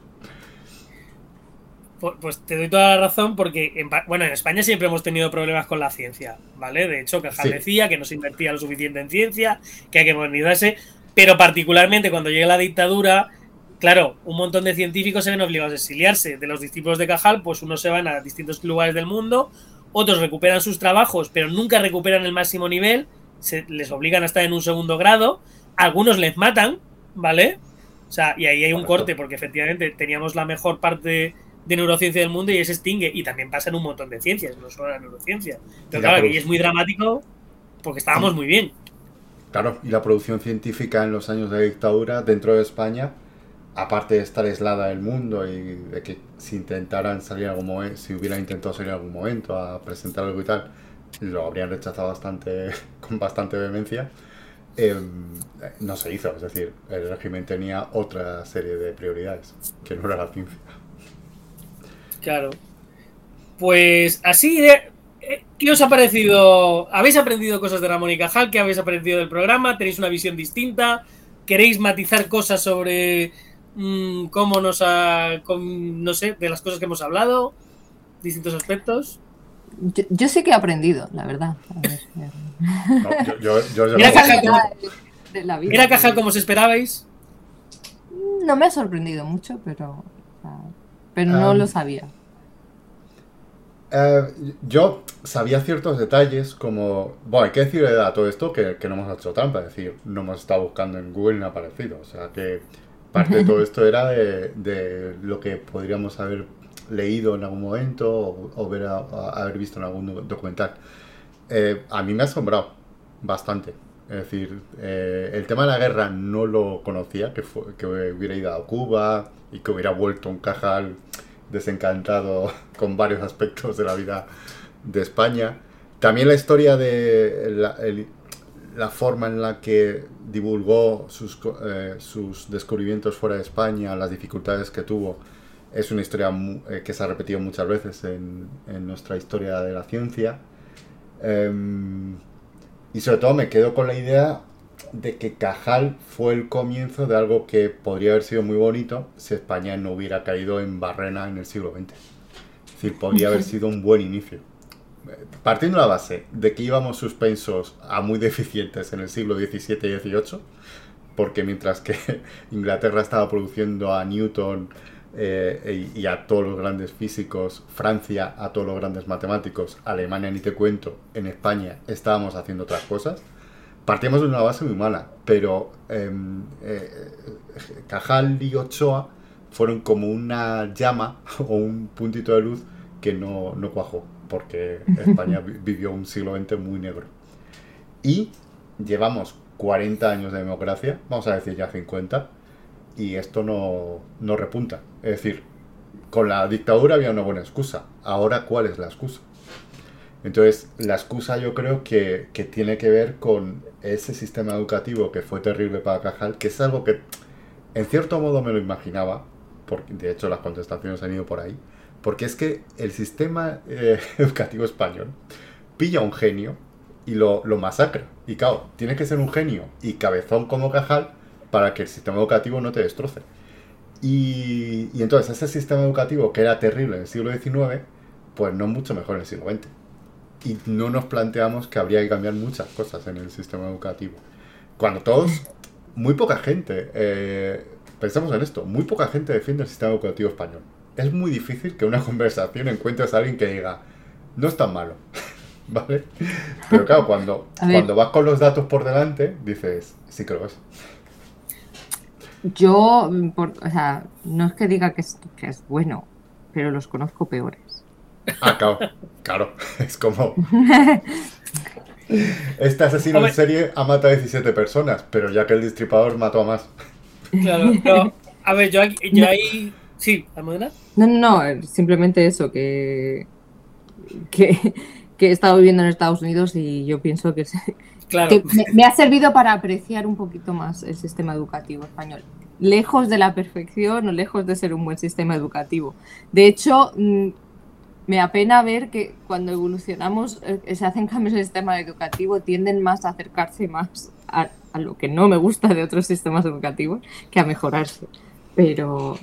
Pues te doy toda la razón porque, en España siempre hemos tenido problemas con la ciencia, ¿vale? De hecho, Cajal decía que no se invertía lo suficiente en ciencia, que hay que modernizarse, pero particularmente cuando llega la dictadura, claro, un montón de científicos se ven obligados a exiliarse. De los discípulos de Cajal, pues unos se van a distintos lugares del mundo, otros recuperan sus trabajos, pero nunca recuperan el máximo nivel, les obligan a estar en un segundo grado, algunos les matan, ¿vale? O sea, y ahí hay un corte, porque efectivamente teníamos la mejor parte de neurociencia del mundo y ahí se extingue. Y también pasa en un montón de ciencias, no solo la neurociencia. Pero claro, aquí es muy dramático porque estábamos muy bien. Claro, y la producción científica en los años de dictadura dentro de España, aparte de estar aislada del mundo y de que si intentaran salir algún momento, si hubieran intentado salir en algún momento a presentar algo y tal, lo habrían rechazado con bastante vehemencia, no se hizo. Es decir, el régimen tenía otra serie de prioridades, que no era la ciencia. Claro. Pues así de... ¿Qué os ha parecido? ¿Habéis aprendido cosas de Ramón y Cajal? ¿Qué habéis aprendido del programa? ¿Tenéis una visión distinta? ¿Queréis matizar cosas sobre cómo nos ha... no sé, de las cosas que hemos hablado? ¿Distintos aspectos? Yo sí que he aprendido, la verdad. A ver, No, yo ¿Era Cajal de la vida. ¿Era Cajal como os esperabais? No me ha sorprendido mucho, pero no lo sabía. Yo sabía ciertos detalles como... Bueno, hay que decir a todo esto que no hemos hecho trampa. Es decir, no hemos estado buscando en Google ni aparecido. O sea que parte de todo esto era de lo que podríamos haber leído en algún momento o haber visto en algún documental. A mí me ha asombrado bastante. Es decir, el tema de la guerra no lo conocía, que hubiera ido a Cuba y que hubiera vuelto un Cajal desencantado con varios aspectos de la vida de España. También la historia de la forma en la que divulgó sus descubrimientos fuera de España, las dificultades que tuvo, es una historia que se ha repetido muchas veces en nuestra historia de la ciencia. Y sobre todo me quedo con la idea de que Cajal fue el comienzo de algo que podría haber sido muy bonito si España no hubiera caído en Barrena en el siglo XX. Es decir, podría haber sido un buen inicio. Partiendo de la base de que íbamos suspensos a muy deficientes en el siglo XVII y XVIII, porque mientras que Inglaterra estaba produciendo a Newton y a todos los grandes físicos, Francia a todos los grandes matemáticos, Alemania ni te cuento, en España estábamos haciendo otras cosas. Partimos de una base muy mala, pero Cajal y Ochoa fueron como una llama o un puntito de luz que no cuajó, porque España vivió un siglo XX muy negro. Y llevamos 40 años de democracia, vamos a decir ya 50, y esto no repunta. Es decir, con la dictadura había una buena excusa. Ahora, ¿cuál es la excusa? Entonces, la excusa yo creo que tiene que ver con ese sistema educativo que fue terrible para Cajal, que es algo que en cierto modo me lo imaginaba, porque de hecho las contestaciones han ido por ahí, porque es que el sistema educativo español pilla a un genio y lo masacra. Y claro, tiene que ser un genio y cabezón como Cajal para que el sistema educativo no te destroce. Y entonces ese sistema educativo que era terrible en el siglo XIX, pues no es mucho mejor en el siglo XX. Y no nos planteamos que habría que cambiar muchas cosas en el sistema educativo. Cuando muy poca gente, pensamos en esto, muy poca gente defiende el sistema educativo español. Es muy difícil que en una conversación encuentres a alguien que diga, no es tan malo, ¿vale? Pero claro, cuando vas con los datos por delante, dices, sí que lo es. Yo, o sea, no es que diga que es bueno, pero los conozco peores. Ah, claro, es como... Este asesino en serie ha matado a 17 personas, pero ya que el destripador mató a más. Claro, no. A ver, yo ahí... Sí, ¿Almudena? No, simplemente eso, que he estado viviendo en Estados Unidos y yo pienso que Claro. me ha servido para apreciar un poquito más el sistema educativo español. Lejos de la perfección o lejos de ser un buen sistema educativo. De hecho, me apena ver que cuando evolucionamos, se hacen cambios en el sistema educativo, tienden más a acercarse más a lo que no me gusta de otros sistemas educativos que a mejorarse. Pero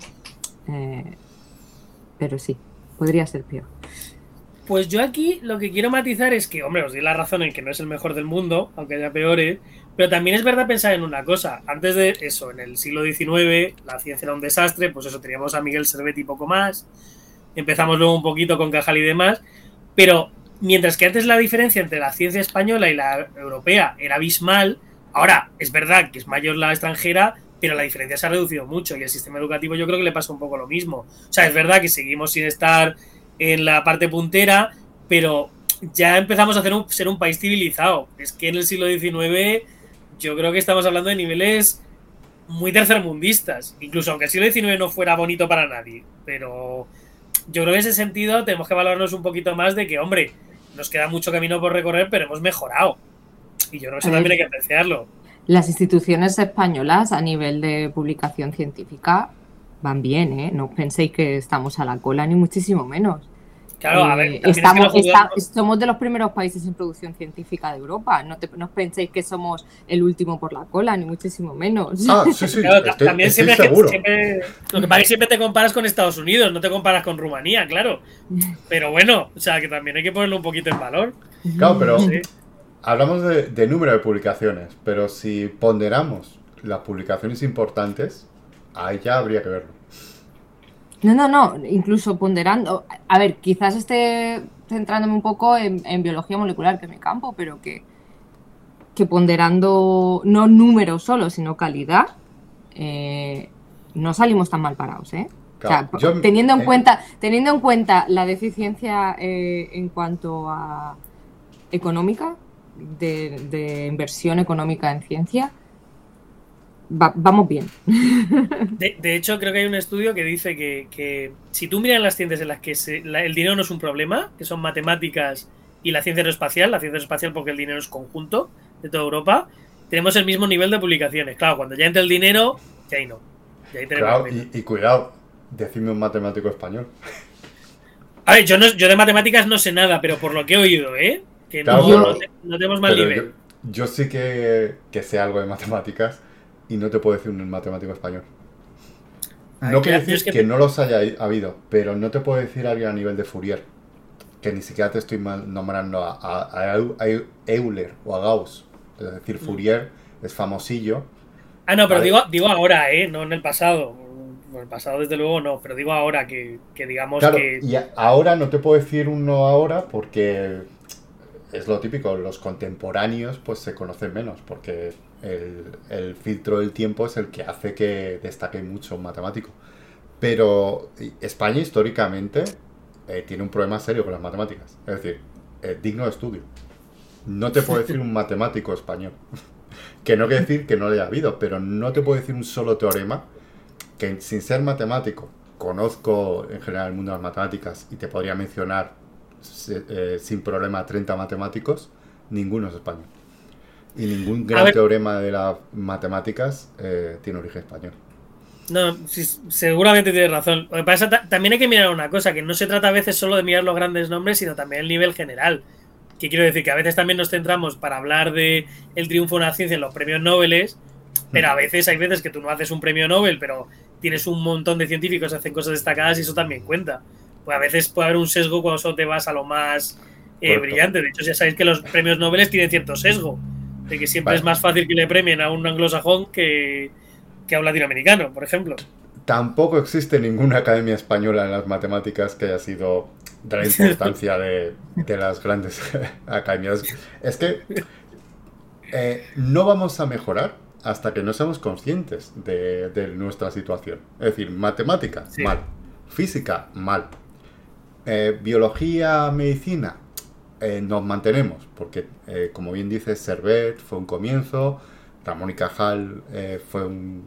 sí, podría ser peor. Pues yo aquí lo que quiero matizar es que, hombre, os doy la razón en que no es el mejor del mundo, aunque haya peores, pero también es verdad pensar en una cosa. Antes de eso, en el siglo XIX, la ciencia era un desastre, pues eso, teníamos a Miguel Servet y poco más. Empezamos luego un poquito con Cajal y demás, pero mientras que antes la diferencia entre la ciencia española y la europea era abismal, ahora es verdad que es mayor la extranjera, pero la diferencia se ha reducido mucho y el sistema educativo yo creo que le pasa un poco lo mismo. O sea, es verdad que seguimos sin estar en la parte puntera, pero ya empezamos a ser un país civilizado. Es que en el siglo XIX yo creo que estamos hablando de niveles muy tercermundistas, incluso aunque el siglo XIX no fuera bonito para nadie, pero yo creo que en ese sentido tenemos que valorarnos un poquito más de que, hombre, nos queda mucho camino por recorrer, pero hemos mejorado. Y yo creo que eso también hay que apreciarlo. Las instituciones españolas a nivel de publicación científica van bien, ¿eh? No os penséis que estamos a la cola, ni muchísimo menos. Claro, a ver, somos de los primeros países en producción científica de Europa. No os penséis que somos el último por la cola, ni muchísimo menos. Sí. Claro, también siempre lo que pasa es que siempre te comparas con Estados Unidos, no te comparas con Rumanía, claro. Pero bueno, o sea, que también hay que ponerlo un poquito en valor. Claro, pero hablamos de número de publicaciones, pero si ponderamos las publicaciones importantes, ahí ya habría que verlo. No, incluso ponderando. A ver, quizás esté centrándome un poco en biología molecular, que es mi campo, pero que ponderando no números solo, sino calidad, no salimos tan mal parados, ¿eh? Claro, o sea, teniendo en cuenta la deficiencia en cuanto a económica, de inversión económica en ciencia, vamos bien. De hecho, creo que hay un estudio que dice que si tú miras las ciencias en las que el dinero no es un problema, que son matemáticas y la ciencia aeroespacial porque el dinero es conjunto de toda Europa, tenemos el mismo nivel de publicaciones. Claro, cuando ya entra el dinero, ya ahí no. Ya ahí claro, y cuidado, decidme un matemático español. A ver, yo de matemáticas no sé nada, pero por lo que he oído, que claro, no tenemos mal nivel. Yo sí que sé algo de matemáticas. Y no te puedo decir un matemático español. No quiere decir que no los haya habido, pero no te puedo decir alguien a nivel de Fourier. Que ni siquiera te estoy nombrando a Euler o a Gauss. Es decir, Fourier es famosillo. No, pero digo ahora, no en el pasado. En el pasado, desde luego, no. Pero digo ahora que digamos claro, que... Y ahora no te puedo decir uno ahora porque es lo típico. Los contemporáneos pues se conocen menos porque... El filtro del tiempo es el que hace que destaque mucho un matemático. Pero España históricamente tiene un problema serio con las matemáticas. Es decir, digno de estudio. No te puedo decir un matemático español. Que no quiere decir que no le haya habido, pero no te puedo decir un solo teorema que sin ser matemático, conozco en general el mundo de las matemáticas y te podría mencionar sin problema 30 matemáticos, ninguno es español. Y ningún gran teorema de las matemáticas tiene origen español. No, sí, seguramente tienes razón. Lo que pasa, también hay que mirar una cosa, que no se trata a veces solo de mirar los grandes nombres, sino también el nivel general. Que quiero decir que a veces también nos centramos para hablar de el triunfo de una ciencia en los premios Nobel, pero a veces hay veces que tú no haces un premio Nobel, pero tienes un montón de científicos que hacen cosas destacadas y eso también cuenta. Pues a veces puede haber un sesgo cuando solo te vas a lo más brillante. De hecho, ya sabéis que los premios Nobel tienen cierto sesgo. De que siempre es más fácil que le premien a un anglosajón que a un latinoamericano, por ejemplo. Tampoco existe ninguna academia española en las matemáticas que haya sido de la importancia de las grandes academias. Es que no vamos a mejorar hasta que no seamos conscientes de nuestra situación. Es decir, matemática, mal. Física, mal. Biología, medicina, nos mantenemos, porque como bien dices, Servet fue un comienzo, Ramón y Cajal fue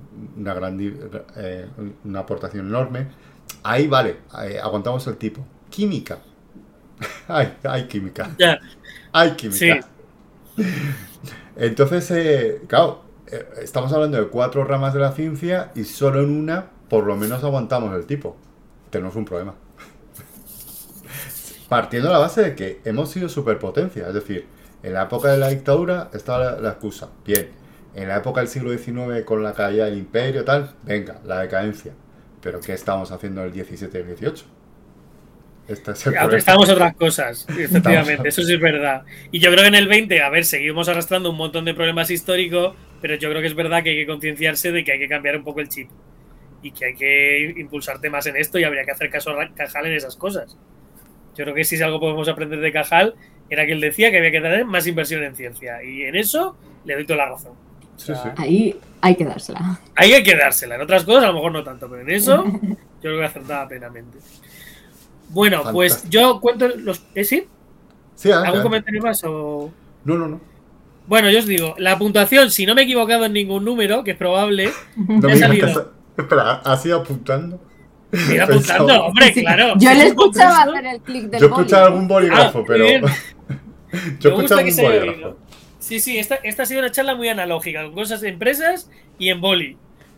una aportación enorme. Ahí vale, aguantamos el tipo. Química. hay química. Yeah. Hay química. Sí. Entonces, claro, estamos hablando de 4 ramas de la ciencia y solo en una, por lo menos aguantamos el tipo. Tenemos un problema. Partiendo de la base de que hemos sido superpotencia, es decir, en la época de la dictadura estaba la excusa, bien, en la época del siglo XIX con la caída del imperio tal, venga, la decadencia, pero ¿qué estamos haciendo en el 17 y el 18? Estamos otras cosas, efectivamente, eso sí es verdad. Y yo creo que en el 20, a ver, seguimos arrastrando un montón de problemas históricos, pero yo creo que es verdad que hay que concienciarse de que hay que cambiar un poco el chip y que hay que impulsar temas en esto y habría que hacer caso a Cajal en esas cosas. Yo creo que si algo podemos aprender de Cajal era que él decía que había que tener más inversión en ciencia y en eso le doy toda la razón. O sea, sí. Ahí hay que dársela. Ahí hay que dársela. En otras cosas a lo mejor no tanto, pero en eso yo creo que acertaba plenamente. Bueno, fantástico. Pues yo cuento los... ¿Sí? Sí, ¿algún comentario más o...? No. Bueno, yo os digo, la puntuación, si no me he equivocado en ningún número, que es probable, no me ha salido... Espera, ¿has ido apuntando? Mira apuntando, hombre, claro. Yo le escuchaba hacer el clic del Yo escuchaba algún bolígrafo, pero... Yo Me he gusta escuchado que un se haya bolígrafo. oído. Sí, esta ha sido una charla muy analógica, con cosas de empresas y en boli.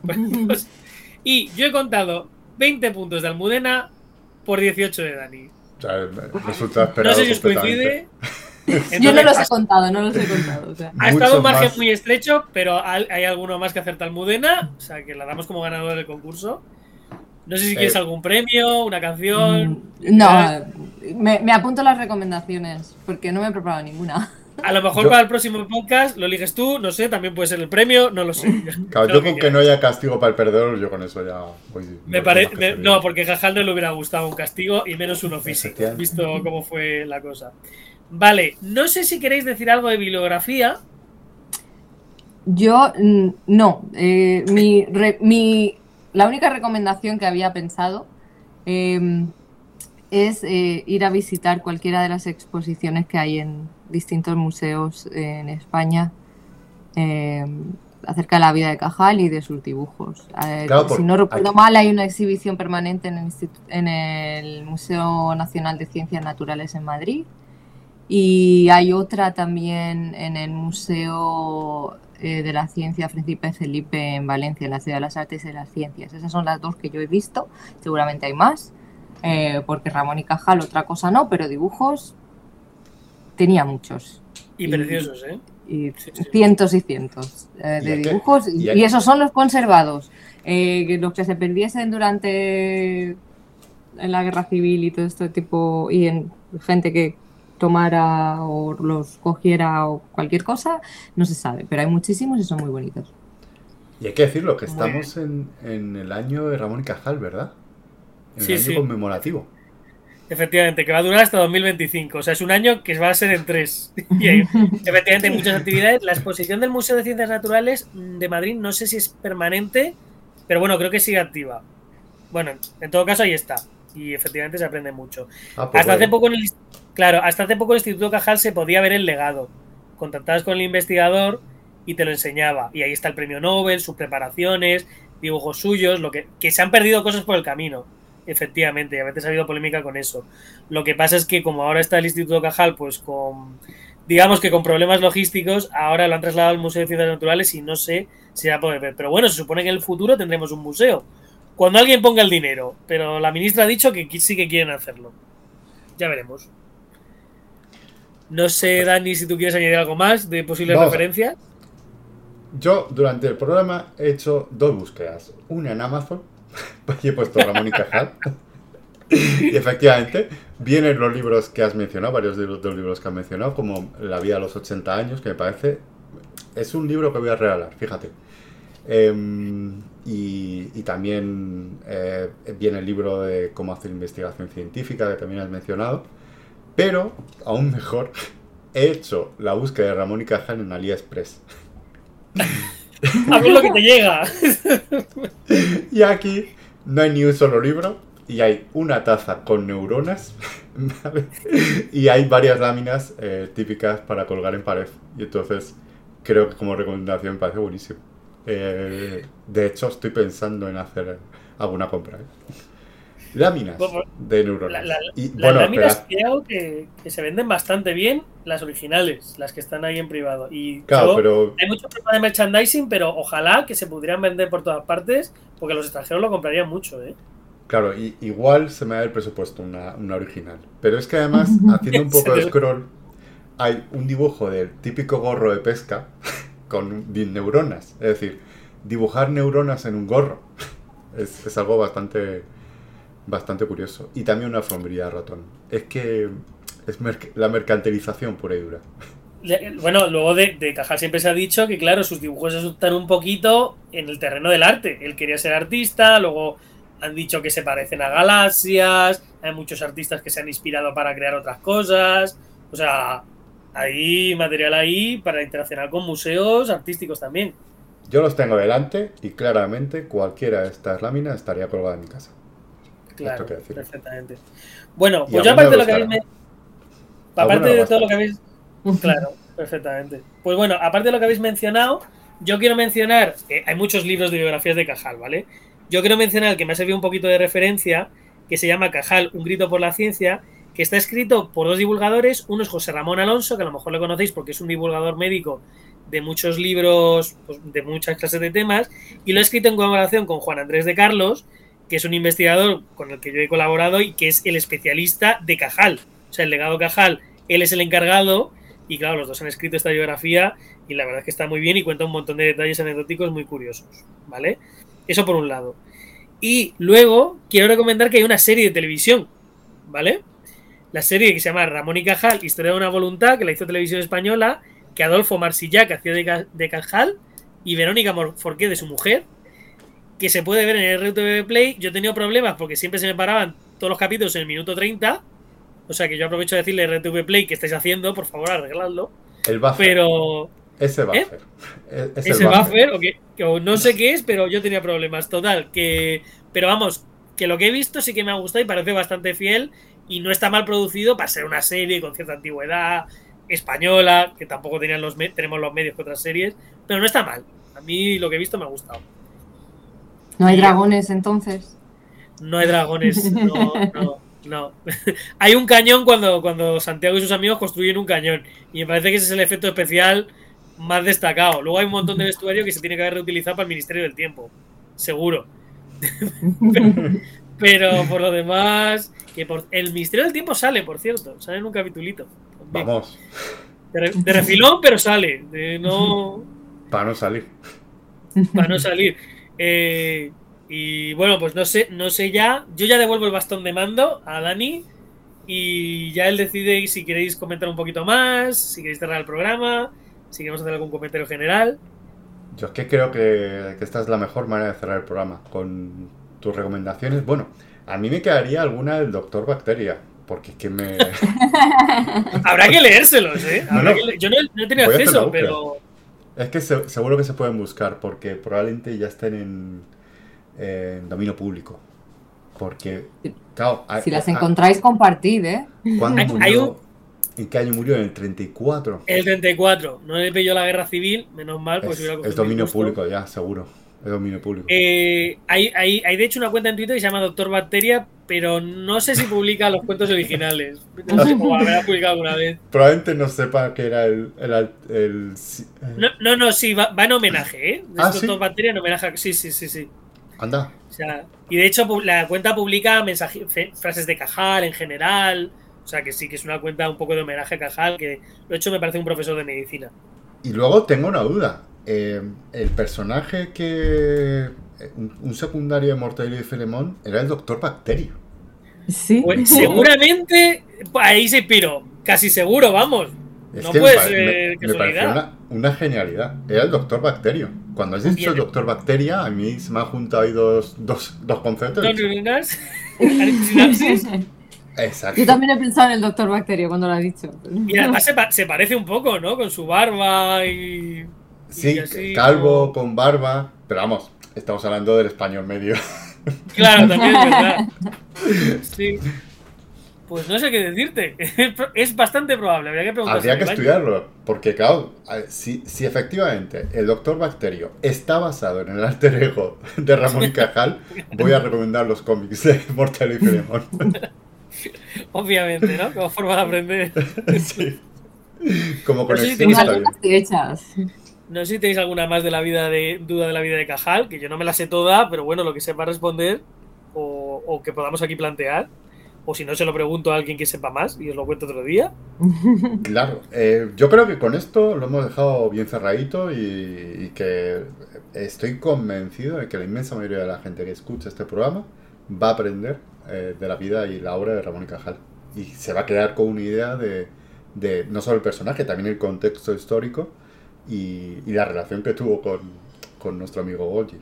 Y yo he contado 20 puntos de Almudena por 18 de Dani. O sea, resulta No sé esperado si os completamente. coincide. Yo no Entonces, los he contado, no los he contado. O sea. ha estado un Muchos margen más. muy estrecho, pero hay alguno más que acerta Almudena, o sea que la damos como ganador del concurso. No sé si quieres algún premio, una canción. No, me apunto las recomendaciones, porque no me he preparado ninguna. A lo mejor para el próximo podcast lo eliges tú, no sé, también puede ser el premio, no lo sé. Claro, yo con que no haya castigo para el perdedor, yo con eso ya voy. Me parece. No, porque a Jajal no le hubiera gustado un castigo y menos uno físico, visto cómo fue la cosa. Vale, no sé si queréis decir algo de bibliografía. Yo no. La única recomendación que había pensado es ir a visitar cualquiera de las exposiciones que hay en distintos museos en España acerca de la vida de Cajal y de sus dibujos. Claro, si no recuerdo mal, hay una exhibición permanente en el Museo Nacional de Ciencias Naturales en Madrid y hay otra también en el Museo de la Ciencia Príncipe Felipe en Valencia, en la Ciudad de las Artes y de las Ciencias. Esas son las dos que yo he visto, seguramente hay más. Porque Ramón y Cajal otra cosa no, pero dibujos tenía muchos. Y preciosos, ¿eh? Y cientos y cientos de dibujos. Y esos son los conservados. Los que se perdiesen durante en la guerra civil y todo este tipo, y en gente que tomara o los cogiera o cualquier cosa, no se sabe, pero hay muchísimos y son muy bonitos. Y hay que decirlo, que estamos en el año de Ramón y Cajal, ¿verdad? En el año conmemorativo. Efectivamente, que va a durar hasta 2025. O sea, es un año que va a ser en 3. Y hay, efectivamente, hay muchas actividades. La exposición del Museo de Ciencias Naturales de Madrid no sé si es permanente, pero bueno, creo que sigue activa. Bueno, en todo caso ahí está. Y efectivamente se aprende mucho. Hasta hace poco hasta hace poco el Instituto Cajal se podía ver el legado. Contactabas con el investigador y te lo enseñaba. Y ahí está el premio Nobel, sus preparaciones, dibujos suyos, que se han perdido cosas por el camino. Efectivamente, y a veces ha habido polémica con eso. Lo que pasa es que como ahora está el Instituto Cajal, pues digamos que con problemas logísticos, ahora lo han trasladado al Museo de Ciencias Naturales y no sé si va a poder ver. Pero bueno, se supone que en el futuro tendremos un museo. Cuando alguien ponga el dinero, pero la ministra ha dicho que sí que quieren hacerlo. Ya veremos. No sé, Dani, si tú quieres añadir algo más de posibles referencias. Yo durante el programa he hecho 2 búsquedas. Una en Amazon, y he puesto Ramón y Cajal. Y efectivamente, vienen los libros que has mencionado, varios de los libros que has mencionado, como La vida a los 80 años, que me parece... Es un libro que voy a regalar, fíjate. Y también viene el libro de cómo hacer investigación científica, que también has mencionado. Pero, aún mejor, he hecho la búsqueda de Ramón y Cajal en AliExpress. A ver lo que te llega. Y aquí no hay ni un solo libro. Y hay una taza con neuronas, ¿vale? Y hay varias láminas típicas para colgar en pared. Y entonces creo que como recomendación me parece buenísimo. De hecho, estoy pensando en hacer alguna compra. Láminas de neuronas. Las láminas creo que se venden bastante bien, las originales, las que están ahí en privado. Y claro, pero hay mucho problema de merchandising, pero ojalá que se pudieran vender por todas partes, porque los extranjeros lo comprarían mucho, ¿eh? Claro, igual se me da el presupuesto una original. Pero es que además, haciendo un poco de scroll, hay un dibujo del típico gorro de pesca con neuronas. Es decir, dibujar neuronas en un gorro es algo bastante curioso. Y también una alfombrilla de ratón. Es que es la mercantilización pura y dura. Bueno, luego de Cajal siempre se ha dicho que, claro, sus dibujos están un poquito en el terreno del arte. Él quería ser artista, luego han dicho que se parecen a galaxias, hay muchos artistas que se han inspirado para crear otras cosas. O sea, hay material ahí para interaccionar con museos artísticos también. Yo los tengo delante y claramente cualquiera de estas láminas estaría colgada en mi casa. Claro, perfectamente. Bueno, pues yo aparte de lo que habéis todo lo que habéis... Claro, perfectamente. Pues bueno, aparte de lo que habéis mencionado, yo quiero mencionar que hay muchos libros de biografías de Cajal, ¿vale? Yo quiero mencionar el que me ha servido un poquito de referencia, que se llama Cajal, un grito por la ciencia, que está escrito por 2 divulgadores. Uno es José Ramón Alonso, que a lo mejor lo conocéis porque es un divulgador médico de muchos libros, pues, de muchas clases de temas, y lo ha escrito en colaboración con Juan Andrés de Carlos, que es un investigador con el que yo he colaborado y que es el especialista de Cajal. O sea, el legado Cajal, él es el encargado, y claro, los dos han escrito esta biografía y la verdad es que está muy bien y cuenta un montón de detalles anecdóticos muy curiosos, ¿vale? Eso por un lado. Y luego quiero recomendar que hay una serie de televisión, ¿vale? La serie que se llama Ramón y Cajal, Historia de una voluntad, que la hizo Televisión Española, que Adolfo Marsillac hacía de Cajal y Verónica Forqué de su mujer, que se puede ver en RTV Play. Yo he tenido problemas porque siempre se me paraban todos los capítulos en el minuto 30. O sea que yo aprovecho de decirle RTV Play que estáis haciendo, por favor, arregladlo. El buffer. Pero... Ese buffer. Ese buffer, o no sé qué es, pero yo tenía problemas. Total, que... Pero vamos, que lo que he visto sí que me ha gustado y parece bastante fiel y no está mal producido para ser una serie con cierta antigüedad española, que tampoco tenemos los medios que otras series, pero no está mal. A mí lo que he visto me ha gustado. ¿No hay dragones entonces? No hay dragones, no. Hay un cañón cuando Santiago y sus amigos construyen un cañón y me parece que ese es el efecto especial más destacado. Luego hay un montón de vestuario que se tiene que haber reutilizado para el Ministerio del Tiempo, seguro. pero por lo demás, el Ministerio del Tiempo sale, por cierto, sale en un capitulito. Vamos. De refilón, pero sale. Para no salir. Para no salir. Y bueno, pues no sé ya. Yo ya devuelvo el bastón de mando a Dani y ya él decide si queréis comentar un poquito más, si queréis cerrar el programa, si queremos hacer algún comentario general. Yo es que creo que esta es la mejor manera de cerrar el programa, con tus recomendaciones. Bueno, a mí me quedaría alguna del Doctor Bacteria, porque es que me... Habrá que leérselos, ¿eh? Yo no he tenido acceso, pero... Es que seguro que se pueden buscar, porque probablemente ya estén en dominio público. Porque, claro... Si las encontráis, compartid, ¿eh? ¿Cuándo murió? ¿En qué año murió? ¿En el 34? El 34. No le pilló la guerra civil, menos mal, pues hubiera cogido. Es dominio público ya, seguro. Es dominio público. Hay de hecho una cuenta en Twitter que se llama Doctor Bacteria, pero no sé si publica los cuentos originales. No sé cómo habrá publicado alguna vez. Probablemente no sepa que era el No, sí, va en homenaje, ¿eh? ¿Sí? Doctor Bacteria en homenaje. Sí. Anda. O sea, y de hecho la cuenta publica frases de Cajal en general. O sea, que sí, que es una cuenta un poco de homenaje a Cajal, que de hecho me parece un profesor de medicina. Y luego tengo una duda. El personaje que... Un secundario de Mortadelo y Filemón era el Doctor Bacterio. Sí. Pues, seguramente ahí se inspiró. Casi seguro, vamos. Es no que puede ser me pareció una genialiadad. Era el Doctor Bacterio. Cuando has dicho el Doctor Bacteria, a mí se me han juntado ahí dos conceptos. ¿Dos neuronas? ¿Sinapsis? Exacto. Yo también he pensado en el Doctor Bacterio cuando lo has dicho. Y además se parece un poco, ¿no? Con su barba y... Sí, así, calvo, ¿no? Con barba. Pero vamos, estamos hablando del español medio. Claro, también es verdad. Sí. Pues no sé qué decirte. Es bastante probable, habría que estudiarlo. Porque claro, si efectivamente el Doctor Bacterio está basado en el alter ego de Ramón y Cajal, voy a recomendar los cómics de Mortadelo y Filemón. Obviamente, ¿no? Como forma de aprender. Sí. Como conexión. No sé si tenéis alguna más duda de la vida de Cajal, que yo no me la sé toda, pero bueno, lo que sepa responder o que podamos aquí plantear. O si no, se lo pregunto a alguien que sepa más y os lo cuento otro día. Claro, yo creo que con esto lo hemos dejado bien cerradito y que estoy convencido de que la inmensa mayoría de la gente que escucha este programa va a aprender de la vida y la obra de Ramón y Cajal. Y se va a quedar con una idea de no solo el personaje, también el contexto histórico y la relación que tuvo con nuestro amigo Golgi.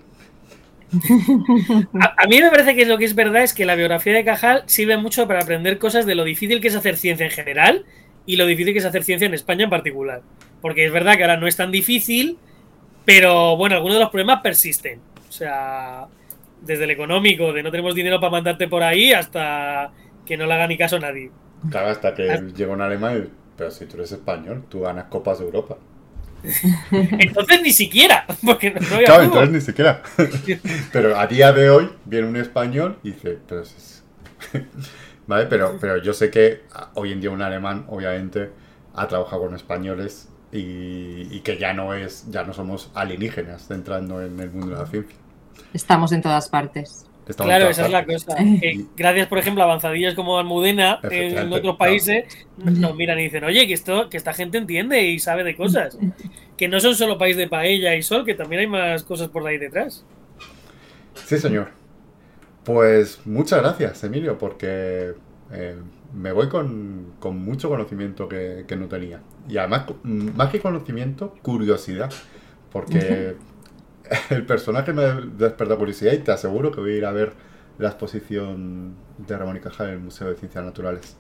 A mí me parece que lo que es verdad es que la biografía de Cajal sirve mucho para aprender cosas de lo difícil que es hacer ciencia en general y lo difícil que es hacer ciencia en España en particular. Porque es verdad que ahora no es tan difícil, pero bueno, algunos de los problemas persisten. O sea, desde el económico, de no tenemos dinero para mandarte por ahí, hasta que no le haga ni caso a nadie. Claro, hasta que llegó un alemán, pero si tú eres español, tú ganas Copas de Europa. Entonces ni siquiera, porque no había claro, entonces ni siquiera. Pero a día de hoy viene un español y dice, pero ¿vale? Pero yo sé que hoy en día un alemán, obviamente, ha trabajado con españoles y que ya no somos alienígenas entrando en el mundo de la ciencia. Estamos en todas partes. Claro, esa es la cosa. Gracias, por ejemplo, a avanzadillas como Almudena en otros países nos miran y dicen, oye, que esta gente entiende y sabe de cosas. Que no son solo país de paella y sol, que también hay más cosas por ahí detrás. Sí, señor. Pues muchas gracias, Emilio, porque me voy con mucho conocimiento que no tenía. Y además, más que conocimiento, curiosidad. Porque el personaje me despertó curiosidad y te aseguro que voy a ir a ver la exposición de Ramón y Cajal en el Museo de Ciencias Naturales.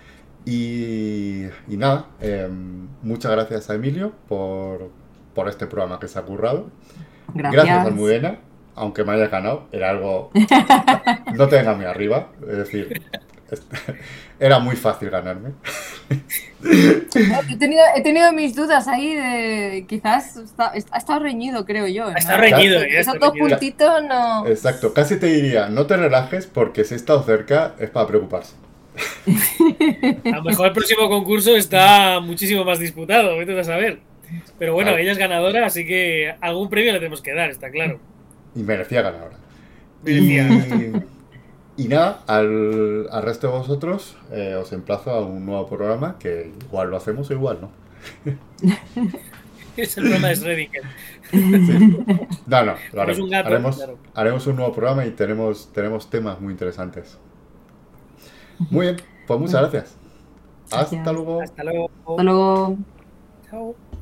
Y nada, muchas gracias a Emilio por este programa que se ha currado. Gracias, Almudena, aunque me hayas ganado, era algo... No te vengas muy arriba, es decir, era muy fácil ganarme. He tenido mis dudas ahí de... Quizás ha estado reñido, creo yo, ¿no? Está reñido. Esos dos puntitos no... Exacto, casi te diría, no te relajes porque si he estado cerca es para preocuparse. A lo mejor el próximo concurso está muchísimo más disputado, vete a saber. Pero bueno, ella es ganadora, así que algún premio le tenemos que dar, está claro. Y merecía ganadora. Merecía. Y nada, al resto de vosotros os emplazo a un nuevo programa que igual lo hacemos o igual no. Es el programa de Schrödinger. Sí. No, lo haremos. Un gato, haremos un nuevo programa y tenemos temas muy interesantes. Muy bien, pues muchas gracias. Hasta luego. Hasta luego. Hasta luego. Chao.